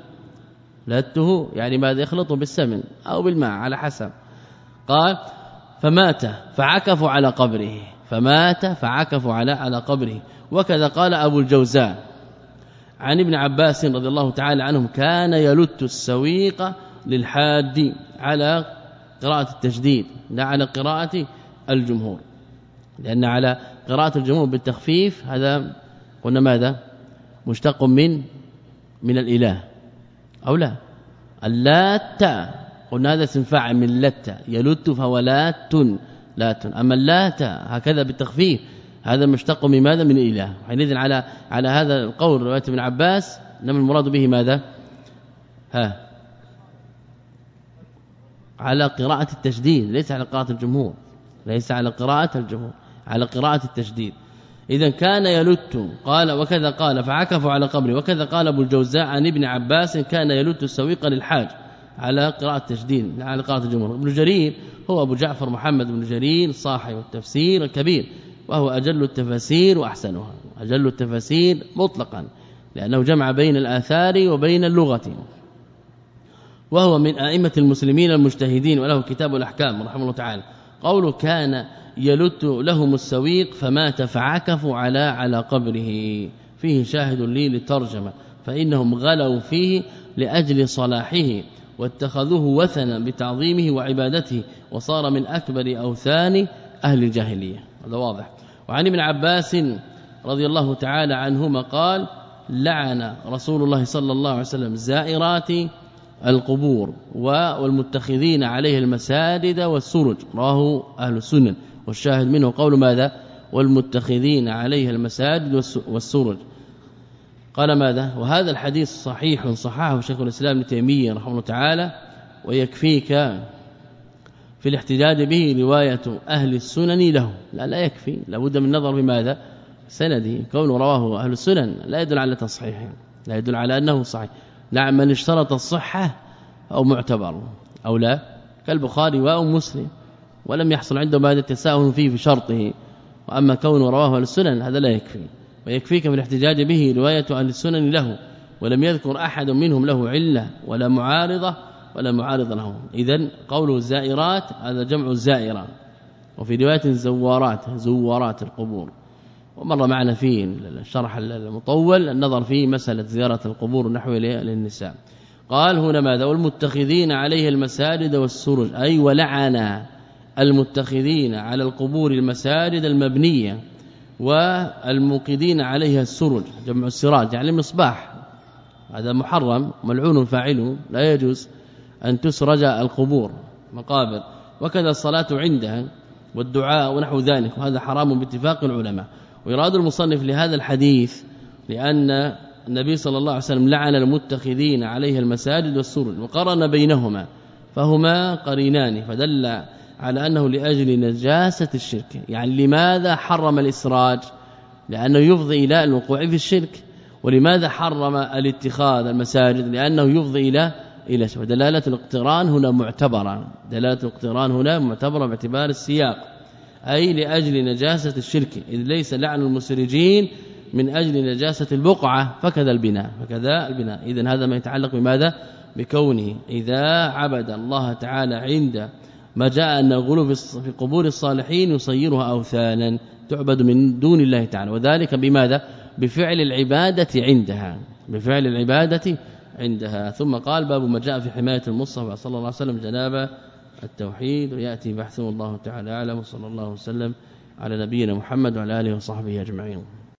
لته يعني ماذا؟ يخلط بالسمن أو بالماء على حسب. قال فمات فعكفوا على قبره، فمات فعكفوا على على قبره. وكذا قال أبو الجوزاء عن ابن عباس رضي الله تعالى عنهم كان يلت السويق للحاج، على قراءة التشديد لا على قراءة الجمهور، لأن على قراءة الجمهور بالتخفيف هذا قلنا ماذا؟ مشتق من من الإله أو لا؟ اللات قلنا هذا اسم فاعل من لت يلت فهو لات لات أما اللات هكذا بالتخفيف هذا مشتق من ماذا؟ من الإله. حينئذ على على هذا القول روايه ابن عباس انما المراد به ماذا؟ ها على قراءة التشديد ليس على قراءة الجمهور ليس على قراءة الجمهور على قراءة التشديد. إذا كان يلت قال وكذا قال فعكفوا على قبره وكذا قال ابو الجوزاء عن ابن عباس كان يلت السويق للحاج على قراءة التشديد على قراءة الجمهور. ابن جرير هو ابو جعفر محمد بن جرير صاحب التفسير الكبير وهو أجل التفاسير وأحسنها أجل التفاسير مطلقا لأنه جمع بين الآثار وبين اللغة وهو من أئمة المسلمين المجتهدين وله كتاب الأحكام رحمه الله تعالى. قوله كان يلت لهم السويق فمات فعكفوا على على قبره فيه شاهد لي للترجمة فإنهم غلوا فيه لأجل صلاحه واتخذوه وثنا بتعظيمه وعبادته وصار من أكبر أوثان أهل الجاهلية. هذا واضح. وعن ابن عباس رضي الله تعالى عنهما قال لعن رسول الله صلى الله عليه وسلم زائرات القبور والمتخذين عليه المساجد والسرج رواه أهل السنن والشاهد منه قول ماذا؟ والمتخذين عليه المساجد والسرج. قال ماذا؟ وهذا الحديث صحيح صححه شيخ الإسلام ابن تيمية رحمه الله تعالى ويكفيك في الاحتجاج به رواية أهل السنن له. لا لا يكفي لابد من النظر في ماذا؟ سنده كونه رواه أهل السنن لا يدل على تصحيحه لا يدل على أنه صحيح. نعم من اشترط الصحة أو معتبر أو لا كالبخاري وأو مسلم ولم يحصل عنده هذا التساهل فيه في شرطه وأما كونه رواه أهل السنن هذا لا يكفي. ويكفيك في الاحتجاج به رواية أهل السنن له ولم يذكر أحد منهم له علة ولا معارضة ولا معارض له. إذن قوله الزائرات هذا جمع الزائرة وفي رواية زوارات زوارات القبور ومر معنا فيه الشرح المطول النظر في مسألة زيارة القبور نحو للنساء. قال هنا ماذا؟ والمتخذين عليه المساجد والسرج أي ولعن المتخذين على القبور المساجد المبنية والموقدين عليها السرج جمع السراج يعني المصباح هذا محرم ملعون فاعله لا يجوز أن تسرج القبور مقابر وكذا الصلاة عندها والدعاء ونحو ذلك وهذا حرام باتفاق العلماء. ويراد المصنف لهذا الحديث لأن النبي صلى الله عليه وسلم لعن المتخذين عليها المساجد والسرج وقرن بينهما فهما قرينان فدل على أنه لأجل نجاسة الشرك. يعني لماذا حرم الإسراج؟ لأنه يفضي إلى الوقوع في الشرك. ولماذا حرم الاتخاذ المساجد؟ لأنه يفضي إلى إلى دلالة الاقتران هنا معتبرة دلالة الاقتران هنا معتبرة باعتبار السياق أي لأجل نجاسة الشرك إذ ليس لعن المسرجين من أجل نجاسة البقعة فكذا البناء فكذا البناء. إذن هذا ما يتعلق بماذا؟ بكونه إذا عبد الله تعالى عند ما جاء أن الغلو في قبور الصالحين يصيرها أوثانا تعبد من دون الله تعالى وذلك بماذا؟ بفعل العبادة عندها بفعل العبادة عندها. ثم قال باب ما جاء في حماية المصطفى صلى الله عليه وسلم جناب التوحيد ويأتي بحثه الله تعالى أعلم وصلى الله وسلم على نبينا محمد وعلى آله وصحبه أجمعين.